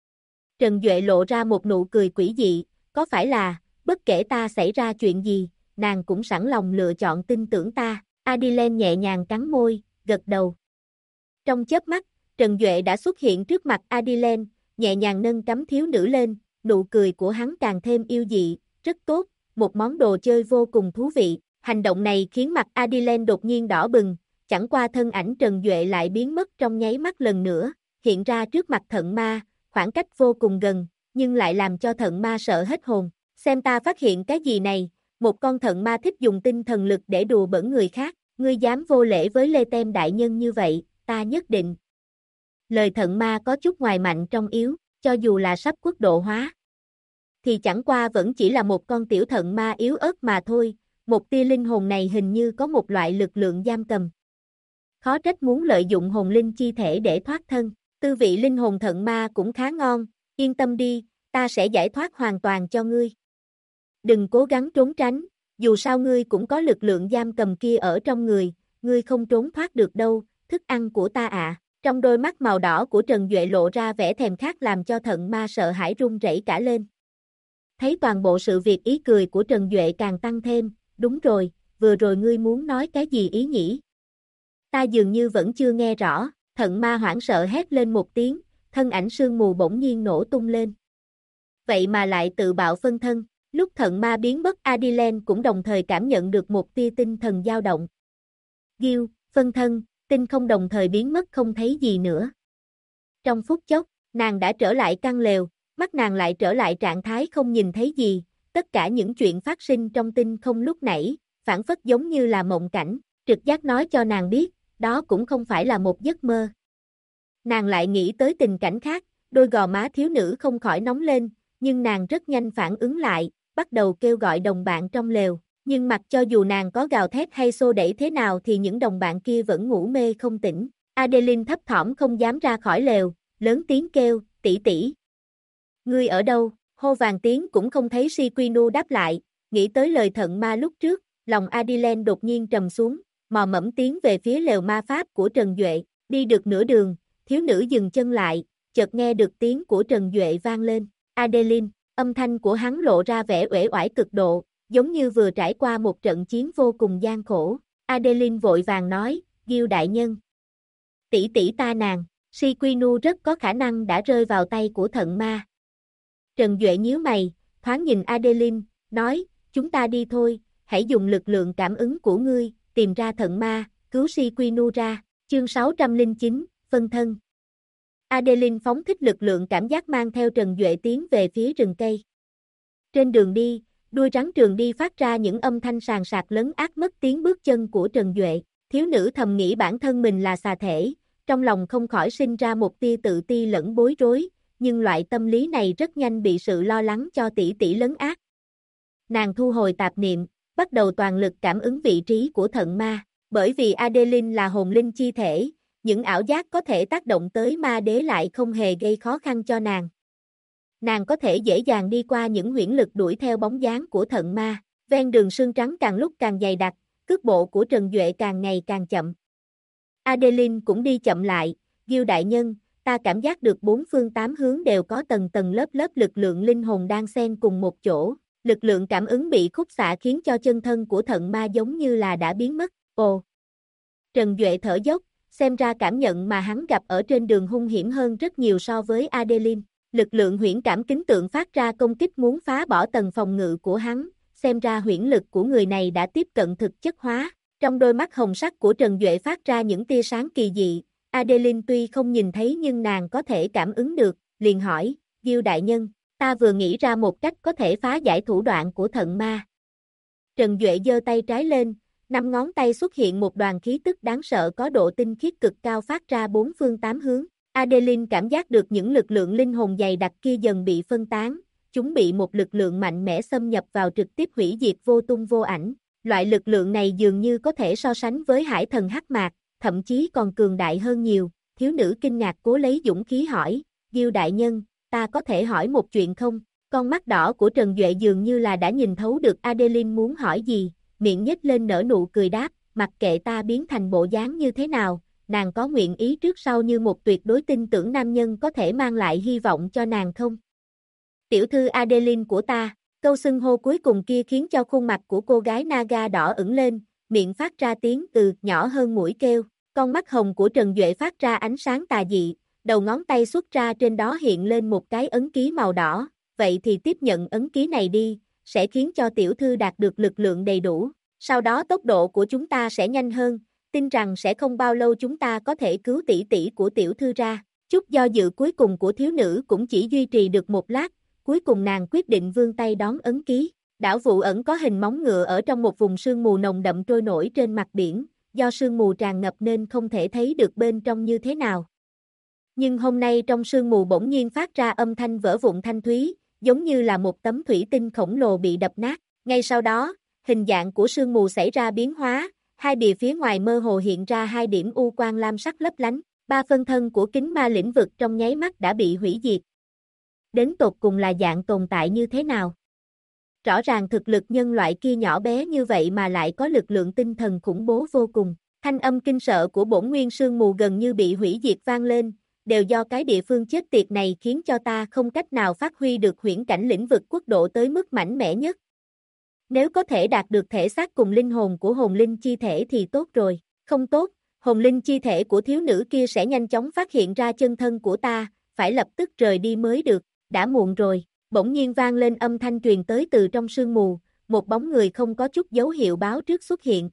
Trần Duệ lộ ra một nụ cười quỷ dị, có phải là, bất kể ta xảy ra chuyện gì, nàng cũng sẵn lòng lựa chọn tin tưởng ta. Adeline nhẹ nhàng cắn môi, gật đầu. Trong chớp mắt, Trần Duệ đã xuất hiện trước mặt Adeline, nhẹ nhàng nâng cằm thiếu nữ lên, nụ cười của hắn càng thêm yêu dị, rất tốt, một món đồ chơi vô cùng thú vị. Hành động này khiến mặt Adeline đột nhiên đỏ bừng, chẳng qua thân ảnh Trần Duệ lại biến mất trong nháy mắt lần nữa, hiện ra trước mặt Thận Ma, khoảng cách vô cùng gần, nhưng lại làm cho Thận Ma sợ hết hồn. Xem ta phát hiện cái gì này, một con Thận Ma thích dùng tinh thần lực để đùa bỡn người khác, ngươi dám vô lễ với Lê Tem đại nhân như vậy, ta nhất định. Lời Thận Ma có chút ngoài mạnh trong yếu, cho dù là sắp quốc độ hóa, thì chẳng qua vẫn chỉ là một con tiểu Thận Ma yếu ớt mà thôi, một tia linh hồn này hình như có một loại lực lượng giam cầm. Khó trách muốn lợi dụng hồn linh chi thể để thoát thân, tư vị linh hồn Thận Ma cũng khá ngon, yên tâm đi, ta sẽ giải thoát hoàn toàn cho ngươi. Đừng cố gắng trốn tránh, dù sao ngươi cũng có lực lượng giam cầm kia ở trong người, ngươi không trốn thoát được đâu, thức ăn của ta ạ. Trong đôi mắt màu đỏ của Trần Duệ lộ ra vẻ thèm khát làm cho Thận Ma sợ hãi run rẩy cả lên. Thấy toàn bộ sự việc ý cười của Trần Duệ càng tăng thêm, đúng rồi, vừa rồi ngươi muốn nói cái gì ý nhỉ? Ta dường như vẫn chưa nghe rõ, Thận Ma hoảng sợ hét lên một tiếng, thân ảnh sương mù bỗng nhiên nổ tung lên. Vậy mà lại tự bạo phân thân, lúc Thận Ma biến mất Adeline cũng đồng thời cảm nhận được một tia tinh thần dao động. Gil, phân thân, tinh không đồng thời biến mất không thấy gì nữa. Trong phút chốc, nàng đã trở lại căn lều, mắt nàng lại trở lại trạng thái không nhìn thấy gì, tất cả những chuyện phát sinh trong tinh không lúc nãy, phản phất giống như là mộng cảnh, trực giác nói cho nàng biết, đó cũng không phải là một giấc mơ. Nàng lại nghĩ tới tình cảnh khác, đôi gò má thiếu nữ không khỏi nóng lên, nhưng nàng rất nhanh phản ứng lại, bắt đầu kêu gọi đồng bạn trong lều, nhưng mặc cho dù nàng có gào thét hay xô đẩy thế nào thì những đồng bạn kia vẫn ngủ mê không tỉnh. Adeline thấp thỏm không dám ra khỏi lều, lớn tiếng kêu, tỷ tỷ. Ngươi ở đâu? Hô vàng tiếng cũng không thấy Sequinu đáp lại, nghĩ tới lời Thận Ma lúc trước, lòng Adeline đột nhiên trầm xuống, mò mẫm tiến về phía lều ma pháp của Trần Duệ, đi được nửa đường, thiếu nữ dừng chân lại, chợt nghe được tiếng của Trần Duệ vang lên, Adeline, âm thanh của hắn lộ ra vẻ uể oải cực độ, giống như vừa trải qua một trận chiến vô cùng gian khổ. Adeline vội vàng nói, Gil đại nhân. Tỷ tỷ ta nàng, Sequinu rất có khả năng đã rơi vào tay của Thận Ma. Trần Duệ nhíu mày, thoáng nhìn Adeline, nói, chúng ta đi thôi, hãy dùng lực lượng cảm ứng của ngươi, tìm ra Thận Ma, cứu Sequinu ra. Chương 609, phân thân. Adeline phóng thích lực lượng cảm giác mang theo Trần Duệ tiến về phía rừng cây. Trên đường đi, đuôi rắn trường đi phát ra những âm thanh sàn sạc lấn át mất tiếng bước chân của Trần Duệ. Thiếu nữ thầm nghĩ bản thân mình là xà thể, trong lòng không khỏi sinh ra một tia tự ti lẫn bối rối, nhưng loại tâm lý này rất nhanh bị sự lo lắng cho tỷ tỷ lấn át. Nàng thu hồi tạp niệm, bắt đầu toàn lực cảm ứng vị trí của Thận Ma, bởi vì Adeline là hồn linh chi thể, những ảo giác có thể tác động tới ma đế lại không hề gây khó khăn cho nàng. Nàng có thể dễ dàng đi qua những huyễn lực đuổi theo bóng dáng của Thận Ma, ven đường sương trắng càng lúc càng dày đặc, cước bộ của Trần Duệ càng ngày càng chậm. Adeline cũng đi chậm lại, Gil đại nhân, ta cảm giác được bốn phương tám hướng đều có tầng tầng lớp lớp lực lượng linh hồn đang xen cùng một chỗ, lực lượng cảm ứng bị khúc xạ khiến cho chân thân của Thận Ma giống như là đã biến mất. Ồ! Trần Duệ thở dốc, xem ra cảm nhận mà hắn gặp ở trên đường hung hiểm hơn rất nhiều so với Adeline. Lực lượng huyễn cảm kính tượng phát ra công kích muốn phá bỏ tầng phòng ngự của hắn, xem ra huyễn lực của người này đã tiếp cận thực chất hóa. Trong đôi mắt hồng sắc của Trần Duệ phát ra những tia sáng kỳ dị, Adeline tuy không nhìn thấy nhưng nàng có thể cảm ứng được, liền hỏi, Gil đại nhân, ta vừa nghĩ ra một cách có thể phá giải thủ đoạn của thận ma. Trần Duệ giơ tay trái lên, 5 ngón tay xuất hiện một đoàn khí tức đáng sợ có độ tinh khiết cực cao phát ra 4 phương 8 hướng. Adeline cảm giác được những lực lượng linh hồn dày đặc kia dần bị phân tán, chúng bị một lực lượng mạnh mẽ xâm nhập vào trực tiếp hủy diệt vô tung vô ảnh. Loại lực lượng này dường như có thể so sánh với hải thần hắc mạc, thậm chí còn cường đại hơn nhiều. Thiếu nữ kinh ngạc cố lấy dũng khí hỏi, Gil đại nhân, ta có thể hỏi một chuyện không? Con mắt đỏ của Trần Duệ dường như là đã nhìn thấu được Adeline muốn hỏi gì, miệng nhếch lên nở nụ cười đáp, mặc kệ ta biến thành bộ dáng như thế nào, nàng có nguyện ý trước sau như một tuyệt đối tin tưởng nam nhân có thể mang lại hy vọng cho nàng không? Tiểu thư Adeline của ta, câu xưng hô cuối cùng kia khiến cho khuôn mặt của cô gái Naga đỏ ửng lên, miệng phát ra tiếng từ nhỏ hơn mũi kêu, con mắt hồng của Trần Duệ phát ra ánh sáng tà dị, đầu ngón tay xuất ra trên đó hiện lên một cái ấn ký màu đỏ, vậy thì tiếp nhận ấn ký này đi, sẽ khiến cho tiểu thư đạt được lực lượng đầy đủ, sau đó tốc độ của chúng ta sẽ nhanh hơn, tin rằng sẽ không bao lâu chúng ta có thể cứu tỷ tỷ của tiểu thư ra. Chút do dự cuối cùng của thiếu nữ cũng chỉ duy trì được một lát, cuối cùng nàng quyết định vươn tay đón ấn ký. Đảo Vụ Ẩn có hình móng ngựa ở trong một vùng sương mù nồng đậm trôi nổi trên mặt biển, do sương mù tràn ngập nên không thể thấy được bên trong như thế nào. Nhưng hôm nay trong sương mù bỗng nhiên phát ra âm thanh vỡ vụn thanh thúy, giống như là một tấm thủy tinh khổng lồ bị đập nát. Ngay sau đó, hình dạng của sương mù xảy ra biến hóa, hai bìa phía ngoài mơ hồ hiện ra hai điểm u quang lam sắc lấp lánh, 3 phân thân của kính ma lĩnh vực trong nháy mắt đã bị hủy diệt. Đến tột cùng là dạng tồn tại như thế nào? Rõ ràng thực lực nhân loại kia nhỏ bé như vậy mà lại có lực lượng tinh thần khủng bố vô cùng. Thanh âm kinh sợ của bổn nguyên sương mù gần như bị hủy diệt vang lên, đều do cái địa phương chết tiệt này khiến cho ta không cách nào phát huy được huyễn cảnh lĩnh vực quốc độ tới mức mạnh mẽ nhất. Nếu có thể đạt được thể xác cùng linh hồn của hồn linh chi thể thì tốt rồi, không tốt, hồn linh chi thể của thiếu nữ kia sẽ nhanh chóng phát hiện ra chân thân của ta, phải lập tức rời đi mới được, đã muộn rồi, bỗng nhiên vang lên âm thanh truyền tới từ trong sương mù, một bóng người không có chút dấu hiệu báo trước xuất hiện.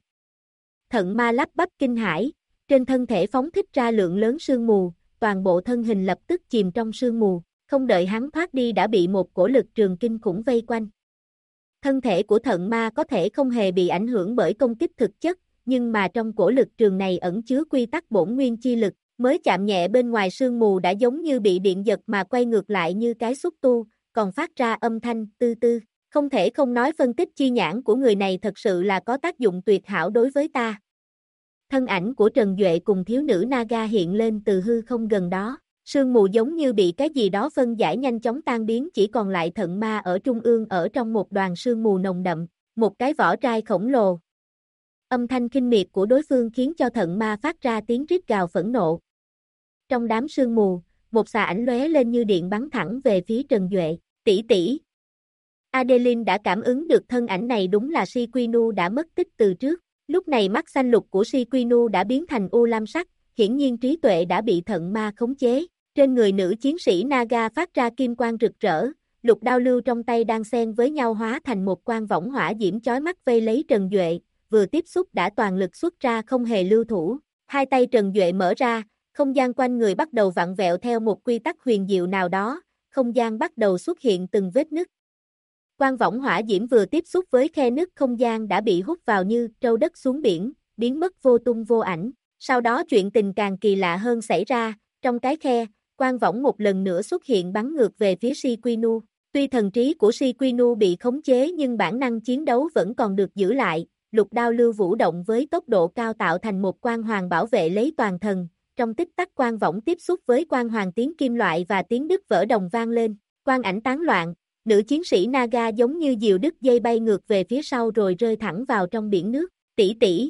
Thận ma lắp bắp kinh hãi, trên thân thể phóng thích ra lượng lớn sương mù, toàn bộ thân hình lập tức chìm trong sương mù, không đợi hắn thoát đi đã bị một cổ lực trường kinh khủng vây quanh. Thân thể của thận ma có thể không hề bị ảnh hưởng bởi công kích thực chất, nhưng mà trong cổ lực trường này ẩn chứa quy tắc bổn nguyên chi lực, mới chạm nhẹ bên ngoài sương mù đã giống như bị điện giật mà quay ngược lại như cái xúc tu, còn phát ra âm thanh tư tư. Không thể không nói phân tích chi nhãn của người này thật sự là có tác dụng tuyệt hảo đối với ta. Thân ảnh của Trần Duệ cùng thiếu nữ Naga hiện lên từ hư không gần đó, sương mù giống như bị cái gì đó phân giải nhanh chóng tan biến, chỉ còn lại thận ma ở trung ương ở trong một đoàn sương mù nồng đậm, một cái vỏ trai khổng lồ. Âm thanh kinh miệt của đối phương khiến cho thận ma phát ra tiếng rít gào phẫn nộ. Trong đám sương mù, một xà ảnh lóe lên như điện bắn thẳng về phía Trần Duệ, tỷ tỷ. Adeline đã cảm ứng được thân ảnh này đúng là Shiquinu đã mất tích từ trước. Lúc này mắt xanh lục của Shiquinu đã biến thành u lam sắc, hiển nhiên trí tuệ đã bị thận ma khống chế. Trên người nữ chiến sĩ Naga phát ra kim quang rực rỡ, lục đao lưu trong tay đang xen với nhau hóa thành một quang võng hỏa diễm chói mắt vây lấy Trần Duệ, vừa tiếp xúc đã toàn lực xuất ra không hề lưu thủ. Hai tay Trần Duệ mở ra, không gian quanh người bắt đầu vặn vẹo theo một quy tắc huyền diệu nào đó, không gian bắt đầu xuất hiện từng vết nứt. Quang võng hỏa diễm vừa tiếp xúc với khe nứt không gian đã bị hút vào như trâu đất xuống biển, biến mất vô tung vô ảnh. Sau đó chuyện tình càng kỳ lạ hơn xảy ra, trong cái khe, quang võng một lần nữa xuất hiện bắn ngược về phía Shiquinu. Tuy thần trí của Shiquinu bị khống chế nhưng bản năng chiến đấu vẫn còn được giữ lại, lục đao lưu vũ động với tốc độ cao tạo thành một quang hoàng bảo vệ lấy toàn thân. Trong tích tắc quang võng tiếp xúc với quang hoàng tiếng kim loại và tiếng đứt vỡ đồng vang lên, quang ảnh tán loạn. Nữ chiến sĩ Naga giống như diều đứt dây bay ngược về phía sau rồi rơi thẳng vào trong biển nước. Tỷ tỷ.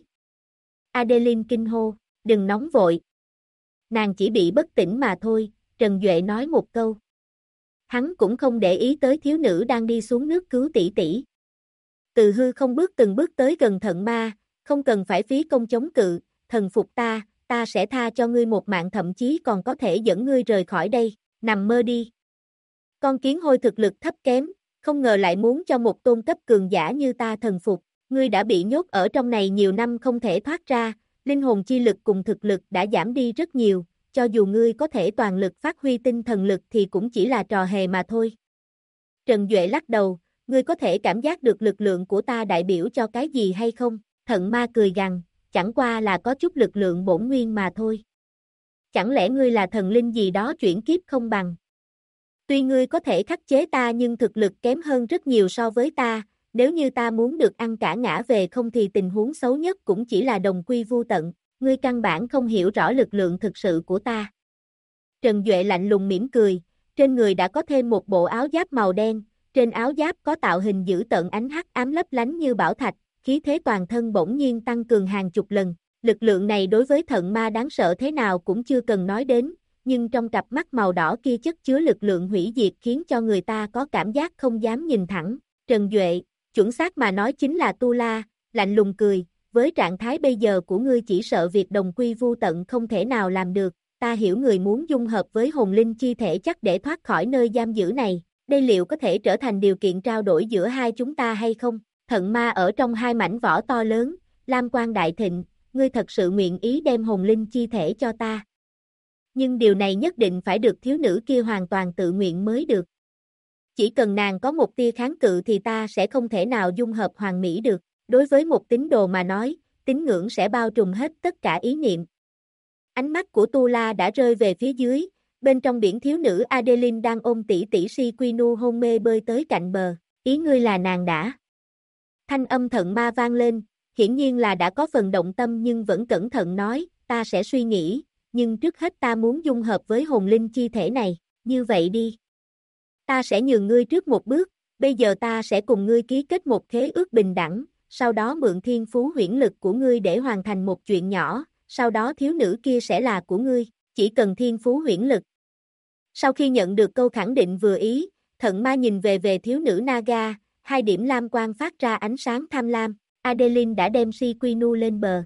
Adeline kinh hô, đừng nóng vội. Nàng chỉ bị bất tỉnh mà thôi, Trần Duệ nói một câu. Hắn cũng không để ý tới thiếu nữ đang đi xuống nước cứu tỷ tỷ. Từ hư không bước từng bước tới gần thận ma, không cần phải phí công chống cự, thần phục ta sẽ tha cho ngươi một mạng, thậm chí còn có thể dẫn ngươi rời khỏi đây, nằm mơ đi. Con kiến hôi thực lực thấp kém, không ngờ lại muốn cho một tôn cấp cường giả như ta thần phục, ngươi đã bị nhốt ở trong này nhiều năm không thể thoát ra, linh hồn chi lực cùng thực lực đã giảm đi rất nhiều, cho dù ngươi có thể toàn lực phát huy tinh thần lực thì cũng chỉ là trò hề mà thôi. Trần Duệ lắc đầu, ngươi có thể cảm giác được lực lượng của ta đại biểu cho cái gì hay không? Thận ma cười gằn, chẳng qua là có chút lực lượng bổn nguyên mà thôi. Chẳng lẽ ngươi là thần linh gì đó chuyển kiếp không bằng? Tuy ngươi có thể khắc chế ta nhưng thực lực kém hơn rất nhiều so với ta, nếu như ta muốn được ăn cả ngã về không thì tình huống xấu nhất cũng chỉ là đồng quy vu tận, ngươi căn bản không hiểu rõ lực lượng thực sự của ta. Trần Duệ lạnh lùng mỉm cười, trên người đã có thêm một bộ áo giáp màu đen, trên áo giáp có tạo hình dữ tợn ánh hắc ám lấp lánh như bảo thạch, khí thế toàn thân bỗng nhiên tăng cường hàng chục lần. Lực lượng này đối với thận ma đáng sợ thế nào cũng chưa cần nói đến, nhưng trong cặp mắt màu đỏ kia chất chứa lực lượng hủy diệt khiến cho người ta có cảm giác không dám nhìn thẳng. Trần Duệ, chuẩn xác mà nói chính là Tu La, lạnh lùng cười, với trạng thái bây giờ của ngươi chỉ sợ việc đồng quy vu tận không thể nào làm được, ta hiểu người muốn dung hợp với hồn linh chi thể chắc để thoát khỏi nơi giam giữ này, đây liệu có thể trở thành điều kiện trao đổi giữa hai chúng ta hay không? Thận ma ở trong hai mảnh vỏ to lớn, lam quang đại thịnh, ngươi thật sự nguyện ý đem hồn linh chi thể cho ta. Nhưng điều này nhất định phải được thiếu nữ kia hoàn toàn tự nguyện mới được. Chỉ cần nàng có một tia kháng cự thì ta sẽ không thể nào dung hợp hoàn mỹ được. Đối với một tín đồ mà nói, tín ngưỡng sẽ bao trùm hết tất cả ý niệm. Ánh mắt của Tu La đã rơi về phía dưới, bên trong biển thiếu nữ Adeline đang ôm tỷ tỷ Shiquinu hôn mê bơi tới cạnh bờ. Ý ngươi là nàng đã. Thanh âm thận ma vang lên, hiển nhiên là đã có phần động tâm nhưng vẫn cẩn thận nói, ta sẽ suy nghĩ, nhưng trước hết ta muốn dung hợp với hồn linh chi thể này, như vậy đi. Ta sẽ nhường ngươi trước một bước, bây giờ ta sẽ cùng ngươi ký kết một khế ước bình đẳng, sau đó mượn thiên phú huyễn lực của ngươi để hoàn thành một chuyện nhỏ, sau đó thiếu nữ kia sẽ là của ngươi, chỉ cần thiên phú huyễn lực. Sau khi nhận được câu khẳng định vừa ý, thận ma nhìn về thiếu nữ Naga, hai điểm lam quang phát ra ánh sáng tham lam, Adeline đã đem Shiquinu lên bờ.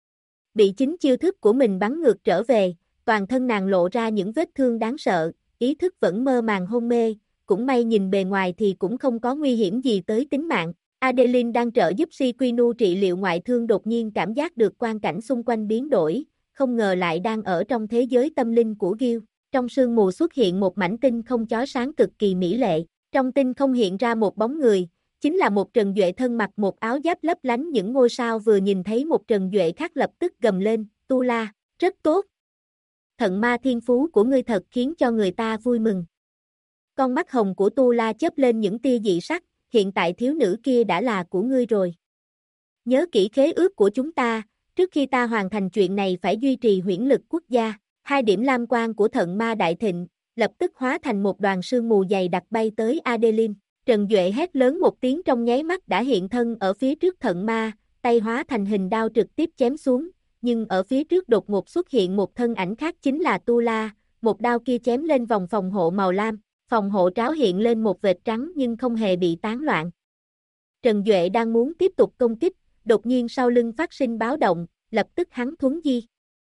Bị chính chiêu thức của mình bắn ngược trở về, toàn thân nàng lộ ra những vết thương đáng sợ, ý thức vẫn mơ màng hôn mê, cũng may nhìn bề ngoài thì cũng không có nguy hiểm gì tới tính mạng. Adeline đang trợ giúp Shiquinu trị liệu ngoại thương đột nhiên cảm giác được quang cảnh xung quanh biến đổi, không ngờ lại đang ở trong thế giới tâm linh của Gil. Trong sương mù xuất hiện một mảnh tinh không chói sáng cực kỳ mỹ lệ, trong tinh không hiện ra một bóng người, chính là một Trần Duệ thân mặc một áo giáp lấp lánh những ngôi sao vừa nhìn thấy một Trần Duệ khác lập tức gầm lên, Tu La, rất tốt. Thận ma thiên phú của ngươi thật khiến cho người ta vui mừng. Con mắt hồng của Tu La chớp lên những tia dị sắc, hiện tại thiếu nữ kia đã là của ngươi rồi. Nhớ kỹ khế ước của chúng ta, trước khi ta hoàn thành chuyện này phải duy trì huyễn lực quốc gia. Hai điểm lam quang của thận ma đại thịnh, lập tức hóa thành một đoàn sương mù dày đặc bay tới Adeline. Trần Duệ hét lớn một tiếng trong nháy mắt đã hiện thân ở phía trước thận ma, tay hóa thành hình đao trực tiếp chém xuống, nhưng ở phía trước đột ngột xuất hiện một thân ảnh khác chính là Tu La, một đao kia chém lên vòng phòng hộ màu lam, phòng hộ tráo hiện lên một vệt trắng nhưng không hề bị tán loạn. Trần Duệ đang muốn tiếp tục công kích, đột nhiên sau lưng phát sinh báo động, lập tức hắn thuấn di.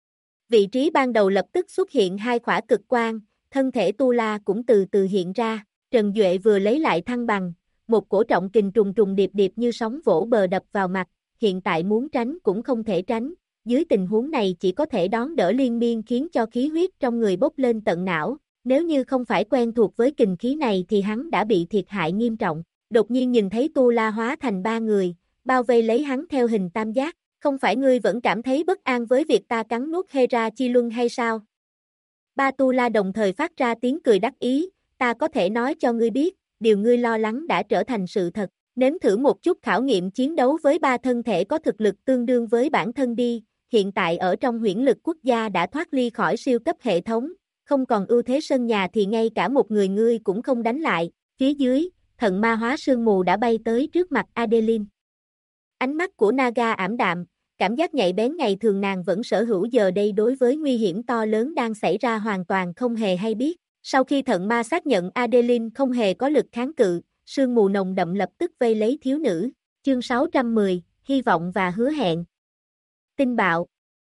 Vị trí ban đầu lập tức xuất hiện hai khỏa cực quang, thân thể Tu La cũng từ từ hiện ra, Trần Duệ vừa lấy lại thăng bằng, một cổ trọng kình trùng trùng điệp điệp như sóng vỗ bờ đập vào mặt, hiện tại muốn tránh cũng không thể tránh, dưới tình huống này chỉ có thể đón đỡ liên miên khiến cho khí huyết trong người bốc lên tận não, nếu như không phải quen thuộc với kình khí này thì hắn đã bị thiệt hại nghiêm trọng, đột nhiên nhìn thấy Tu La hóa thành ba người, bao vây lấy hắn theo hình tam giác. Không phải ngươi vẫn cảm thấy bất an với việc ta cắn nuốt Hera Chi Luân hay sao? Ba Tu La đồng thời phát ra tiếng cười đắc ý, ta có thể nói cho ngươi biết, điều ngươi lo lắng đã trở thành sự thật, nếm thử một chút khảo nghiệm chiến đấu với ba thân thể có thực lực tương đương với bản thân đi, hiện tại ở trong huyễn lực quốc gia đã thoát ly khỏi siêu cấp hệ thống, không còn ưu thế sân nhà thì ngay cả một người ngươi cũng không đánh lại, phía dưới, thận ma hóa sương mù đã bay tới trước mặt Adeline. Ánh mắt của Naga ảm đạm, cảm giác nhạy bén ngày thường nàng vẫn sở hữu giờ đây đối với nguy hiểm to lớn đang xảy ra hoàn toàn không hề hay biết. Sau khi thận ma xác nhận Adeline không hề có lực kháng cự, sương mù nồng đậm lập tức vây lấy thiếu nữ. Chương 610, hy vọng và hứa hẹn. Tinh bạo.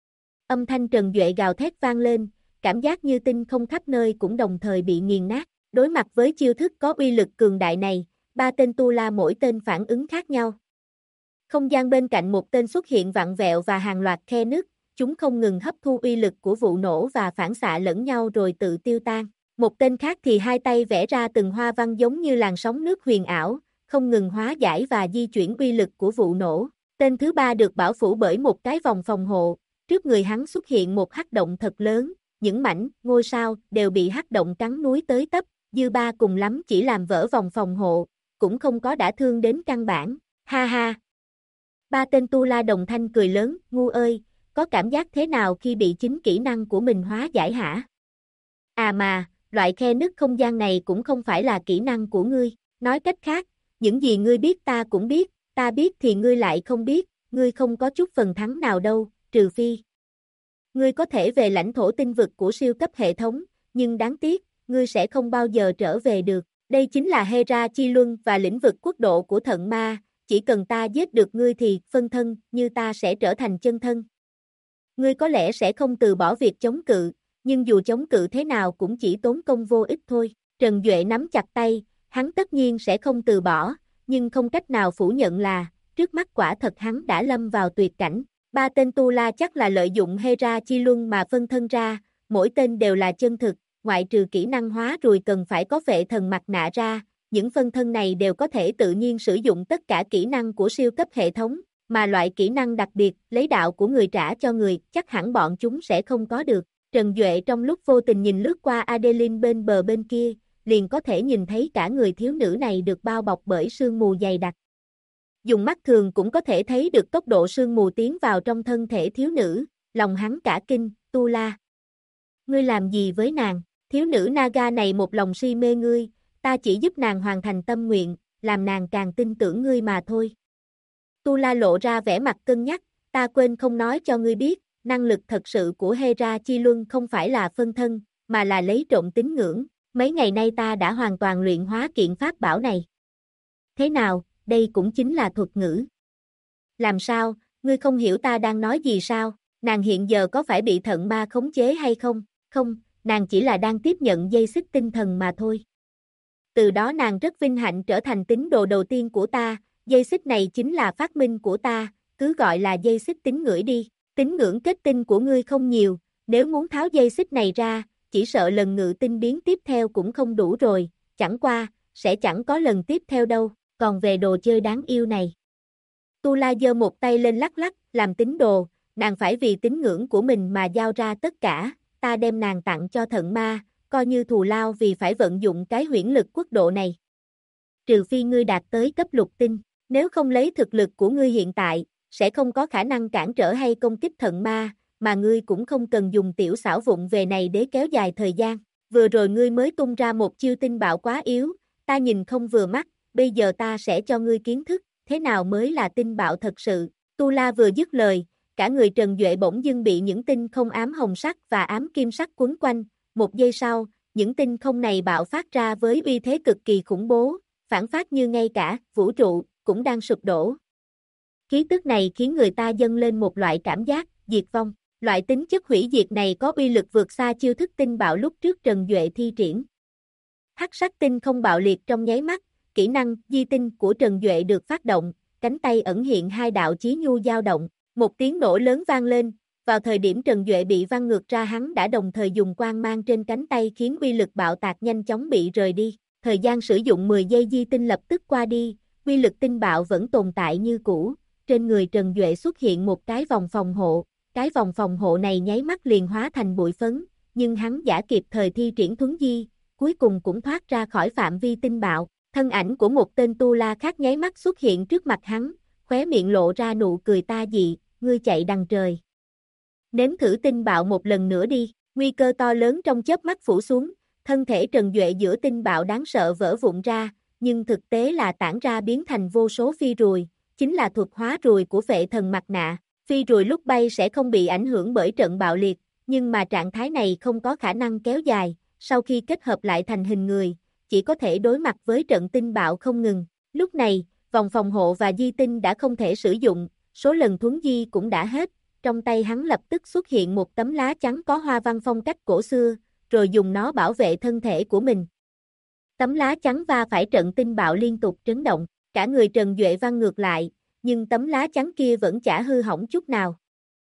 Âm thanh Trần Duệ gào thét vang lên, cảm giác như tinh không khắp nơi cũng đồng thời bị nghiền nát. Đối mặt với chiêu thức có uy lực cường đại này, Ba tên tu la mỗi tên phản ứng khác nhau. Không gian bên cạnh một tên xuất hiện vặn vẹo và hàng loạt khe nứt, chúng không ngừng hấp thu uy lực của vụ nổ và phản xạ lẫn nhau rồi tự tiêu tan. Một tên khác thì hai tay vẽ ra từng hoa văn giống như làn sóng nước huyền ảo, không ngừng hóa giải và di chuyển uy lực của vụ nổ. Tên thứ ba được bảo phủ bởi một cái vòng phòng hộ, trước người hắn xuất hiện một hắc động thật lớn, những mảnh ngôi sao đều bị hắc động cắn núi tới tấp, dư ba cùng lắm chỉ làm vỡ vòng phòng hộ, cũng không có đả thương đến căn bản. Ha ha! Ba tên tu la đồng thanh cười lớn, ngu ơi, có cảm giác thế nào khi bị chính kỹ năng của mình hóa giải hả? À mà, loại khe nứt không gian này cũng không phải là kỹ năng của ngươi, nói cách khác, những gì ngươi biết ta cũng biết, ta biết thì ngươi lại không biết, ngươi không có chút phần thắng nào đâu, trừ phi. Ngươi có thể về lãnh thổ tinh vực của siêu cấp hệ thống, nhưng đáng tiếc, ngươi sẽ không bao giờ trở về được. Đây chính là Hera Chi Luân và lĩnh vực quốc độ của thận ma, chỉ cần ta giết được ngươi thì phân thân như ta sẽ trở thành chân thân. Ngươi có lẽ sẽ không từ bỏ việc chống cự, nhưng dù chống cự thế nào cũng chỉ tốn công vô ích thôi. Trần Duệ nắm chặt tay, hắn tất nhiên sẽ không từ bỏ, nhưng không cách nào phủ nhận là, trước mắt quả thật hắn đã lâm vào tuyệt cảnh. Ba tên tu la chắc là lợi dụng Hera Chi Luân mà phân thân ra, mỗi tên đều là chân thực, ngoại trừ kỹ năng hóa rồi cần phải có vệ thần mặt nạ ra, những phân thân này đều có thể tự nhiên sử dụng tất cả kỹ năng của siêu cấp hệ thống, mà loại kỹ năng đặc biệt, lấy đạo của người trả cho người, chắc hẳn bọn chúng sẽ không có được. Trần Duệ trong lúc vô tình nhìn lướt qua Adeline bên bờ bên kia, liền có thể nhìn thấy cả người thiếu nữ này được bao bọc bởi sương mù dày đặc. Dùng mắt thường cũng có thể thấy được tốc độ sương mù tiến vào trong thân thể thiếu nữ, lòng hắn cả kinh, tu la. Ngươi làm gì với nàng? Thiếu nữ Naga này một lòng si mê ngươi, ta chỉ giúp nàng hoàn thành tâm nguyện, làm nàng càng tin tưởng ngươi mà thôi. Tu la lộ ra vẻ mặt cân nhắc, ta quên không nói cho ngươi biết, năng lực thật sự của Hera Chi Luân không phải là phân thân, mà là lấy trộm tín ngưỡng, mấy ngày nay ta đã hoàn toàn luyện hóa kiện pháp bảo này. Thế nào, đây cũng chính là thuật ngữ. Làm sao, ngươi không hiểu ta đang nói gì sao, nàng hiện giờ có phải bị thận ma khống chế hay không? Không, nàng chỉ là đang tiếp nhận dây xích tinh thần mà thôi. Từ đó nàng rất vinh hạnh trở thành tín đồ đầu tiên của ta, dây xích này chính là phát minh của ta, cứ gọi là dây xích tín ngưỡng đi. Tín ngưỡng kết tinh của ngươi không nhiều, nếu muốn tháo dây xích này ra, chỉ sợ lần ngự tinh biến tiếp theo cũng không đủ rồi, chẳng qua, sẽ chẳng có lần tiếp theo đâu, còn về đồ chơi đáng yêu này. Tu La giơ một tay lên lắc lắc, làm tín đồ, nàng phải vì tín ngưỡng của mình mà giao ra tất cả, ta đem nàng tặng cho thận ma, coi như thù lao vì phải vận dụng cái huyễn lực quốc độ này. Trừ phi ngươi đạt tới cấp lục tinh, nếu không lấy thực lực của ngươi hiện tại, sẽ không có khả năng cản trở hay công kích thận ma, mà ngươi cũng không cần dùng tiểu xảo vụng về này để kéo dài thời gian. Vừa rồi ngươi mới tung ra một chiêu tinh bạo quá yếu, ta nhìn không vừa mắt, bây giờ ta sẽ cho ngươi kiến thức, thế nào mới là tinh bạo thật sự. Tu La vừa dứt lời, cả người Trần Duệ bỗng dưng bị những tinh không ám hồng sắc và ám kim sắc quấn quanh, một giây sau, những tinh không này bạo phát ra với uy thế cực kỳ khủng bố, phản phát như ngay cả vũ trụ cũng đang sụp đổ. Khí tức này khiến người ta dâng lên một loại cảm giác diệt vong. Loại tính chất hủy diệt này có uy lực vượt xa chiêu thức tinh bạo lúc trước Trần Duệ thi triển. Hắc sắc tinh không bạo liệt trong nháy mắt, kỹ năng di tinh của Trần Duệ được phát động, cánh tay ẩn hiện hai đạo chí nhu dao động, một tiếng nổ lớn vang lên, vào thời điểm Trần Duệ bị văng ngược ra hắn đã đồng thời dùng quang mang trên cánh tay khiến uy lực bạo tạc nhanh chóng bị rời đi. Thời gian sử dụng 10 giây di tinh lập tức qua đi, uy lực tinh bạo vẫn tồn tại như cũ, trên người Trần Duệ xuất hiện một cái vòng phòng hộ. Cái vòng phòng hộ này nháy mắt liền hóa thành bụi phấn, nhưng hắn giả kịp thời thi triển thuấn di, cuối cùng cũng thoát ra khỏi phạm vi tinh bạo. Thân ảnh của một tên tu la khác nháy mắt xuất hiện trước mặt hắn, khóe miệng lộ ra nụ cười ta dị, ngươi chạy đằng trời. Nếm thử tinh bạo một lần nữa đi, nguy cơ to lớn trong chớp mắt phủ xuống, thân thể Trần Duệ giữa tinh bạo đáng sợ vỡ vụn ra, nhưng thực tế là tản ra biến thành vô số phi ruồi, chính là thuật hóa ruồi của vệ thần mặt nạ. Phi ruồi lúc bay sẽ không bị ảnh hưởng bởi trận bạo liệt, nhưng mà trạng thái này không có khả năng kéo dài, sau khi kết hợp lại thành hình người, chỉ có thể đối mặt với trận tinh bạo không ngừng. Lúc này, vòng phòng hộ và di tinh đã không thể sử dụng, số lần thuấn di cũng đã hết, trong tay hắn lập tức xuất hiện một tấm lá trắng có hoa văn phong cách cổ xưa, rồi dùng nó bảo vệ thân thể của mình. Tấm lá chắn va phải trận tinh bạo liên tục chấn động, cả người Trần Duệ văng ngược lại, nhưng tấm lá chắn kia vẫn chả hư hỏng chút nào.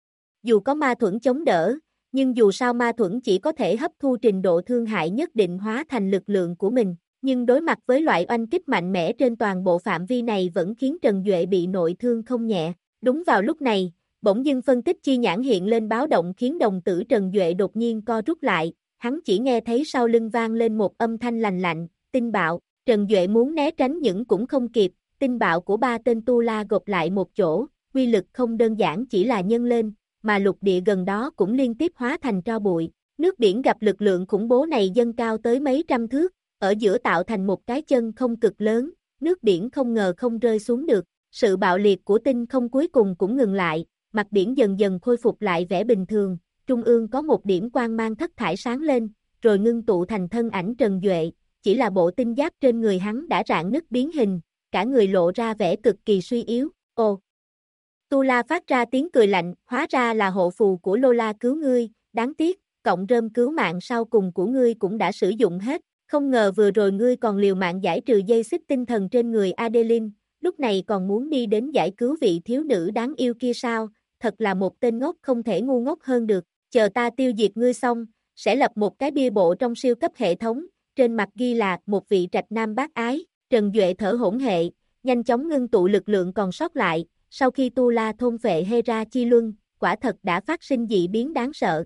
Dù có ma thuẫn chống đỡ, nhưng dù sao ma thuẫn chỉ có thể hấp thu trình độ thương hại nhất định hóa thành lực lượng của mình, nhưng đối mặt với loại oanh kích mạnh mẽ trên toàn bộ phạm vi này vẫn khiến Trần Duệ bị nội thương không nhẹ. Đúng vào lúc này, bỗng dưng phân tích chi nhãn hiện lên báo động khiến đồng tử Trần Duệ đột nhiên co rút lại, hắn chỉ nghe thấy sau lưng vang lên một âm thanh lành lạnh, tinh bạo, Trần Duệ muốn né tránh nhưng cũng không kịp, tinh bạo của ba tên tu la gộp lại một chỗ, uy lực không đơn giản chỉ là nhân lên, mà lục địa gần đó cũng liên tiếp hóa thành tro bụi, nước biển gặp lực lượng khủng bố này dâng cao tới mấy trăm thước, ở giữa tạo thành một cái chân không cực lớn, nước biển không ngờ không rơi xuống được, sự bạo liệt của tinh không cuối cùng cũng ngừng lại, mặt biển dần dần khôi phục lại vẻ bình thường, trung ương có một điểm quang mang thất thải sáng lên, rồi ngưng tụ thành thân ảnh Trần Duệ, chỉ là bộ tinh giáp trên người hắn đã rạn nứt biến hình, cả người lộ ra vẻ cực kỳ suy yếu, ồ. Tu La phát ra tiếng cười lạnh, hóa ra là hộ phù của Lola cứu ngươi, đáng tiếc, cộng rơm cứu mạng sau cùng của ngươi cũng đã sử dụng hết, không ngờ vừa rồi ngươi còn liều mạng giải trừ dây xích tinh thần trên người Adeline, lúc này còn muốn đi đến giải cứu vị thiếu nữ đáng yêu kia sao, thật là một tên ngốc không thể ngu ngốc hơn được, chờ ta tiêu diệt ngươi xong, sẽ lập một cái bia bộ trong siêu cấp hệ thống, trên mặt ghi là một vị trạch nam bác ái, Trần Duệ thở hổn hệ, nhanh chóng ngưng tụ lực lượng còn sót lại, sau khi Tu La thôn phệ Hera Chi Luân, quả thật đã phát sinh dị biến đáng sợ.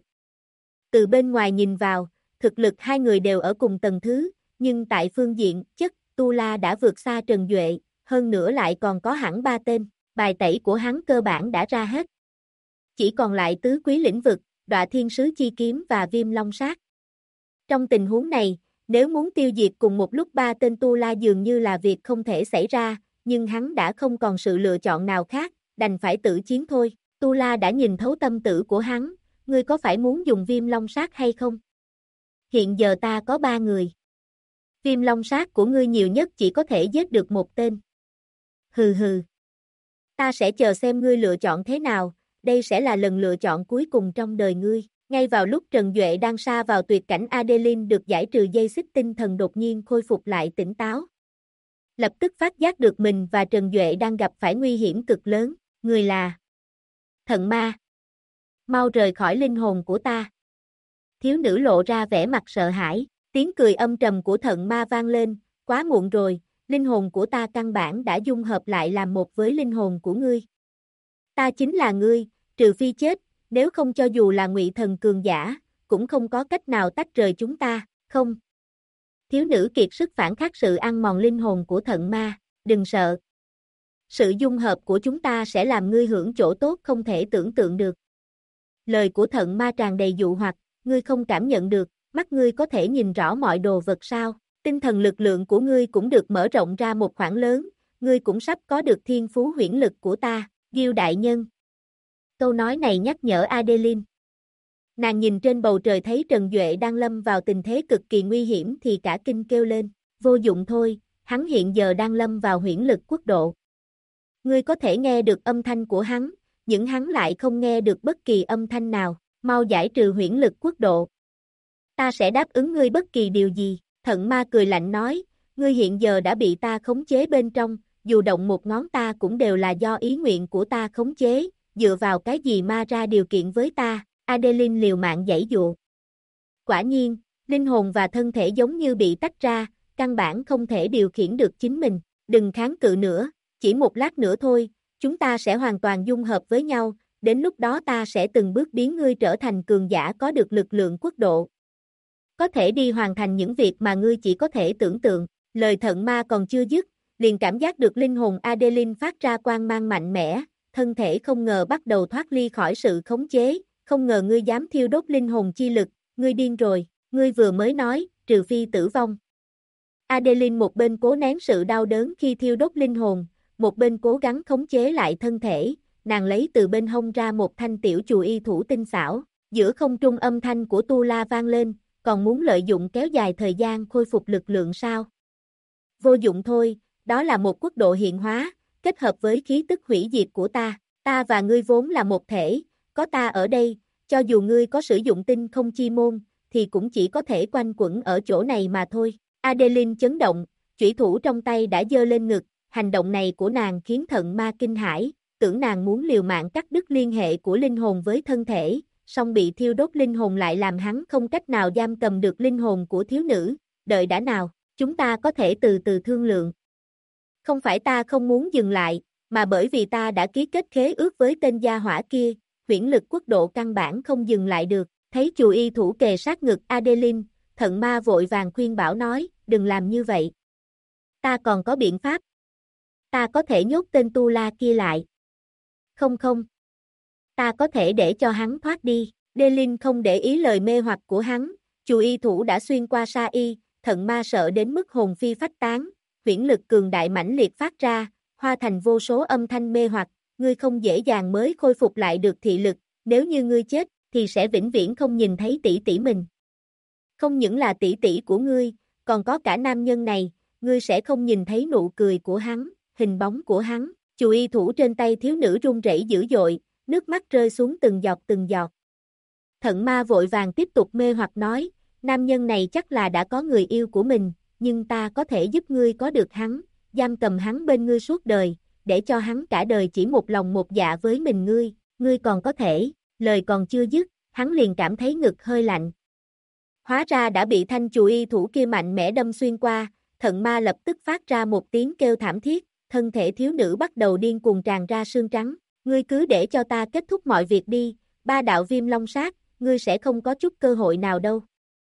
Từ bên ngoài nhìn vào, thực lực hai người đều ở cùng tầng thứ, nhưng tại phương diện chất, Tu La đã vượt xa Trần Duệ, hơn nữa lại còn có hẳn 3 tên, bài tẩy của hắn cơ bản đã ra hết. Chỉ còn lại tứ quý lĩnh vực, Đọa Thiên Sứ Chi Kiếm và Viêm Long Sát. Trong tình huống này, nếu muốn tiêu diệt cùng một lúc 3 tên Tu La dường như là việc không thể xảy ra, nhưng hắn đã không còn sự lựa chọn nào khác, đành phải tự chiến thôi. Tu La đã nhìn thấu tâm tử của hắn, ngươi có phải muốn dùng Viêm Long Sát hay không? Hiện giờ ta có 3 người. Viêm Long Sát của ngươi nhiều nhất chỉ có thể giết được một tên. Hừ hừ. Ta sẽ chờ xem ngươi lựa chọn thế nào, đây sẽ là lần lựa chọn cuối cùng trong đời ngươi. Ngay vào lúc Trần Duệ đang sa vào tuyệt cảnh, Adeline được giải trừ dây xích tinh thần đột nhiên khôi phục lại tỉnh táo. Lập tức phát giác được mình và Trần Duệ đang gặp phải nguy hiểm cực lớn, người là Thận Ma. Mau rời khỏi linh hồn của ta. Thiếu nữ lộ ra vẻ mặt sợ hãi, tiếng cười âm trầm của Thận Ma vang lên, quá muộn rồi, linh hồn của ta căn bản đã dung hợp lại làm một với linh hồn của ngươi. Ta chính là ngươi, trừ phi chết, nếu không cho dù là ngụy thần cường giả, cũng không có cách nào tách rời chúng ta, không. Thiếu nữ kiệt sức phản kháng sự ăn mòn linh hồn của Thận Ma, đừng sợ. Sự dung hợp của chúng ta sẽ làm ngươi hưởng chỗ tốt không thể tưởng tượng được. Lời của Thận Ma tràn đầy dụ hoặc, ngươi không cảm nhận được, mắt ngươi có thể nhìn rõ mọi đồ vật sao, tinh thần lực lượng của ngươi cũng được mở rộng ra một khoảng lớn, ngươi cũng sắp có được thiên phú huyễn lực của ta, Gil đại nhân. Câu nói này nhắc nhở Adeline. Nàng nhìn trên bầu trời thấy Trần Duệ đang lâm vào tình thế cực kỳ nguy hiểm thì cả kinh kêu lên, vô dụng thôi, hắn hiện giờ đang lâm vào huyễn lực quốc độ. Ngươi có thể nghe được âm thanh của hắn, nhưng hắn lại không nghe được bất kỳ âm thanh nào, mau giải trừ huyễn lực quốc độ. Ta sẽ đáp ứng ngươi bất kỳ điều gì, Thận Ma cười lạnh nói, ngươi hiện giờ đã bị ta khống chế bên trong, dù động một ngón ta cũng đều là do ý nguyện của ta khống chế, dựa vào cái gì ma ra điều kiện với ta, Adeline liều mạng giãy dụa. Quả nhiên, linh hồn và thân thể giống như bị tách ra, căn bản không thể điều khiển được chính mình, đừng kháng cự nữa, chỉ một lát nữa thôi, chúng ta sẽ hoàn toàn dung hợp với nhau, đến lúc đó ta sẽ từng bước biến ngươi trở thành cường giả có được lực lượng quốc độ. Có thể đi hoàn thành những việc mà ngươi chỉ có thể tưởng tượng, lời Thận Ma còn chưa dứt, liền cảm giác được linh hồn Adeline phát ra quang mang mạnh mẽ, thân thể không ngờ bắt đầu thoát ly khỏi sự khống chế, không ngờ ngươi dám thiêu đốt linh hồn chi lực, ngươi điên rồi, ngươi vừa mới nói, trừ phi tử vong. Adeline một bên cố nén sự đau đớn khi thiêu đốt linh hồn, một bên cố gắng khống chế lại thân thể, nàng lấy từ bên hông ra một thanh tiểu chùy y thủ tinh xảo, giữa không trung âm thanh của Tu La vang lên, còn muốn lợi dụng kéo dài thời gian khôi phục lực lượng sao? Vô dụng thôi, đó là một quốc độ hiện hóa, kết hợp với khí tức hủy diệt của ta và ngươi vốn là một thể, có ta ở đây, cho dù ngươi có sử dụng tinh không chi môn, thì cũng chỉ có thể quanh quẩn ở chỗ này mà thôi. Adeline chấn động, chủy thủ trong tay đã giơ lên ngực, hành động này của nàng khiến thận ma kinh hãi, tưởng nàng muốn liều mạng cắt đứt liên hệ của linh hồn với thân thể, song bị thiêu đốt linh hồn lại làm hắn không cách nào giam cầm được linh hồn của thiếu nữ, đợi đã nào, chúng ta có thể từ từ thương lượng. Không phải ta không muốn dừng lại, mà bởi vì ta đã ký kết khế ước với tên gia hỏa kia, huyễn lực quốc độ căn bản không dừng lại được, thấy chù y thủ kề sát ngực Adeline, thận ma vội vàng khuyên bảo nói, đừng làm như vậy. Ta còn có biện pháp. Ta có thể nhốt tên Tu La kia lại. Không không. Ta có thể để cho hắn thoát đi. Delin không để ý lời mê hoặc của hắn, chù y thủ đã xuyên qua sa y, thận ma sợ đến mức hồn phi phách tán, huyễn lực cường đại mãnh liệt phát ra, hóa thành vô số âm thanh mê hoặc, ngươi không dễ dàng mới khôi phục lại được thị lực, nếu như ngươi chết, thì sẽ vĩnh viễn không nhìn thấy tỷ tỷ mình. Không những là tỷ tỷ của ngươi, còn có cả nam nhân này, ngươi sẽ không nhìn thấy nụ cười của hắn, hình bóng của hắn. Chù y thủ trên tay thiếu nữ run rẩy dữ dội, nước mắt rơi xuống từng giọt từng giọt. Thận ma vội vàng tiếp tục mê hoặc nói, nam nhân này chắc là đã có người yêu của mình, nhưng ta có thể giúp ngươi có được hắn, giam cầm hắn bên ngươi suốt đời, để cho hắn cả đời chỉ một lòng một dạ với mình ngươi còn có thể, lời còn chưa dứt, hắn liền cảm thấy ngực hơi lạnh. Hóa ra đã bị thanh chù y thủ kia mạnh mẽ đâm xuyên qua, thận ma lập tức phát ra một tiếng kêu thảm thiết, thân thể thiếu nữ bắt đầu điên cuồng tràn ra sương trắng, ngươi cứ để cho ta kết thúc mọi việc đi, ba đạo viêm long sát, ngươi sẽ không có chút cơ hội nào đâu.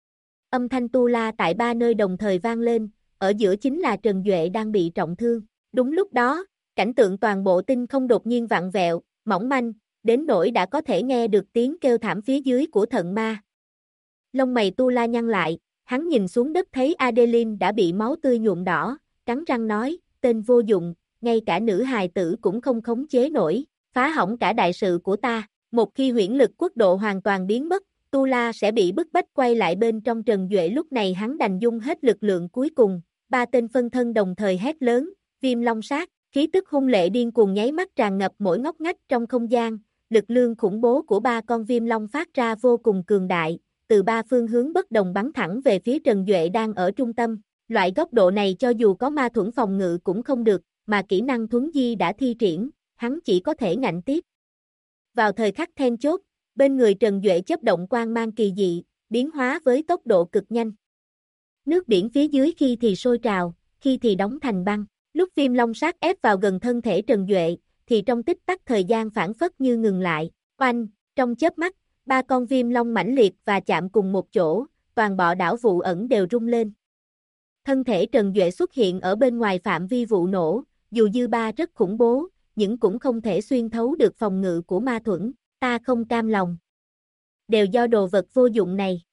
Âm thanh tu la tại ba nơi đồng thời vang lên, ở giữa chính là Trần Duệ đang bị trọng thương. Đúng lúc đó, cảnh tượng toàn bộ tinh không đột nhiên vặn vẹo, mỏng manh, đến nỗi đã có thể nghe được tiếng kêu thảm phía dưới của thận ma. Lông mày tu la nhăn lại, hắn nhìn xuống đất thấy Adeline đã bị máu tươi nhuộm đỏ, cắn răng nói, tên vô dụng, ngay cả nữ hài tử cũng không khống chế nổi, phá hỏng cả đại sự của ta. Một khi huyễn lực quốc độ hoàn toàn biến mất, Tu La sẽ bị bức bách quay lại bên trong Trần Duệ, lúc này hắn đành dung hết lực lượng cuối cùng, ba tên phân thân đồng thời hét lớn, viêm long sát, khí tức hung lệ điên cuồng nháy mắt tràn ngập mỗi ngóc ngách trong không gian, lực lượng khủng bố của ba con viêm long phát ra vô cùng cường đại, từ ba phương hướng bất đồng bắn thẳng về phía Trần Duệ đang ở trung tâm, loại góc độ này cho dù có ma thuẫn phòng ngự cũng không được, mà kỹ năng thuấn di đã thi triển, hắn chỉ có thể ngạnh tiếp. Vào thời khắc then chốt, bên người Trần Duệ chớp động quang mang kỳ dị, biến hóa với tốc độ cực nhanh. Nước biển phía dưới khi thì sôi trào, khi thì đóng thành băng, lúc viêm long sát ép vào gần thân thể Trần Duệ, thì trong tích tắc thời gian phảng phất như ngừng lại, oanh, trong chớp mắt, ba con viêm long mãnh liệt và chạm cùng một chỗ, toàn bộ đảo vụ ẩn đều rung lên. Thân thể Trần Duệ xuất hiện ở bên ngoài phạm vi vụ nổ, dù dư ba rất khủng bố, nhưng cũng không thể xuyên thấu được phòng ngự của ma thuẫn, ta không cam lòng. Đều do đồ vật vô dụng này.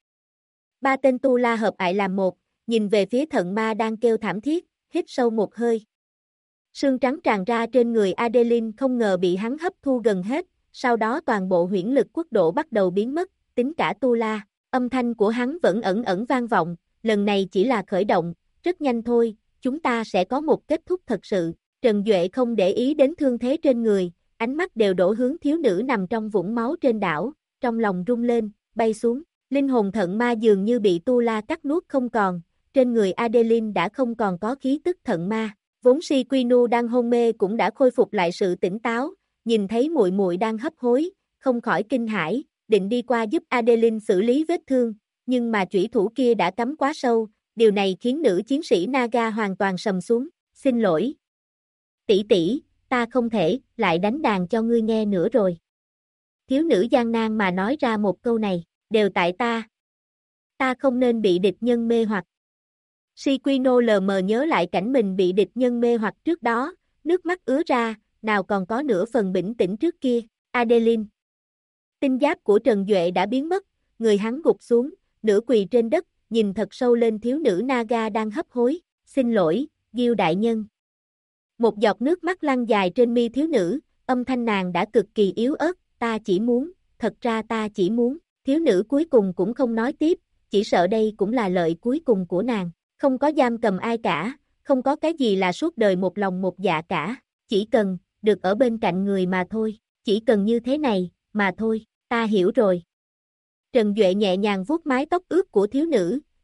Ba tên tu la hợp ại làm một, nhìn về phía thận ma đang kêu thảm thiết, hít sâu một hơi. Sương trắng tràn ra trên người Adeline không ngờ bị hắn hấp thu gần hết, sau đó toàn bộ huyễn lực quốc độ bắt đầu biến mất, tính cả tu la, âm thanh của hắn vẫn ẩn ẩn vang vọng, lần này chỉ là khởi động, rất nhanh thôi, chúng ta sẽ có một kết thúc thật sự. Trần Duệ không để ý đến thương thế trên người, ánh mắt đều đổ hướng thiếu nữ nằm trong vũng máu trên đảo, trong lòng rung lên, bay xuống, linh hồn thận ma dường như bị tu la cắt nuốt không còn, trên người Adeline đã không còn có khí tức thận ma, vốn Si Quy đang hôn mê cũng đã khôi phục lại sự tỉnh táo, nhìn thấy muội muội đang hấp hối, không khỏi kinh hãi, định đi qua giúp Adeline xử lý vết thương, nhưng mà chủy thủ kia đã cắm quá sâu, điều này khiến nữ chiến sĩ Naga hoàn toàn sầm xuống, xin lỗi. Tỷ tỷ, ta không thể lại đánh đàn cho ngươi nghe nữa rồi. Thiếu nữ gian nan mà nói ra một câu này, đều tại ta. Ta không nên bị địch nhân mê hoặc. Si Quy lờ mờ nhớ lại cảnh mình bị địch nhân mê hoặc trước đó, nước mắt ứa ra, nào còn có nửa phần bình tĩnh trước kia. Adeline. Tinh giáp của Trần Duệ đã biến mất, người hắn gục xuống, nửa quỳ trên đất, nhìn thật sâu lên thiếu nữ Naga đang hấp hối. Xin lỗi, Gil đại nhân. Một giọt nước mắt lăn dài trên mi thiếu nữ, âm thanh nàng đã cực kỳ yếu ớt, ta chỉ muốn, thật ra ta chỉ muốn, thiếu nữ cuối cùng cũng không nói tiếp, chỉ sợ đây cũng là lợi cuối cùng của nàng, không có giam cầm ai cả, không có cái gì là suốt đời một lòng một dạ cả, chỉ cần, được ở bên cạnh người mà thôi, chỉ cần như thế này, mà thôi, ta hiểu rồi. Trần Duệ nhẹ nhàng vuốt mái tóc ướt của thiếu nữ,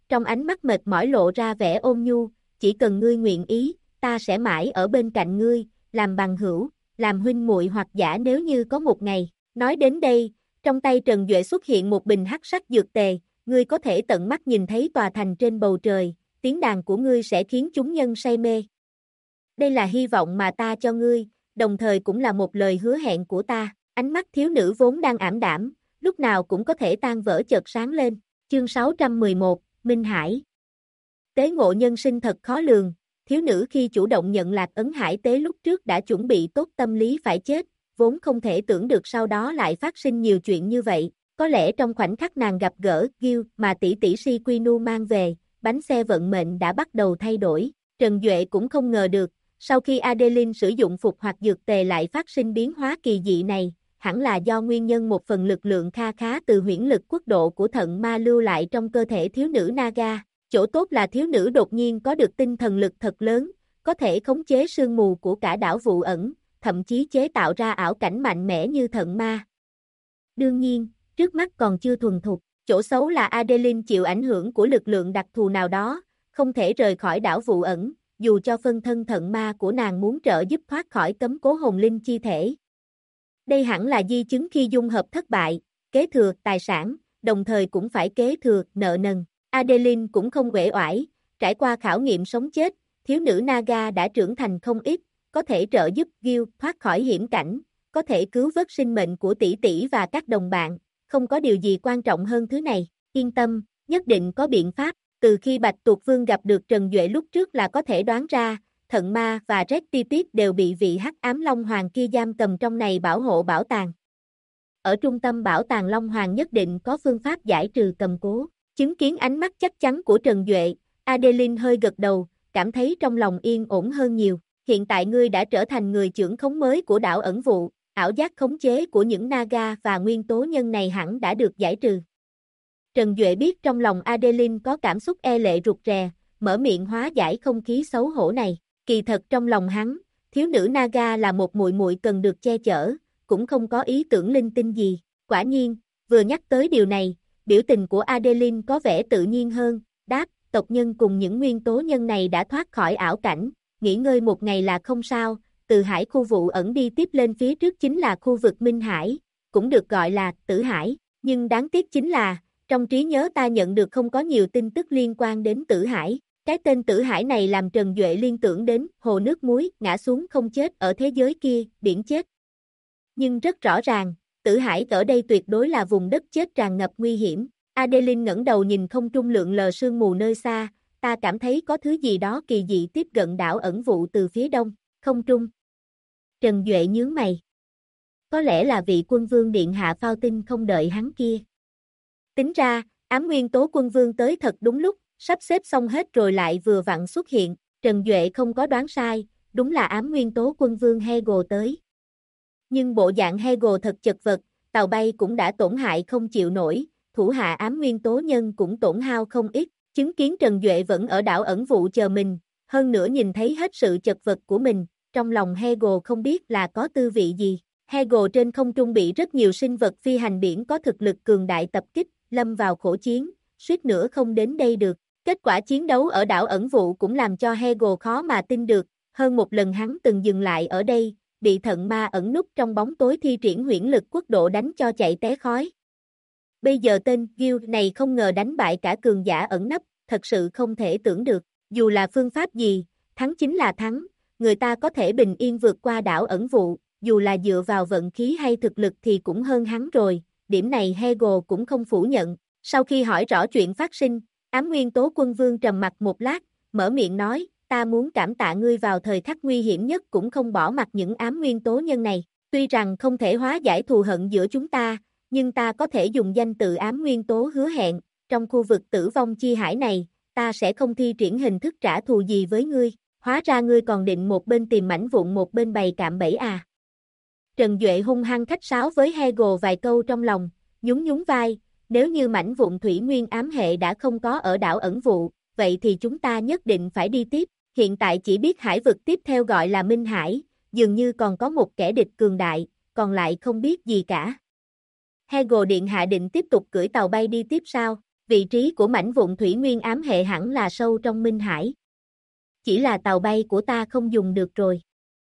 trong ánh mắt mệt mỏi lộ ra vẻ ôn nhu, chỉ cần ngươi nguyện ý, ta sẽ mãi ở bên cạnh ngươi, làm bằng hữu, làm huynh muội hoặc giả nếu như có một ngày. Nói đến đây, trong tay Trần Duệ xuất hiện một bình hắc sắc dược tề, ngươi có thể tận mắt nhìn thấy tòa thành trên bầu trời, tiếng đàn của ngươi sẽ khiến chúng nhân say mê. Đây là hy vọng mà ta cho ngươi, đồng thời cũng là một lời hứa hẹn của ta. Ánh mắt thiếu nữ vốn đang ảm đạm, lúc nào cũng có thể tan vỡ chợt sáng lên. Chương 611, Minh Hải. Tế ngộ nhân sinh thật khó lường, thiếu nữ khi chủ động nhận Lạc Ấn Hải tế lúc trước đã chuẩn bị tốt tâm lý phải chết, vốn không thể tưởng được sau đó lại phát sinh nhiều chuyện như vậy. Có lẽ trong khoảnh khắc nàng gặp gỡ Gil mà tỷ tỷ Si Quy Nu mang về, bánh xe vận mệnh đã bắt đầu thay đổi. Trần Duệ cũng không ngờ được, sau khi Adeline sử dụng phục hoạt dược tề lại phát sinh biến hóa kỳ dị này, hẳn là do nguyên nhân một phần lực lượng kha khá từ huyễn lực quốc độ của thận ma lưu lại trong cơ thể thiếu nữ Naga. Chỗ tốt là thiếu nữ đột nhiên có được tinh thần lực thật lớn, có thể khống chế sương mù của cả đảo Vụ Ẩn, thậm chí chế tạo ra ảo cảnh mạnh mẽ như thận ma. Đương nhiên, trước mắt còn chưa thuần thục, chỗ xấu là Adeline chịu ảnh hưởng của lực lượng đặc thù nào đó, không thể rời khỏi đảo Vụ Ẩn, dù cho phân thân thận ma của nàng muốn trợ giúp thoát khỏi cấm cố hồn linh chi thể. Đây hẳn là di chứng khi dung hợp thất bại, kế thừa tài sản, đồng thời cũng phải kế thừa nợ nần. Adeline cũng không uể oải, trải qua khảo nghiệm sống chết, thiếu nữ Naga đã trưởng thành không ít, có thể trợ giúp Gil thoát khỏi hiểm cảnh, có thể cứu vớt sinh mệnh của tỷ tỷ và các đồng bạn, không có điều gì quan trọng hơn thứ này. Yên tâm, nhất định có biện pháp. Từ khi Bạch Tuộc Vương gặp được Trần Duệ lúc trước là có thể đoán ra, Thận Ma và Red Tipit đều bị vị Hắc Ám Long Hoàng kia giam cầm trong này bảo hộ bảo tàng. Ở trung tâm bảo tàng Long Hoàng nhất định có phương pháp giải trừ cầm cố. Chứng kiến ánh mắt chắc chắn của Trần Duệ, Adeline hơi gật đầu, cảm thấy trong lòng yên ổn hơn nhiều. Hiện tại ngươi đã trở thành người trưởng khống mới của đảo Ẩn Vụ, ảo giác khống chế của những Naga và nguyên tố nhân này hẳn đã được giải trừ. Trần Duệ biết trong lòng Adeline có cảm xúc e lệ rụt rè, mở miệng hóa giải không khí xấu hổ này. Kỳ thật trong lòng hắn, thiếu nữ Naga là một muội muội cần được che chở, cũng không có ý tưởng linh tinh gì. Quả nhiên, vừa nhắc tới điều này, biểu tình của Adeline có vẻ tự nhiên hơn, đáp, tộc nhân cùng những nguyên tố nhân này đã thoát khỏi ảo cảnh, nghỉ ngơi một ngày là không sao, từ hải khu Vụ Ẩn đi tiếp lên phía trước chính là khu vực Minh Hải, cũng được gọi là Tử Hải, nhưng đáng tiếc chính là, trong trí nhớ ta nhận được không có nhiều tin tức liên quan đến Tử Hải. Cái tên Tử Hải này làm Trần Duệ liên tưởng đến hồ nước muối ngã xuống không chết ở thế giới kia, biển chết. Nhưng rất rõ ràng, Tử Hải ở đây tuyệt đối là vùng đất chết tràn ngập nguy hiểm. Adeline ngẩng đầu nhìn không trung lượn lờ sương mù nơi xa, ta cảm thấy có thứ gì đó kỳ dị tiếp cận đảo Ẩn Vụ từ phía đông, không trung. Trần Duệ nhướng mày. Có lẽ là vị quân vương điện hạ phao tin không đợi hắn kia. Tính ra, ám nguyên tố quân vương tới thật đúng lúc, sắp xếp xong hết rồi lại vừa vặn xuất hiện, Trần Duệ không có đoán sai, đúng là ám nguyên tố quân vương Hegel tới. Nhưng bộ dạng Hegel thật chật vật, tàu bay cũng đã tổn hại không chịu nổi, thủ hạ ám nguyên tố nhân cũng tổn hao không ít, chứng kiến Trần Duệ vẫn ở đảo Ẩn Vụ chờ mình, hơn nữa nhìn thấy hết sự chật vật của mình, trong lòng Hegel không biết là có tư vị gì. Hegel trên không trung bị rất nhiều sinh vật phi hành biển có thực lực cường đại tập kích, lâm vào khổ chiến, suýt nữa không đến đây được. Kết quả chiến đấu ở đảo Ẩn Vụ cũng làm cho Hegel khó mà tin được, hơn một lần hắn từng dừng lại ở đây, bị thận ma ẩn núp trong bóng tối thi triển huyễn lực quốc độ đánh cho chạy té khói. Bây giờ tên Gil này không ngờ đánh bại cả cường giả ẩn nấp, thật sự không thể tưởng được, dù là phương pháp gì, thắng chính là thắng, người ta có thể bình yên vượt qua đảo Ẩn Vụ, dù là dựa vào vận khí hay thực lực thì cũng hơn hắn rồi, điểm này Hegel cũng không phủ nhận. Sau khi hỏi rõ chuyện phát sinh, ám nguyên tố quân vương trầm mặt một lát, mở miệng nói, ta muốn cảm tạ ngươi vào thời khắc nguy hiểm nhất cũng không bỏ mặc những ám nguyên tố nhân này, tuy rằng không thể hóa giải thù hận giữa chúng ta, nhưng ta có thể dùng danh tự ám nguyên tố hứa hẹn, trong khu vực tử vong chi hải này, ta sẽ không thi triển hình thức trả thù gì với ngươi, hóa ra ngươi còn định một bên tìm mảnh vụn một bên bày cạm bẫy à. Trần Duệ hung hăng khách sáo với Hegel vài câu trong lòng, nhún nhún vai, nếu như mảnh vụn thủy nguyên ám hệ đã không có ở đảo Ẩn Vụ, vậy thì chúng ta nhất định phải đi tiếp, hiện tại chỉ biết hải vực tiếp theo gọi là Minh Hải, dường như còn có một kẻ địch cường đại, còn lại không biết gì cả. Hegel điện hạ định tiếp tục cưỡi tàu bay đi tiếp sao? Vị trí của mảnh vụn thủy nguyên ám hệ hẳn là sâu trong Minh Hải. Chỉ là tàu bay của ta không dùng được rồi.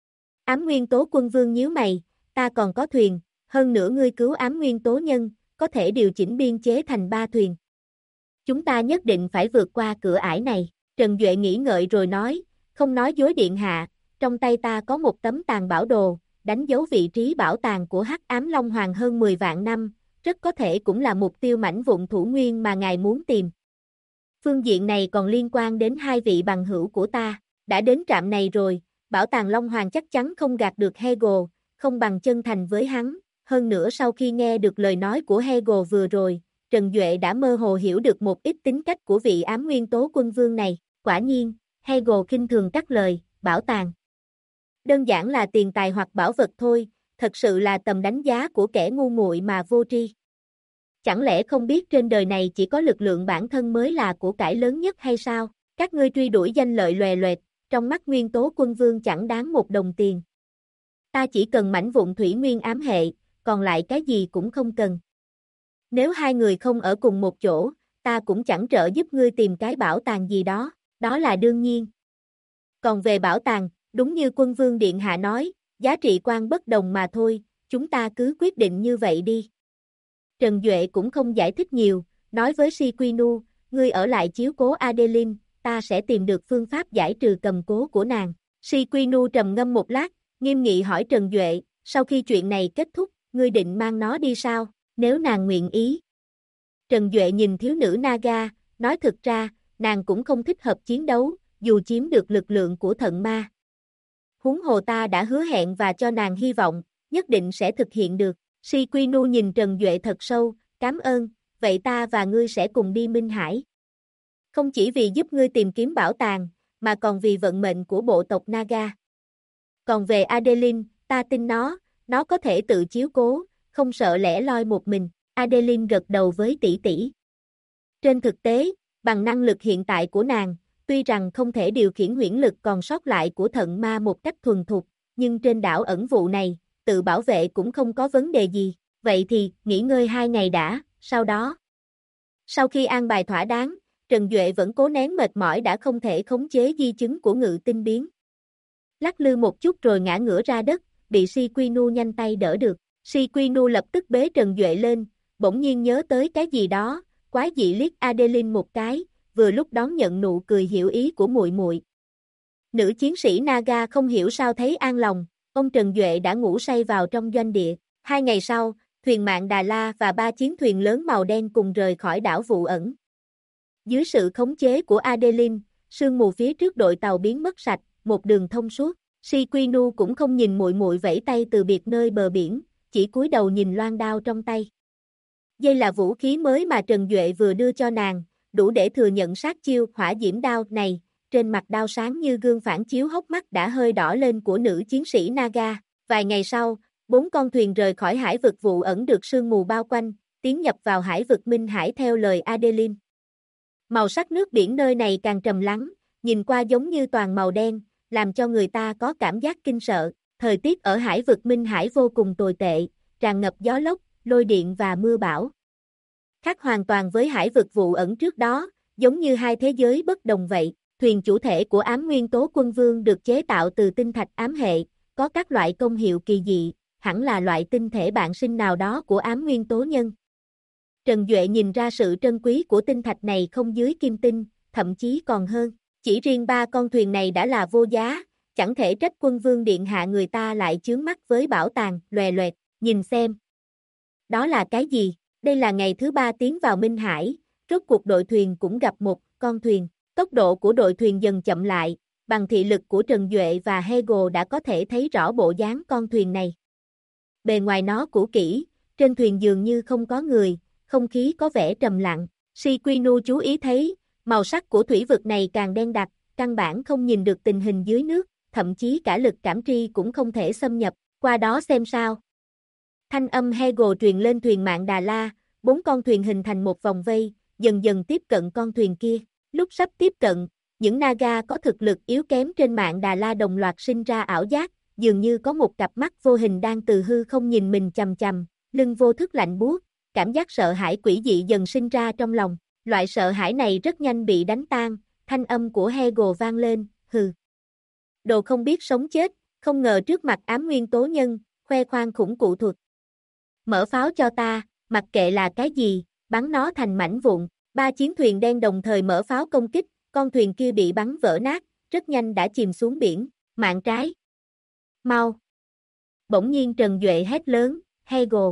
Ám nguyên tố quân vương nhíu mày, ta còn có thuyền, hơn nữa ngươi cứu ám nguyên tố nhân, có thể điều chỉnh biên chế thành 3 thuyền. Chúng ta nhất định phải vượt qua cửa ải này. Trần Duệ nghĩ ngợi rồi nói, không nói dối điện hạ, trong tay ta có một tấm tàn bảo đồ, đánh dấu vị trí bảo tàng của Hắc Ám Long Hoàng hơn 10 vạn năm, rất có thể cũng là mục tiêu mảnh vụn thủ nguyên mà ngài muốn tìm. Phương diện này còn liên quan đến 2 vị bằng hữu của ta, đã đến trạm này rồi, bảo tàng Long Hoàng chắc chắn không gạt được Hegel, không bằng chân thành với hắn, hơn nữa sau khi nghe được lời nói của Hegel vừa rồi, Trần Duệ đã mơ hồ hiểu được một ít tính cách của vị ám nguyên tố quân vương này, quả nhiên, Hegel khinh thường cắt lời, bảo tàng. Đơn giản là tiền tài hoặc bảo vật thôi, thật sự là tầm đánh giá của kẻ ngu muội mà vô tri. Chẳng lẽ không biết trên đời này chỉ có lực lượng bản thân mới là của cải lớn nhất hay sao? Các ngươi truy đuổi danh lợi lòe loẹt, trong mắt nguyên tố quân vương chẳng đáng một đồng tiền. Ta chỉ cần mảnh vụn thủy nguyên ám hệ, còn lại cái gì cũng không cần. Nếu hai người không ở cùng một chỗ, ta cũng chẳng trợ giúp ngươi tìm cái bảo tàng gì đó, đó là đương nhiên. Còn về bảo tàng, đúng như quân vương điện hạ nói, giá trị quan bất đồng mà thôi, chúng ta cứ quyết định như vậy đi. Trần Duệ cũng không giải thích nhiều, nói với Siquinu, ngươi ở lại chiếu cố Adeline, ta sẽ tìm được phương pháp giải trừ cầm cố của nàng. Siquinu trầm ngâm một lát, nghiêm nghị hỏi Trần Duệ, sau khi chuyện này kết thúc, ngươi định mang nó đi sao, nếu nàng nguyện ý. Trần Duệ nhìn thiếu nữ Naga, nói thực ra, nàng cũng không thích hợp chiến đấu, dù chiếm được lực lượng của thận ma. Huống hồ ta đã hứa hẹn và cho nàng hy vọng, nhất định sẽ thực hiện được. Siquinu nhìn Trần Duệ thật sâu, cảm ơn, vậy ta và ngươi sẽ cùng đi Minh Hải. Không chỉ vì giúp ngươi tìm kiếm bảo tàng, mà còn vì vận mệnh của bộ tộc Naga. Còn về Adeline, ta tin nó có thể tự chiếu cố, không sợ lẻ loi một mình. Adeline gật đầu với tỷ tỷ. Trên thực tế, bằng năng lực hiện tại của nàng, tuy rằng không thể điều khiển huyễn lực còn sót lại của thận ma một cách thuần thục, nhưng trên đảo ẩn vụ này, tự bảo vệ cũng không có vấn đề gì. Vậy thì, nghỉ ngơi 2 ngày đã, sau đó. Sau khi an bài thỏa đáng, Trần Duệ vẫn cố nén mệt mỏi đã không thể khống chế di chứng của ngự tinh biến. Lắc lư một chút rồi ngã ngửa ra đất, bị Siquinu nhanh tay đỡ được. Siquinu lập tức bế Trần Duệ lên, bỗng nhiên nhớ tới cái gì đó, quái dị liếc Adeline một cái, vừa lúc đón nhận nụ cười hiểu ý của muội muội. Nữ chiến sĩ Naga không hiểu sao thấy an lòng, ông Trần Duệ đã ngủ say vào trong doanh địa. 2 ngày sau, thuyền mạng Đà La và 3 chiến thuyền lớn màu đen cùng rời khỏi đảo Vụ Ẩn. Dưới sự khống chế của Adeline, sương mù phía trước đội tàu biến mất sạch, một đường thông suốt. Siquinu cũng không nhìn muội muội vẫy tay từ biệt nơi bờ biển, chỉ cúi đầu nhìn loan đao trong tay. Đây là vũ khí mới mà Trần Duệ vừa đưa cho nàng, đủ để thừa nhận sát chiêu hỏa diễm đao này. Trên mặt đao sáng như gương phản chiếu hốc mắt đã hơi đỏ lên của nữ chiến sĩ Naga. Vài ngày sau, 4 con thuyền rời khỏi hải vực Vụ Ẩn được sương mù bao quanh, tiến nhập vào hải vực Minh Hải theo lời Adeline. Màu sắc nước biển nơi này càng trầm lắng, nhìn qua giống như toàn màu đen, làm cho người ta có cảm giác kinh sợ. Thời tiết ở hải vực Minh Hải vô cùng tồi tệ, tràn ngập gió lốc, lôi điện và mưa bão. Khác hoàn toàn với hải vực Vụ Ẩn trước đó, giống như 2 thế giới bất đồng vậy. Thuyền chủ thể của ám nguyên tố quân vương được chế tạo từ tinh thạch ám hệ, có các loại công hiệu kỳ dị, hẳn là loại tinh thể bạn sinh nào đó của ám nguyên tố nhân. Trần Duệ nhìn ra sự trân quý của tinh thạch này không dưới kim tinh, thậm chí còn hơn. Chỉ riêng 3 con thuyền này đã là vô giá, chẳng thể trách quân vương điện hạ người ta lại chướng mắt với bảo tàng, lòe loẹt, nhìn xem. Đó là cái gì? Đây là ngày thứ 3 tiến vào Minh Hải, rốt cuộc đội thuyền cũng gặp một con thuyền. Tốc độ của đội thuyền dần chậm lại, bằng thị lực của Trần Duệ và Hegel đã có thể thấy rõ bộ dáng con thuyền này. Bề ngoài nó cũ kỹ, trên thuyền dường như không có người, không khí có vẻ trầm lặng. Siquinu chú ý thấy, màu sắc của thủy vực này càng đen đặc, căn bản không nhìn được tình hình dưới nước, thậm chí cả lực cảm tri cũng không thể xâm nhập, qua đó xem sao. Thanh âm Hegel truyền lên thuyền mạng Đà La, 4 con thuyền hình thành một vòng vây, dần dần tiếp cận con thuyền kia. Lúc sắp tiếp cận, những Naga có thực lực yếu kém trên mạng Đà La đồng loạt sinh ra ảo giác, dường như có một cặp mắt vô hình đang từ hư không nhìn mình chằm chằm, lưng vô thức lạnh buốt, cảm giác sợ hãi quỷ dị dần sinh ra trong lòng. Loại sợ hãi này rất nhanh bị đánh tan, thanh âm của Hegel vang lên, hừ. Đồ không biết sống chết, không ngờ trước mặt ám nguyên tố nhân, khoe khoang khủng cụ thuật. Mở pháo cho ta, mặc kệ là cái gì, bắn nó thành mảnh vụn. 3 chiến thuyền đen đồng thời mở pháo công kích, con thuyền kia bị bắn vỡ nát, rất nhanh đã chìm xuống biển, mạn trái. Mau! Bỗng nhiên Trần Duệ hét lớn, Hegel.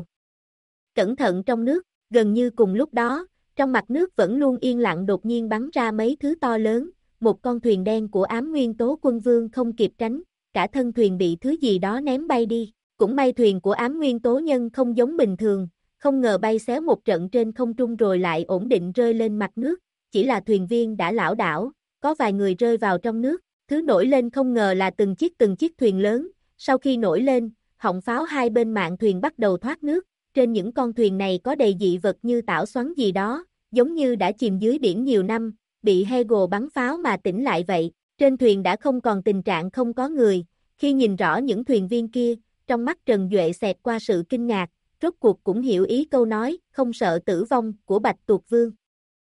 Cẩn thận trong nước, gần như cùng lúc đó, trong mặt nước vẫn luôn yên lặng đột nhiên bắn ra mấy thứ to lớn, một con thuyền đen của ám nguyên tố quân vương không kịp tránh, cả thân thuyền bị thứ gì đó ném bay đi, cũng may thuyền của ám nguyên tố nhân không giống bình thường, không ngờ bay xéo một trận trên không trung rồi lại ổn định rơi lên mặt nước, chỉ là thuyền viên đã lảo đảo, có vài người rơi vào trong nước, thứ nổi lên không ngờ là từng chiếc thuyền lớn, sau khi nổi lên, họng pháo hai bên mạn thuyền bắt đầu thoát nước, trên những con thuyền này có đầy dị vật như tảo xoắn gì đó, giống như đã chìm dưới biển nhiều năm, bị Hegel bắn pháo mà tỉnh lại vậy, trên thuyền đã không còn tình trạng không có người, khi nhìn rõ những thuyền viên kia, trong mắt Trần Duệ xẹt qua sự kinh ngạc, rốt cuộc cũng hiểu ý câu nói, không sợ tử vong của Bạch Tuộc Vương.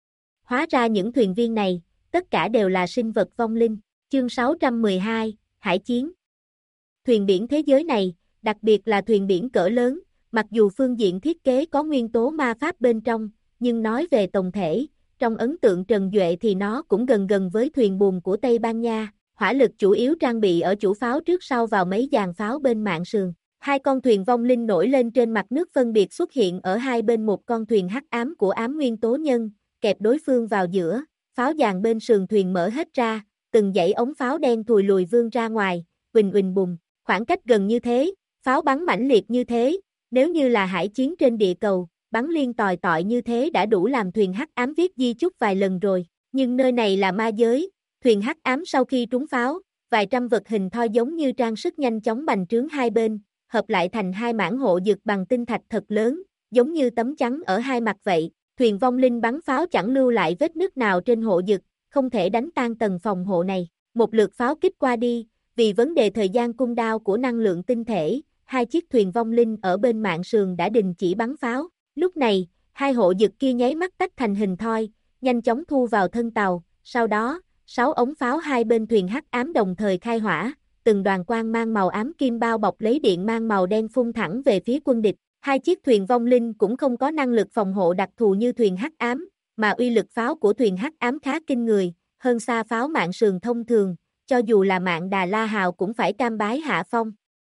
Hóa ra những thuyền viên này, tất cả đều là sinh vật vong linh, chương 612, Hải Chiến. Thuyền biển thế giới này, đặc biệt là thuyền biển cỡ lớn, mặc dù phương diện thiết kế có nguyên tố ma pháp bên trong, nhưng nói về tổng thể, trong ấn tượng Trần Duệ thì nó cũng gần với thuyền buồm của Tây Ban Nha, hỏa lực chủ yếu trang bị ở chủ pháo trước sau vào mấy dàn pháo bên mạn sườn. Hai con thuyền vong linh nổi lên trên mặt nước phân biệt xuất hiện ở hai bên một con thuyền hắc ám của ám nguyên tố nhân, kẹp đối phương vào giữa, pháo dàn bên sườn thuyền mở hết ra, từng dãy ống pháo đen thùi lùi vươn ra ngoài, uỳnh uỳnh bùng, khoảng cách gần như thế, pháo bắn mãnh liệt như thế, nếu như là hải chiến trên địa cầu, bắn liên tòi tọi như thế đã đủ làm thuyền hắc ám viết di chúc vài lần rồi, nhưng nơi này là ma giới, thuyền hắc ám sau khi trúng pháo, vài trăm vật hình thoi giống như trang sức nhanh chóng bành trướng hai bên, hợp lại thành hai mảng hộ dực bằng tinh thạch thật lớn, giống như tấm chắn ở hai mặt vậy, thuyền vong linh bắn pháo chẳng lưu lại vết nứt nào trên hộ dực, không thể đánh tan tầng phòng hộ này, một lượt pháo kích qua đi, vì vấn đề thời gian cung đao của năng lượng tinh thể, hai chiếc thuyền vong linh ở bên mạn sườn đã đình chỉ bắn pháo, lúc này, hai hộ dực kia nháy mắt tách thành hình thoi, nhanh chóng thu vào thân tàu, sau đó, 6 ống pháo hai bên thuyền hắc ám đồng thời khai hỏa, từng đoàn quang mang màu ám kim bao bọc lấy điện mang màu đen phun thẳng về phía quân địch. Hai chiếc thuyền vong linh cũng không có năng lực phòng hộ đặc thù như thuyền hắc ám, mà uy lực pháo của thuyền hắc ám khá kinh người, hơn xa pháo mạn sườn thông thường, cho dù là Mạn Đà La Hào cũng phải cam bái hạ phong.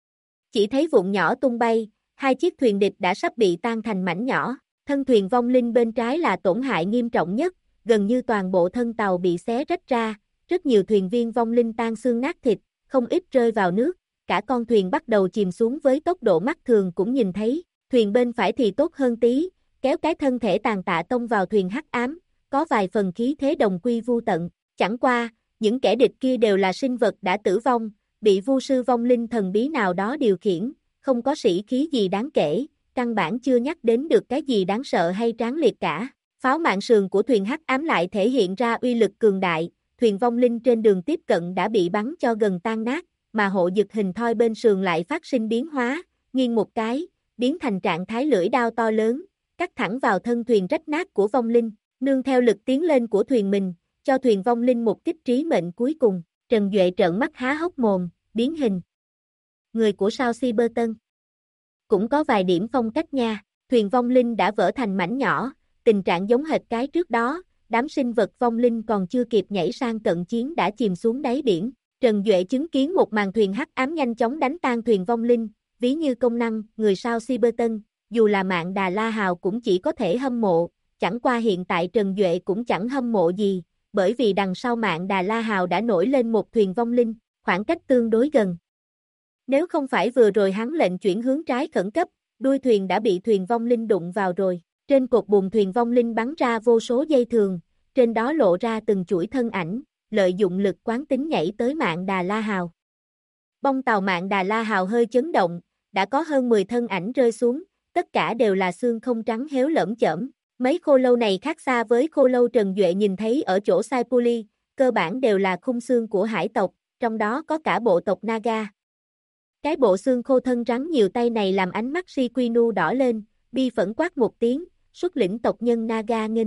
Chỉ thấy vụn nhỏ tung bay, hai chiếc thuyền địch đã sắp bị tan thành mảnh nhỏ, thân thuyền vong linh bên trái là tổn hại nghiêm trọng nhất, gần như toàn bộ thân tàu bị xé rách ra, rất nhiều thuyền viên vong linh tan xương nát thịt, không ít rơi vào nước, cả con thuyền bắt đầu chìm xuống với tốc độ mắt thường cũng nhìn thấy, thuyền bên phải thì tốt hơn tí, kéo cái thân thể tàn tạ tông vào thuyền hắc ám, có vài phần khí thế đồng quy vu tận, chẳng qua, những kẻ địch kia đều là sinh vật đã tử vong, bị vu sư vong linh thần bí nào đó điều khiển, không có sĩ khí gì đáng kể, căn bản chưa nhắc đến được cái gì đáng sợ hay tráng liệt cả. Pháo mạn sườn của thuyền hắc ám lại thể hiện ra uy lực cường đại, thuyền vong linh trên đường tiếp cận đã bị bắn cho gần tan nát, mà hộ dực hình thoi bên sườn lại phát sinh biến hóa, nghiêng một cái, biến thành trạng thái lưỡi đao to lớn, cắt thẳng vào thân thuyền rách nát của vong linh, nương theo lực tiến lên của thuyền mình, cho thuyền vong linh một kích trí mệnh cuối cùng. Trần Duệ trợn mắt há hốc mồm, biến hình. Người của sao Cyberton cũng có vài điểm phong cách nha, thuyền vong linh đã vỡ thành mảnh nhỏ, tình trạng giống hệt cái trước đó, đám sinh vật vong linh còn chưa kịp nhảy sang cận chiến đã chìm xuống đáy biển. Trần Duệ chứng kiến một màn thuyền hắc ám nhanh chóng đánh tan thuyền vong linh, ví như công năng, người sao Cyberton, dù là Mạn Đà La Hào cũng chỉ có thể hâm mộ, chẳng qua hiện tại Trần Duệ cũng chẳng hâm mộ gì, bởi vì đằng sau Mạn Đà La Hào đã nổi lên một thuyền vong linh, khoảng cách tương đối gần. Nếu không phải vừa rồi hắn lệnh chuyển hướng trái khẩn cấp, đuôi thuyền đã bị thuyền vong linh đụng vào rồi. Trên cột buồm thuyền vong linh bắn ra vô số dây thừng, trên đó lộ ra từng chuỗi thân ảnh, lợi dụng lực quán tính nhảy tới Mạn Đà La Hào. Bong tàu Mạn Đà La Hào hơi chấn động, đã có hơn 10 thân ảnh rơi xuống, tất cả đều là xương không trắng héo lởm chởm. Mấy khô lâu này khác xa với khô lâu Trần Duệ nhìn thấy ở chỗ Saipuli, cơ bản đều là khung xương của hải tộc, trong đó có cả bộ tộc Naga. Cái bộ xương khô thân rắn nhiều tay này làm ánh mắt Shiquinu đỏ lên, bi phẫn quát một tiếng, xuất lĩnh tộc nhân Naga nghênh tiếp,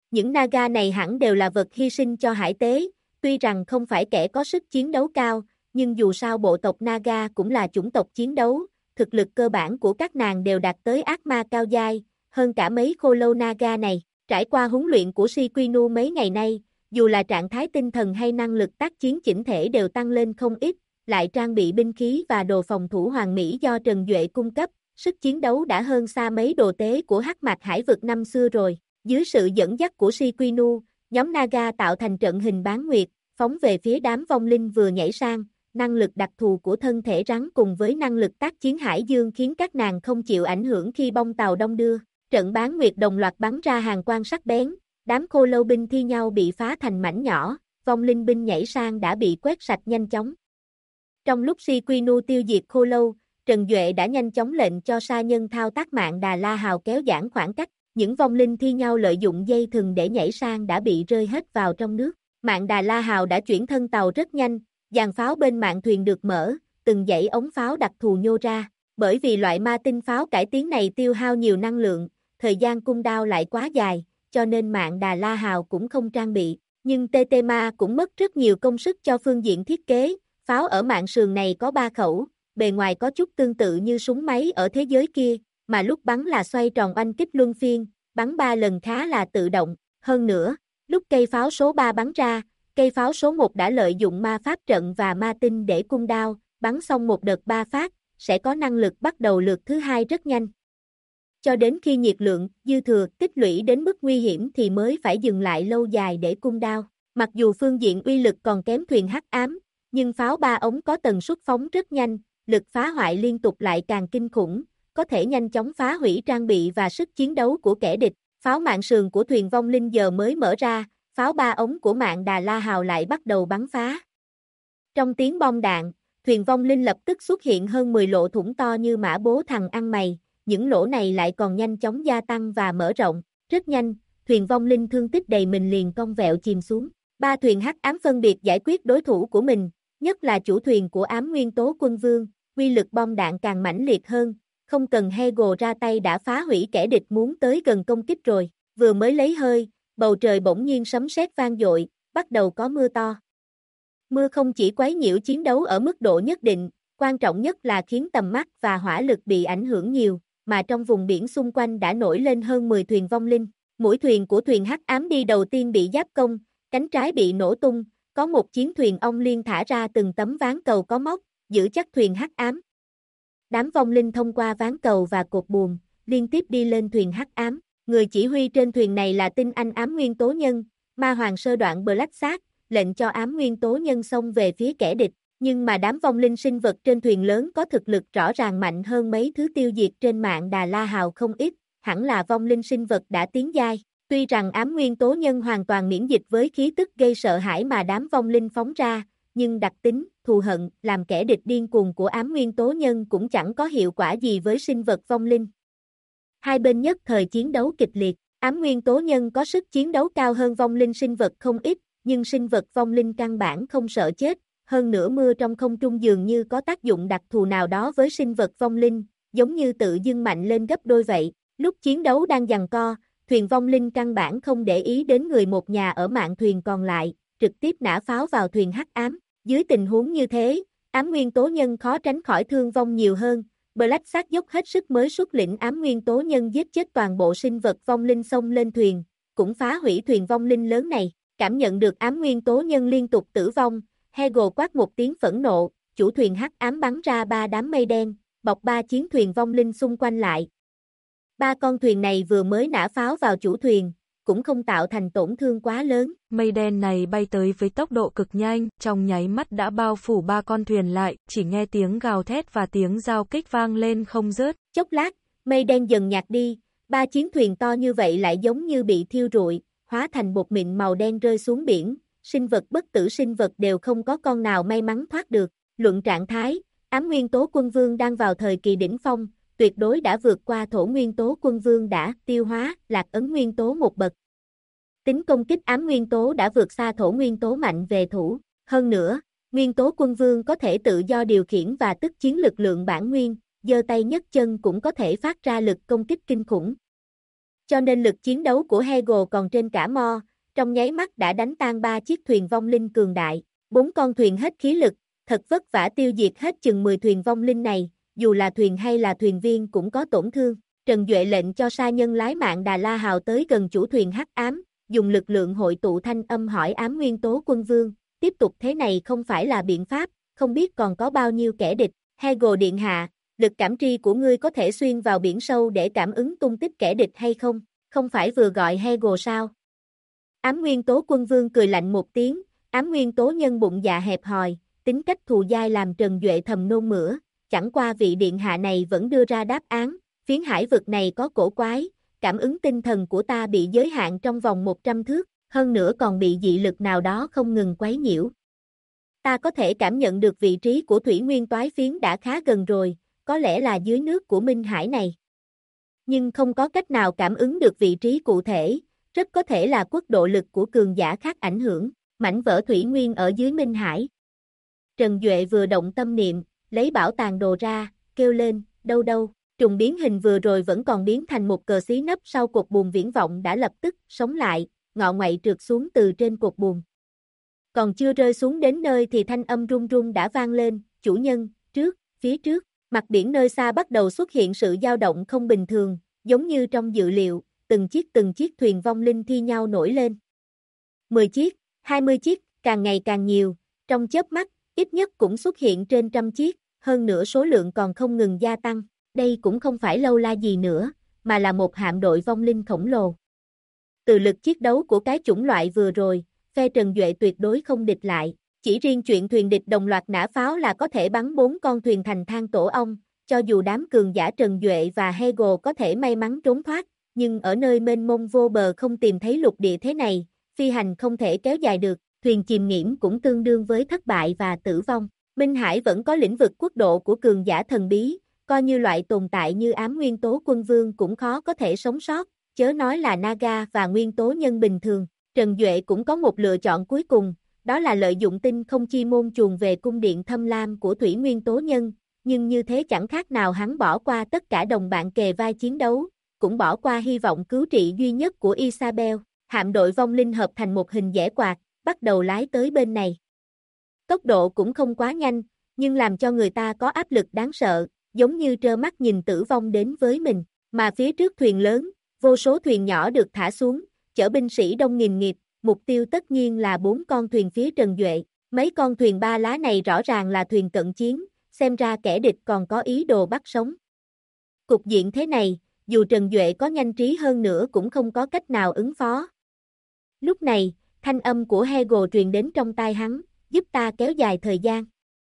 Những Naga này hẳn đều là vật hy sinh cho hải tế, tuy rằng không phải kẻ có sức chiến đấu cao, nhưng dù sao bộ tộc Naga cũng là chủng tộc chiến đấu, thực lực cơ bản của các nàng đều đạt tới ác ma cao giai, hơn cả mấy khô lâu Naga này. Trải qua huấn luyện của Shikinu mấy ngày nay, dù là trạng thái tinh thần hay năng lực tác chiến chỉnh thể đều tăng lên không ít, lại trang bị binh khí và đồ phòng thủ hoàn mỹ do Trần Duệ cung cấp, sức chiến đấu đã hơn xa mấy đồ tế của Hắc Mạc Hải vực năm xưa rồi. Dưới sự dẫn dắt của Shikinu, nhóm Naga tạo thành trận hình bán nguyệt, phóng về phía đám vong linh vừa nhảy sang, năng lực đặc thù của thân thể rắn cùng với năng lực tác chiến hải dương khiến các nàng không chịu ảnh hưởng khi bông tàu đông đưa. Trận bán nguyệt đồng loạt bắn ra hàng quang sắc bén, đám khô lâu binh thi nhau bị phá thành mảnh nhỏ, vong linh binh nhảy sang đã bị quét sạch nhanh chóng. Trong lúc Shikinu tiêu diệt khô lâu, Trần Duệ đã nhanh chóng lệnh cho sa nhân thao tác mạng Đà La Hào kéo giãn khoảng cách, những vong linh thi nhau lợi dụng dây thừng để nhảy sang đã bị rơi hết vào trong nước. Mạng Đà La Hào đã chuyển thân tàu rất nhanh, dàn pháo bên mạn thuyền được mở, từng dãy ống pháo đặc thù nhô ra, bởi vì loại ma tinh pháo cải tiến này tiêu hao nhiều năng lượng, thời gian cung đao lại quá dài, cho nên mạng Đà La Hào cũng không trang bị, nhưng Tetema cũng mất rất nhiều công sức cho phương diện thiết kế, pháo ở mạn sườn này có 3 khẩu, bề ngoài có chút tương tự như súng máy ở thế giới kia, mà lúc bắn là xoay tròn oanh kích luân phiên, bắn 3 lần khá là tự động, hơn nữa, lúc cây pháo số 3 bắn ra, cây pháo số 1 đã lợi dụng ma pháp trận và ma tinh để cung đao, bắn xong một đợt 3 phát, sẽ có năng lực bắt đầu lượt thứ 2 rất nhanh. Cho đến khi nhiệt lượng, dư thừa, tích lũy đến mức nguy hiểm thì mới phải dừng lại lâu dài để cung đao. Mặc dù phương diện uy lực còn kém thuyền hắc ám, nhưng pháo 3 ống có tần suất phóng rất nhanh, lực phá hoại liên tục lại càng kinh khủng, có thể nhanh chóng phá hủy trang bị và sức chiến đấu của kẻ địch. Pháo mạn sườn của thuyền vong linh giờ mới mở ra, pháo 3 ống của mạng Đà La Hào lại bắt đầu bắn phá. Trong tiếng bom đạn, thuyền vong linh lập tức xuất hiện hơn 10 lỗ thủng to như mã bố thằng ăn mày, những lỗ này lại còn nhanh chóng gia tăng và mở rộng, rất nhanh, thuyền vong linh thương tích đầy mình liền cong vẹo chìm xuống. 3 thuyền hắc ám phân biệt giải quyết đối thủ của mình, nhất là chủ thuyền của ám nguyên tố quân vương, uy lực bom đạn càng mãnh liệt hơn, không cần Hegel ra tay đã phá hủy kẻ địch muốn tới gần công kích rồi, vừa mới lấy hơi, bầu trời bỗng nhiên sấm sét vang dội, bắt đầu có mưa to. Mưa không chỉ quấy nhiễu chiến đấu ở mức độ nhất định, quan trọng nhất là khiến tầm mắt và hỏa lực bị ảnh hưởng nhiều, mà trong vùng biển xung quanh đã nổi lên hơn 10 thuyền vong linh. Mũi thuyền của thuyền hắc ám đi đầu tiên bị giáp công, cánh trái bị nổ tung, có một chiến thuyền ong liên thả ra từng tấm ván cầu có móc, giữ chắc thuyền hắc ám. Đám vong linh thông qua ván cầu và cột buồm, liên tiếp đi lên thuyền hắc ám. Người chỉ huy trên thuyền này là tinh anh ám nguyên tố nhân, ma hoàng sơ đoạn Black Sát, lệnh cho ám nguyên tố nhân xông về phía kẻ địch. Nhưng mà đám vong linh sinh vật trên thuyền lớn có thực lực rõ ràng mạnh hơn mấy thứ tiêu diệt trên mạng Đà La Hào không ít, hẳn là vong linh sinh vật đã tiến giai. Tuy rằng ám nguyên tố nhân hoàn toàn miễn dịch với khí tức gây sợ hãi mà đám vong linh phóng ra, nhưng đặc tính, thù hận, làm kẻ địch điên cuồng của ám nguyên tố nhân cũng chẳng có hiệu quả gì với sinh vật vong linh. Hai bên nhất thời chiến đấu kịch liệt, ám nguyên tố nhân có sức chiến đấu cao hơn vong linh sinh vật không ít, nhưng sinh vật vong linh căn bản không sợ chết, hơn nữa mưa trong không trung dường như có tác dụng đặc thù nào đó với sinh vật vong linh, giống như tự dưng mạnh lên gấp đôi vậy. Lúc chiến đấu đang giằng co, thuyền vong linh căn bản không để ý đến người một nhà ở mạn thuyền còn lại, trực tiếp nã pháo vào thuyền hắc ám. Dưới tình huống như thế, ám nguyên tố nhân khó tránh khỏi thương vong nhiều hơn. Black Sát dốc hết sức mới xuất lĩnh ám nguyên tố nhân giết chết toàn bộ sinh vật vong linh xông lên thuyền, cũng phá hủy thuyền vong linh lớn này. Cảm nhận được ám nguyên tố nhân liên tục tử vong, Hegel quát một tiếng phẫn nộ, chủ thuyền hắc ám bắn ra 3 đám mây đen, bọc 3 chiến thuyền vong linh xung quanh lại. 3 con thuyền này vừa mới nã pháo vào chủ thuyền, cũng không tạo thành tổn thương quá lớn. Mây đen này bay tới với tốc độ cực nhanh, trong nháy mắt đã bao phủ 3 con thuyền lại, chỉ nghe tiếng gào thét và tiếng giao kích vang lên không dứt. Chốc lát, mây đen dần nhạt đi, 3 chiến thuyền to như vậy lại giống như bị thiêu rụi, hóa thành bột mịn màu đen rơi xuống biển, sinh vật bất tử sinh vật đều không có con nào may mắn thoát được. Luận trạng thái, ám nguyên tố quân vương đang vào thời kỳ đỉnh phong, tuyệt đối đã vượt qua thổ nguyên tố quân vương đã tiêu hóa, lạc ấn nguyên tố một bậc. Tính công kích ám nguyên tố đã vượt xa thổ nguyên tố mạnh về thủ. Hơn nữa, nguyên tố quân vương có thể tự do điều khiển và tức chiến lực lượng bản nguyên, giơ tay nhấc chân cũng có thể phát ra lực công kích kinh khủng. Cho nên lực chiến đấu của Hegel còn trên cả Mo, trong nháy mắt đã đánh tan 3 chiếc thuyền vong linh cường đại. 4 con thuyền hết khí lực, thật vất vả tiêu diệt hết chừng 10 thuyền vong linh này, dù là thuyền hay là thuyền viên cũng có tổn thương. Trần Duệ lệnh cho sa nhân lái Mạn Đà La Hào tới gần chủ thuyền hắc ám, dùng lực lượng hội tụ thanh âm hỏi ám nguyên tố quân vương, tiếp tục thế này không phải là biện pháp, không biết còn có bao nhiêu kẻ địch. Hegel điện hạ, lực cảm tri của ngươi có thể xuyên vào biển sâu để cảm ứng tung tích kẻ địch hay không? Không phải vừa gọi Hegel sao? Ám nguyên tố quân vương cười lạnh một tiếng, ám nguyên tố nhân bụng dạ hẹp hòi, tính cách thù dai làm Trần Duệ thầm nôn mửa, chẳng qua vị điện hạ này vẫn đưa ra đáp án, phiến hải vực này có cổ quái, cảm ứng tinh thần của ta bị giới hạn trong vòng 100 thước, hơn nữa còn bị dị lực nào đó không ngừng quấy nhiễu. Ta có thể cảm nhận được vị trí của thủy nguyên toái phiến đã khá gần rồi, có lẽ là dưới nước của Minh Hải này. Nhưng không có cách nào cảm ứng được vị trí cụ thể, rất có thể là quốc độ lực của cường giả khác ảnh hưởng, mảnh vỡ thủy nguyên ở dưới Minh Hải. Trần Duệ vừa động tâm niệm, lấy bảo tàng đồ ra, kêu lên, đâu đâu, trùng biến hình vừa rồi vẫn còn biến thành một cờ xí nấp sau cột buồm viễn vọng đã lập tức sống lại, ngọ ngoậy trượt xuống từ trên cột buồm. Còn chưa rơi xuống đến nơi thì thanh âm rung rung đã vang lên, chủ nhân, phía trước, mặt biển nơi xa bắt đầu xuất hiện sự dao động không bình thường, giống như trong dự liệu, từng chiếc thuyền vong linh thi nhau nổi lên. 10 chiếc, 20 chiếc, càng ngày càng nhiều, trong chớp mắt, ít nhất cũng xuất hiện trên 100 chiếc, hơn nữa số lượng còn không ngừng gia tăng. Đây cũng không phải lâu la gì nữa, mà là một hạm đội vong linh khổng lồ. Từ lực chiến đấu của cái chủng loại vừa rồi, phe Trần Duệ tuyệt đối không địch lại, chỉ riêng chuyện thuyền địch đồng loạt nã pháo là có thể bắn 4 con thuyền thành than tổ ong, cho dù đám cường giả Trần Duệ và Hegel có thể may mắn trốn thoát, nhưng ở nơi mênh mông vô bờ không tìm thấy lục địa thế này, phi hành không thể kéo dài được, thuyền chìm nghiễm cũng tương đương với thất bại và tử vong. Minh Hải vẫn có lĩnh vực quốc độ của cường giả thần bí, coi như loại tồn tại như ám nguyên tố quân vương cũng khó có thể sống sót, chớ nói là Naga và nguyên tố nhân bình thường. Trần Duệ cũng có một lựa chọn cuối cùng, đó là lợi dụng tinh không chi môn chuồn về cung điện thâm lam của thủy nguyên tố nhân, nhưng như thế chẳng khác nào hắn bỏ qua tất cả đồng bạn kề vai chiến đấu, cũng bỏ qua hy vọng cứu trị duy nhất của Isabel. Hạm đội vong linh hợp thành một hình dẻ quạt, bắt đầu lái tới bên này. Tốc độ cũng không quá nhanh, nhưng làm cho người ta có áp lực đáng sợ, giống như trơ mắt nhìn tử vong đến với mình, mà phía trước thuyền lớn, vô số thuyền nhỏ được thả xuống, chở binh sĩ đông nghìn nghịt, mục tiêu tất nhiên là 4 con thuyền phía Trần Duệ, mấy con thuyền ba lá này rõ ràng là thuyền cận chiến, xem ra kẻ địch còn có ý đồ bắt sống. Cục diện thế này, dù Trần Duệ có nhanh trí hơn nữa cũng không có cách nào ứng phó. Lúc này, thanh âm của Hegel truyền đến trong tai hắn, giúp ta kéo dài thời gian.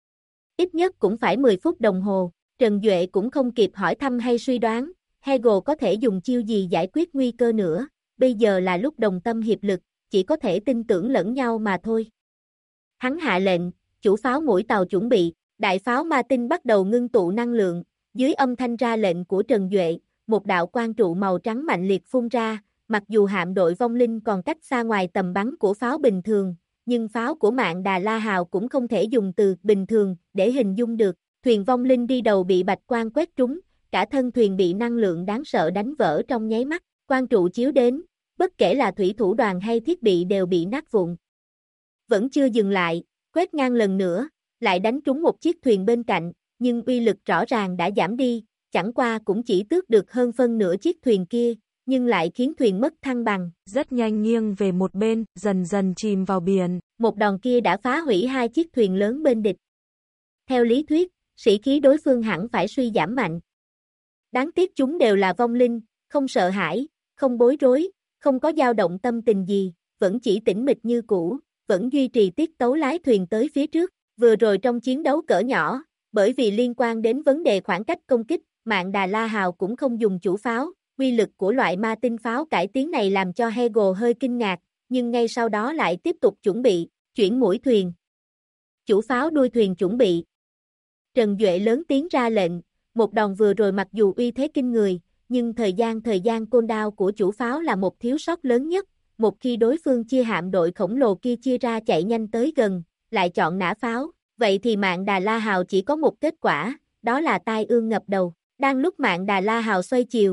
Ít nhất cũng phải 10 phút đồng hồ, Trần Duệ cũng không kịp hỏi thăm hay suy đoán, Hegel có thể dùng chiêu gì giải quyết nguy cơ nữa, bây giờ là lúc đồng tâm hiệp lực, chỉ có thể tin tưởng lẫn nhau mà thôi. Hắn hạ lệnh, chủ pháo mỗi tàu chuẩn bị, đại pháo ma tinh bắt đầu ngưng tụ năng lượng, dưới âm thanh ra lệnh của Trần Duệ, một đạo quang trụ màu trắng mạnh liệt phun ra, mặc dù hạm đội vong linh còn cách xa ngoài tầm bắn của pháo bình thường, nhưng pháo của Mạn Đà La Hào cũng không thể dùng từ bình thường để hình dung được, thuyền vong linh đi đầu bị bạch quang quét trúng, cả thân thuyền bị năng lượng đáng sợ đánh vỡ trong nháy mắt, quang trụ chiếu đến, bất kể là thủy thủ đoàn hay thiết bị đều bị nát vụn. Vẫn chưa dừng lại, quét ngang lần nữa, lại đánh trúng một chiếc thuyền bên cạnh, nhưng uy lực rõ ràng đã giảm đi, chẳng qua cũng chỉ tước được hơn phân nửa chiếc thuyền kia, nhưng lại khiến thuyền mất thăng bằng. Rất nhanh nghiêng về một bên, dần dần chìm vào biển. Một đòn kia đã phá hủy 2 chiếc thuyền lớn bên địch. Theo lý thuyết, sĩ khí đối phương hẳn phải suy giảm mạnh. Đáng tiếc chúng đều là vong linh, không sợ hãi, không bối rối, không có dao động tâm tình gì, vẫn chỉ tĩnh mịch như cũ, vẫn duy trì tiết tấu lái thuyền tới phía trước. Vừa rồi trong chiến đấu cỡ nhỏ, bởi vì liên quan đến vấn đề khoảng cách công kích, Mạn Đà La Hào cũng không dùng chủ pháo, uy lực của loại ma tinh pháo cải tiến này làm cho Hegel hơi kinh ngạc, nhưng ngay sau đó lại tiếp tục chuẩn bị, chuyển mũi thuyền. Chủ pháo đuôi thuyền chuẩn bị. Trần Duệ lớn tiếng ra lệnh, một đòn vừa rồi mặc dù uy thế kinh người, nhưng thời gian côn đao của chủ pháo là một thiếu sót lớn nhất, một khi đối phương chia hạm đội khổng lồ kia chia ra chạy nhanh tới gần, lại chọn nã pháo, vậy thì Mạn Đà La Hào chỉ có một kết quả, đó là tai ương ngập đầu. Đang lúc Mạn Đà La Hào xoay chiều,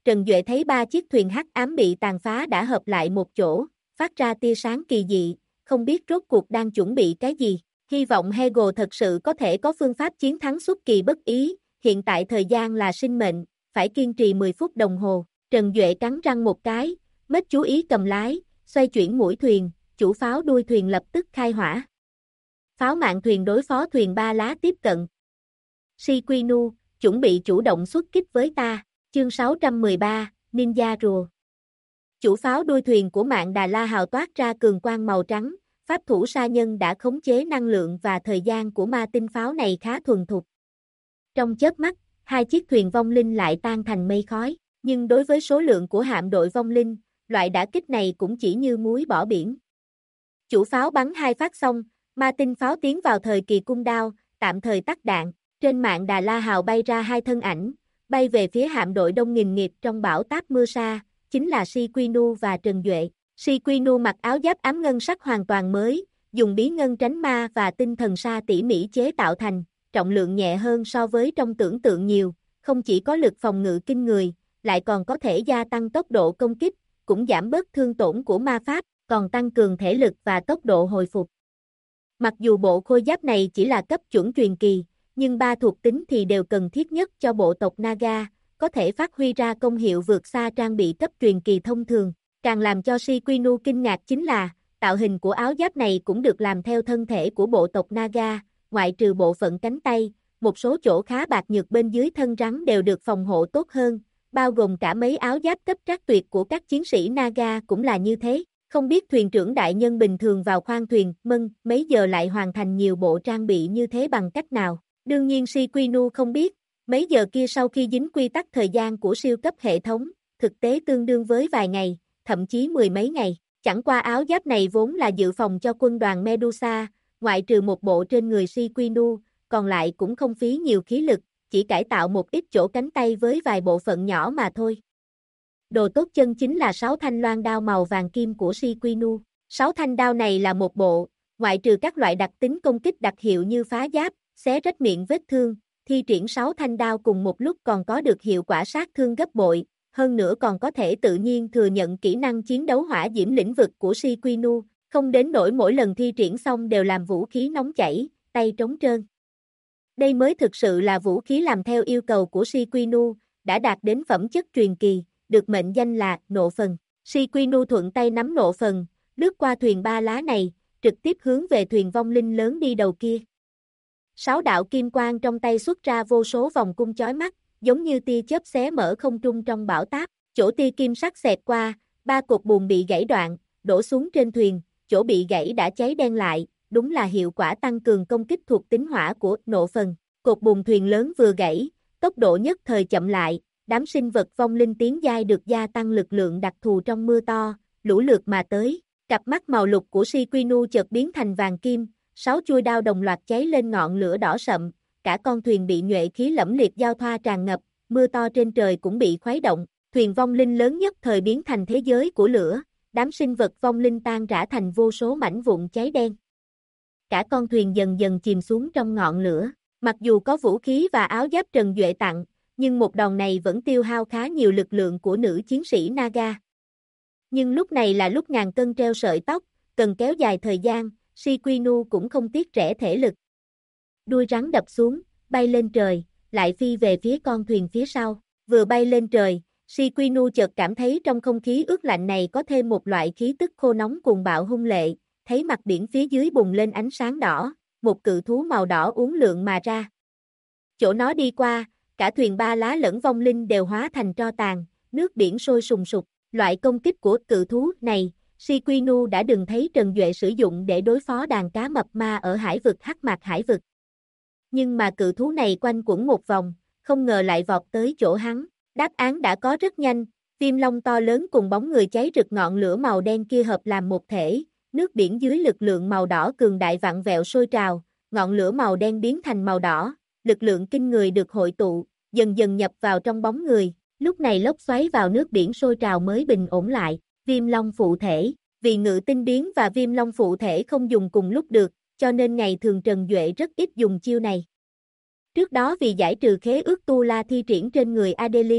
Trần Duệ thấy 3 chiếc thuyền hắc ám bị tàn phá đã hợp lại một chỗ, phát ra tia sáng kỳ dị, không biết rốt cuộc đang chuẩn bị cái gì. Hy vọng Hegel thật sự có thể có phương pháp chiến thắng xuất kỳ bất ý, hiện tại thời gian là sinh mệnh, phải kiên trì 10 phút đồng hồ. Trần Duệ cắn răng một cái, mất chú ý cầm lái, xoay chuyển mũi thuyền, chủ pháo đuôi thuyền lập tức khai hỏa. Pháo mạn thuyền đối phó thuyền ba lá tiếp cận. Shikinu, chuẩn bị chủ động xuất kích với ta. Chương 613, Ninja rùa. Chủ pháo đuôi thuyền của Mạn Đà La hào toát ra cường quang màu trắng, pháp thủ sa nhân đã khống chế năng lượng và thời gian của ma tinh pháo này khá thuần thục. Trong chớp mắt, 2 chiếc thuyền vong linh lại tan thành mây khói, nhưng đối với số lượng của hạm đội vong linh, loại đả kích này cũng chỉ như muối bỏ biển. Chủ pháo bắn 2 phát xong, ma tinh pháo tiến vào thời kỳ cung đao, tạm thời tắt đạn, trên Mạn Đà La hào bay ra 2 thân ảnh, bay về phía hạm đội đông nghìn nghịt trong bão táp mưa sa, chính là Shikinu và Trần Duệ. Shikinu mặc áo giáp ám ngân sắc hoàn toàn mới, dùng bí ngân tránh ma và tinh thần sa tỉ mỉ chế tạo thành, trọng lượng nhẹ hơn so với trong tưởng tượng nhiều, không chỉ có lực phòng ngự kinh người, lại còn có thể gia tăng tốc độ công kích, cũng giảm bớt thương tổn của ma pháp, còn tăng cường thể lực và tốc độ hồi phục. Mặc dù bộ khôi giáp này chỉ là cấp chuẩn truyền kỳ, nhưng 3 thuộc tính thì đều cần thiết nhất cho bộ tộc Naga, có thể phát huy ra công hiệu vượt xa trang bị cấp truyền kỳ thông thường. Càng làm cho Shikinu kinh ngạc chính là, tạo hình của áo giáp này cũng được làm theo thân thể của bộ tộc Naga, ngoại trừ bộ phận cánh tay, một số chỗ khá bạc nhược bên dưới thân rắn đều được phòng hộ tốt hơn, bao gồm cả mấy áo giáp cấp trác tuyệt của các chiến sĩ Naga cũng là như thế. Không biết thuyền trưởng đại nhân bình thường vào khoang thuyền, mấy giờ lại hoàn thành nhiều bộ trang bị như thế bằng cách nào? Đương nhiên Shikinu không biết, mấy giờ kia sau khi dính quy tắc thời gian của siêu cấp hệ thống, thực tế tương đương với vài ngày, thậm chí 10 mấy ngày. Chẳng qua áo giáp này vốn là dự phòng cho quân đoàn Medusa, ngoại trừ một bộ trên người Shikinu, còn lại cũng không phí nhiều khí lực, chỉ cải tạo một ít chỗ cánh tay với vài bộ phận nhỏ mà thôi. Đồ tốt chân chính là 6 thanh loan đao màu vàng kim của Shikinu. 6 thanh đao này là một bộ, ngoại trừ các loại đặc tính công kích đặc hiệu như phá giáp, xé rách miệng vết thương, thi triển 6 thanh đao cùng một lúc còn có được hiệu quả sát thương gấp bội, hơn nữa còn có thể tự nhiên thừa nhận kỹ năng chiến đấu hỏa diễm lĩnh vực của Shikinu, không đến nỗi mỗi lần thi triển xong đều làm vũ khí nóng chảy, tay trống trơn. Đây mới thực sự là vũ khí làm theo yêu cầu của Shikinu, đã đạt đến phẩm chất truyền kỳ, được mệnh danh là nộ phần. Shikinu thuận tay nắm nộ phần, lướt qua thuyền ba lá này, trực tiếp hướng về thuyền vong linh lớn đi đầu kia. 6 đạo kim quang trong tay xuất ra vô số vòng cung chói mắt, giống như tia chớp xé mở không trung trong bão táp, chỗ tia kim sắc xẹt qua, 3 cột buồm bị gãy đoạn, đổ xuống trên thuyền, chỗ bị gãy đã cháy đen lại, đúng là hiệu quả tăng cường công kích thuộc tính hỏa của nộ phần. Cột buồm thuyền lớn vừa gãy, tốc độ nhất thời chậm lại, đám sinh vật vong linh tiến giai được gia tăng lực lượng đặc thù trong mưa to, lũ lượt mà tới. Cặp mắt màu lục của Shikinu chợt biến thành vàng kim, 6 chuôi đao đồng loạt cháy lên ngọn lửa đỏ sậm, cả con thuyền bị nhuệ khí lẫm liệt giao thoa tràn ngập, mưa to trên trời cũng bị khuấy động, thuyền vong linh lớn nhất thời biến thành thế giới của lửa, đám sinh vật vong linh tan rã thành vô số mảnh vụn cháy đen. Cả con thuyền dần dần chìm xuống trong ngọn lửa, mặc dù có vũ khí và áo giáp Trần Duệ tặng, nhưng một đòn này vẫn tiêu hao khá nhiều lực lượng của nữ chiến sĩ Naga. Nhưng lúc này là lúc ngàn cân treo sợi tóc, cần kéo dài thời gian, Shikinu cũng không tiếc rẻ thể lực. Đuôi rắn đập xuống, bay lên trời, lại phi về phía con thuyền phía sau. Vừa bay lên trời, Shikinu chợt cảm thấy trong không khí ướt lạnh này có thêm một loại khí tức khô nóng cuồng bạo hung lệ, thấy mặt biển phía dưới bùng lên ánh sáng đỏ, một cự thú màu đỏ uốn lượn mà ra. Chỗ nó đi qua, cả thuyền ba lá lẫn vong linh đều hóa thành tro tàn, nước biển sôi sùng sục. Loại công kích của cự thú này, Shikinu đã từng thấy Trần Duệ sử dụng để đối phó đàn cá mập ma ở hải vực Hắc Mạc Hải vực. Nhưng mà cự thú này quanh quẩn một vòng, không ngờ lại vọt tới chỗ hắn. Đáp án đã có rất nhanh, viêm long to lớn cùng bóng người cháy rực ngọn lửa màu đen kia hợp làm một thể, nước biển dưới lực lượng màu đỏ cường đại vặn vẹo sôi trào, ngọn lửa màu đen biến thành màu đỏ, lực lượng kinh người được hội tụ, dần dần nhập vào trong bóng người. Lúc này lốc xoáy vào nước biển sôi trào mới bình ổn lại, viêm long phụ thể, vì ngự tinh biến và viêm long phụ thể không dùng cùng lúc được, cho nên ngày thường Trần Duệ rất ít dùng chiêu này. Trước đó vì giải trừ khế ước Tu La thi triển trên người Adeline,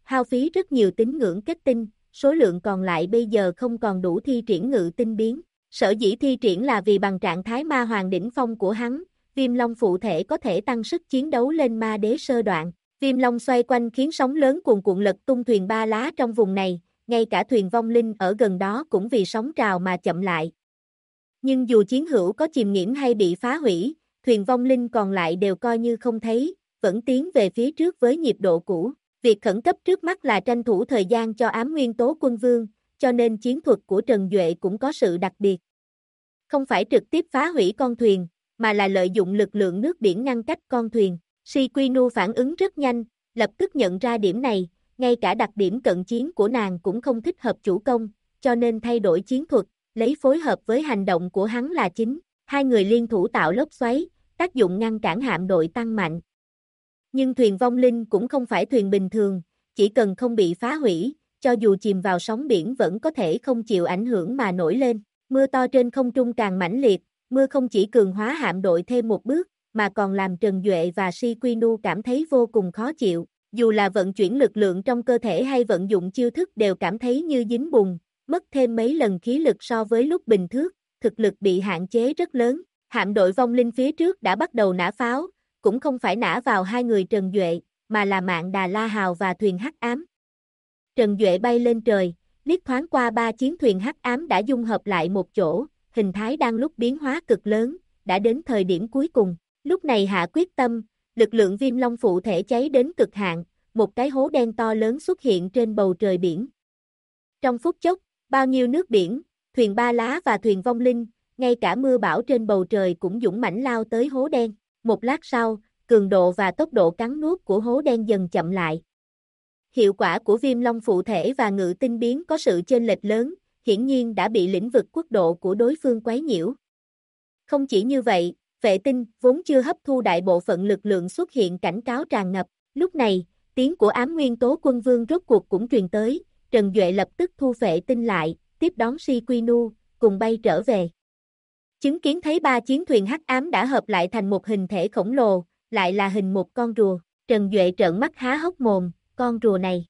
hao phí rất nhiều tín ngưỡng kết tinh, số lượng còn lại bây giờ không còn đủ thi triển ngự tinh biến. Sở dĩ thi triển là vì bằng trạng thái ma hoàng đỉnh phong của hắn, Viêm Long phụ thể có thể tăng sức chiến đấu lên ma đế sơ đoạn. Viêm Long xoay quanh khiến sóng lớn cuồn cuộn lật tung thuyền ba lá trong vùng này, ngay cả thuyền vong linh ở gần đó cũng vì sóng trào mà chậm lại. Nhưng dù chiến hữu có chìm nghiễm hay bị phá hủy, thuyền vong linh còn lại đều coi như không thấy, vẫn tiến về phía trước với nhịp độ cũ. Việc khẩn cấp trước mắt là tranh thủ thời gian cho ám nguyên tố quân vương, cho nên chiến thuật của Trần Duệ cũng có sự đặc biệt. Không phải trực tiếp phá hủy con thuyền, mà là lợi dụng lực lượng nước biển ngăn cách con thuyền. Shikinu phản ứng rất nhanh, lập tức nhận ra điểm này, ngay cả đặc điểm cận chiến của nàng cũng không thích hợp chủ công, cho nên thay đổi chiến thuật, lấy phối hợp với hành động của hắn là chính. Hai người liên thủ tạo lốc xoáy, tác dụng ngăn cản hạm đội tăng mạnh. Nhưng thuyền vong linh cũng không phải thuyền bình thường, chỉ cần không bị phá hủy, cho dù chìm vào sóng biển vẫn có thể không chịu ảnh hưởng mà nổi lên. Mưa to trên không trung càng mãnh liệt, mưa không chỉ cường hóa hạm đội thêm một bước, mà còn làm Trần Duệ và Shikinu cảm thấy vô cùng khó chịu. Dù là vận chuyển lực lượng trong cơ thể hay vận dụng chiêu thức đều cảm thấy như dính bùn, mất thêm mấy lần khí lực so với lúc bình thường, thực lực bị hạn chế rất lớn. Hạm đội vong linh phía trước đã bắt đầu nã pháo, cũng không phải nã vào hai người Trần Duệ, mà là Mạn Đà La Hào và thuyền hắc ám. Trần Duệ bay lên trời, liếc thoáng qua ba chiến thuyền hắc ám đã dung hợp lại một chỗ, hình thái đang lúc biến hóa cực lớn, đã đến thời điểm cuối cùng. Lúc này hạ quyết tâm, lực lượng Viêm Long phụ thể cháy đến cực hạn, một cái hố đen to lớn xuất hiện trên bầu trời biển. Trong phút chốc, bao nhiêu nước biển, thuyền ba lá và thuyền vong linh, ngay cả mưa bão trên bầu trời cũng dũng mãnh lao tới hố đen. Một lát sau, cường độ và tốc độ cắn nuốt của hố đen dần chậm lại. Hiệu quả của Viêm Long phụ thể và ngự tinh biến có sự chênh lệch lớn, hiển nhiên đã bị lĩnh vực quốc độ của đối phương quấy nhiễu. Không chỉ như vậy, vệ tinh vốn chưa hấp thu đại bộ phận lực lượng xuất hiện cảnh cáo tràn ngập. Lúc này, tiếng của ám nguyên tố quân vương rốt cuộc cũng truyền tới, Trần Duệ lập tức thu vệ tinh lại, tiếp đón Shikinu, cùng bay trở về. Chứng kiến thấy ba chiến thuyền hắc ám đã hợp lại thành một hình thể khổng lồ, lại là hình một con rùa, Trần Duệ trợn mắt há hốc mồm, con rùa này.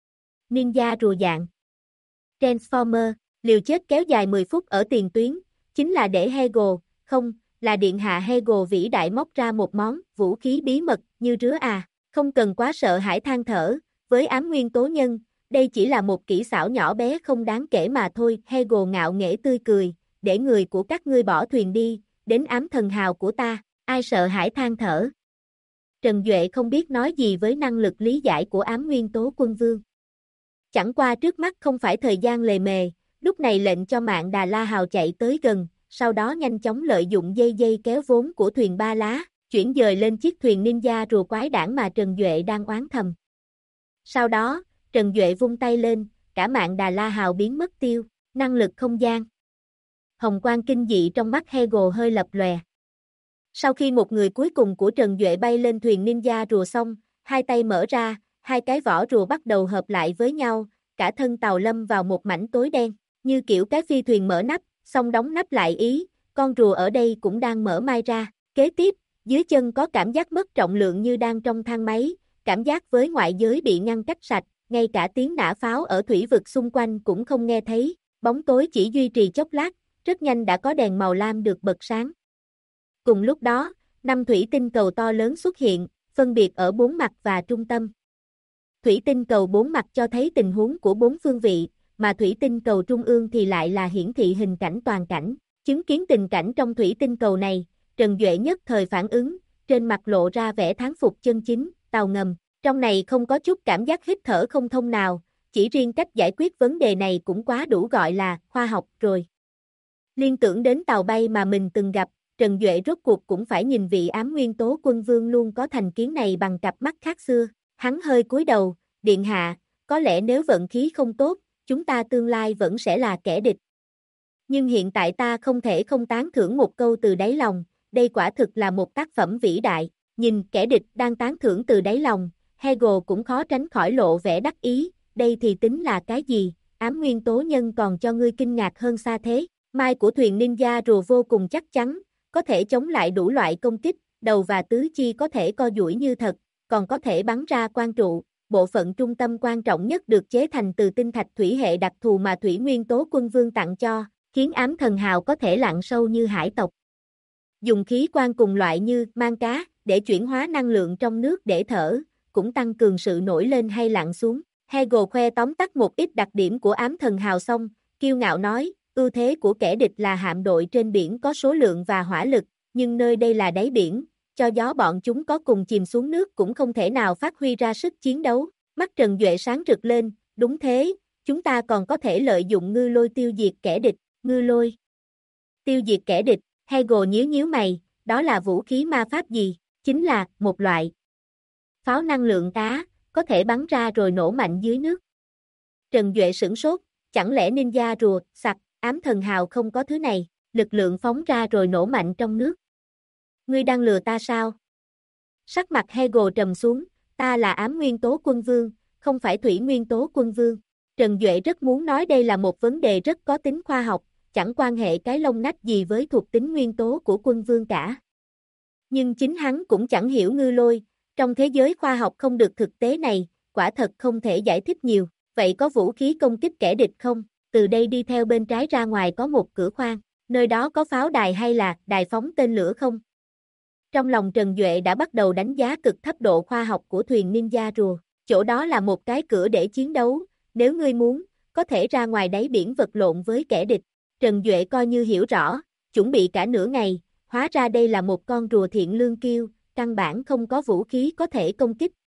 Ninja rùa dạng. Transformer, liều chết kéo dài 10 phút ở tiền tuyến, chính là để Hegel, không, là điện hạ Hegel vĩ đại móc ra một món vũ khí bí mật như rứa à, không cần quá sợ hãi than thở, với ám nguyên tố nhân, đây chỉ là một kỹ xảo nhỏ bé không đáng kể mà thôi. Hegel ngạo nghễ tươi cười, để người của các ngươi bỏ thuyền đi, đến ám thần hào của ta, ai sợ hãi than thở. Trần Duệ không biết nói gì với năng lực lý giải của ám nguyên tố quân vương. Chẳng qua trước mắt không phải thời gian lề mề, lúc này lệnh cho Mạn Đà La Hào chạy tới gần, sau đó nhanh chóng lợi dụng dây kéo vốn của thuyền ba lá, chuyển dời lên chiếc thuyền ninja rùa quái đản mà Trần Duệ đang oán thầm. Sau đó, Trần Duệ vung tay lên, cả Mạn Đà La Hào biến mất tiêu, năng lực không gian. Hồng quang kinh dị trong mắt Hegel hơi lập lòe. Sau khi một người cuối cùng của Trần Duệ bay lên thuyền ninja rùa xong, hai tay mở ra, hai cái vỏ rùa bắt đầu hợp lại với nhau, cả thân tàu lâm vào một mảnh tối đen, như kiểu cái phi thuyền mở nắp, xong đóng nắp lại ý, con rùa ở đây cũng đang mở mai ra. Kế tiếp, dưới chân có cảm giác mất trọng lượng như đang trong thang máy, cảm giác với ngoại giới bị ngăn cách sạch, ngay cả tiếng nã pháo ở thủy vực xung quanh cũng không nghe thấy, bóng tối chỉ duy trì chốc lát, rất nhanh đã có đèn màu lam được bật sáng. Cùng lúc đó, 5 thủy tinh cầu to lớn xuất hiện, phân biệt ở 4 mặt và trung tâm. Thủy tinh cầu 4 mặt cho thấy tình huống của 4 phương vị, mà thủy tinh cầu trung ương thì lại là hiển thị hình cảnh toàn cảnh. Chứng kiến tình cảnh trong thủy tinh cầu này, Trần Duệ nhất thời phản ứng, trên mặt lộ ra vẻ thán phục chân chính, tàu ngầm. Trong này không có chút cảm giác hít thở không thông nào, chỉ riêng cách giải quyết vấn đề này cũng quá đủ gọi là khoa học rồi. Liên tưởng đến tàu bay mà mình từng gặp, Trần Duệ rốt cuộc cũng phải nhìn vị ám nguyên tố quân vương luôn có thành kiến này bằng cặp mắt khác xưa. Hắn hơi cúi đầu, điện hạ, có lẽ nếu vận khí không tốt, chúng ta tương lai vẫn sẽ là kẻ địch. Nhưng hiện tại ta không thể không tán thưởng một câu từ đáy lòng, đây quả thực là một tác phẩm vĩ đại. Nhìn kẻ địch đang tán thưởng từ đáy lòng, Hegel cũng khó tránh khỏi lộ vẻ đắc ý, đây thì tính là cái gì, ám nguyên tố nhân còn cho ngươi kinh ngạc hơn xa thế. Mai của thuyền ninja rùa vô cùng chắc chắn, có thể chống lại đủ loại công kích, đầu và tứ chi có thể co duỗi như thật, còn có thể bắn ra quang trụ, bộ phận trung tâm quan trọng nhất được chế thành từ tinh thạch thủy hệ đặc thù mà Thủy Nguyên Tố Quân Vương tặng cho, khiến ám thần hào có thể lặn sâu như hải tộc. Dùng khí quan cùng loại như mang cá để chuyển hóa năng lượng trong nước để thở, cũng tăng cường sự nổi lên hay lặn xuống. Hegel khoe tóm tắt một ít đặc điểm của ám thần hào xong, kiêu ngạo nói, ưu thế của kẻ địch là hạm đội trên biển có số lượng và hỏa lực, nhưng nơi đây là đáy biển, cho gió bọn chúng có cùng chìm xuống nước cũng không thể nào phát huy ra sức chiến đấu. Mắt Trần Duệ sáng rực lên, đúng thế, chúng ta còn có thể lợi dụng ngư lôi tiêu diệt kẻ địch. Ngư lôi tiêu diệt kẻ địch. Hegel nhíu mày, đó là vũ khí ma pháp gì? Chính là một loại pháo năng lượng cá, có thể bắn ra rồi nổ mạnh dưới nước. Trần Duệ sửng sốt, chẳng lẽ ninja rùa, sặc, ám thần hào không có thứ này, lực lượng phóng ra rồi nổ mạnh trong nước. Ngươi đang lừa ta sao? Sắc mặt Hegel trầm xuống, ta là ám nguyên tố quân vương, không phải thủy nguyên tố quân vương. Trần Duệ rất muốn nói đây là một vấn đề rất có tính khoa học, chẳng quan hệ cái lông nách gì với thuộc tính nguyên tố của quân vương cả. Nhưng chính hắn cũng chẳng hiểu ngư lôi, trong thế giới khoa học không được thực tế này, quả thật không thể giải thích nhiều. Vậy có vũ khí công kích kẻ địch không? Từ đây đi theo bên trái ra ngoài có một cửa khoang, nơi đó có pháo đài hay là đài phóng tên lửa không? Trong lòng Trần Duệ đã bắt đầu đánh giá cực thấp độ khoa học của thuyền ninja rùa. Chỗ đó là một cái cửa để chiến đấu, nếu ngươi muốn, có thể ra ngoài đáy biển vật lộn với kẻ địch. Trần Duệ coi như hiểu rõ, chuẩn bị cả nửa ngày, hóa ra đây là một con rùa thiện lương kiêu, căn bản không có vũ khí có thể công kích,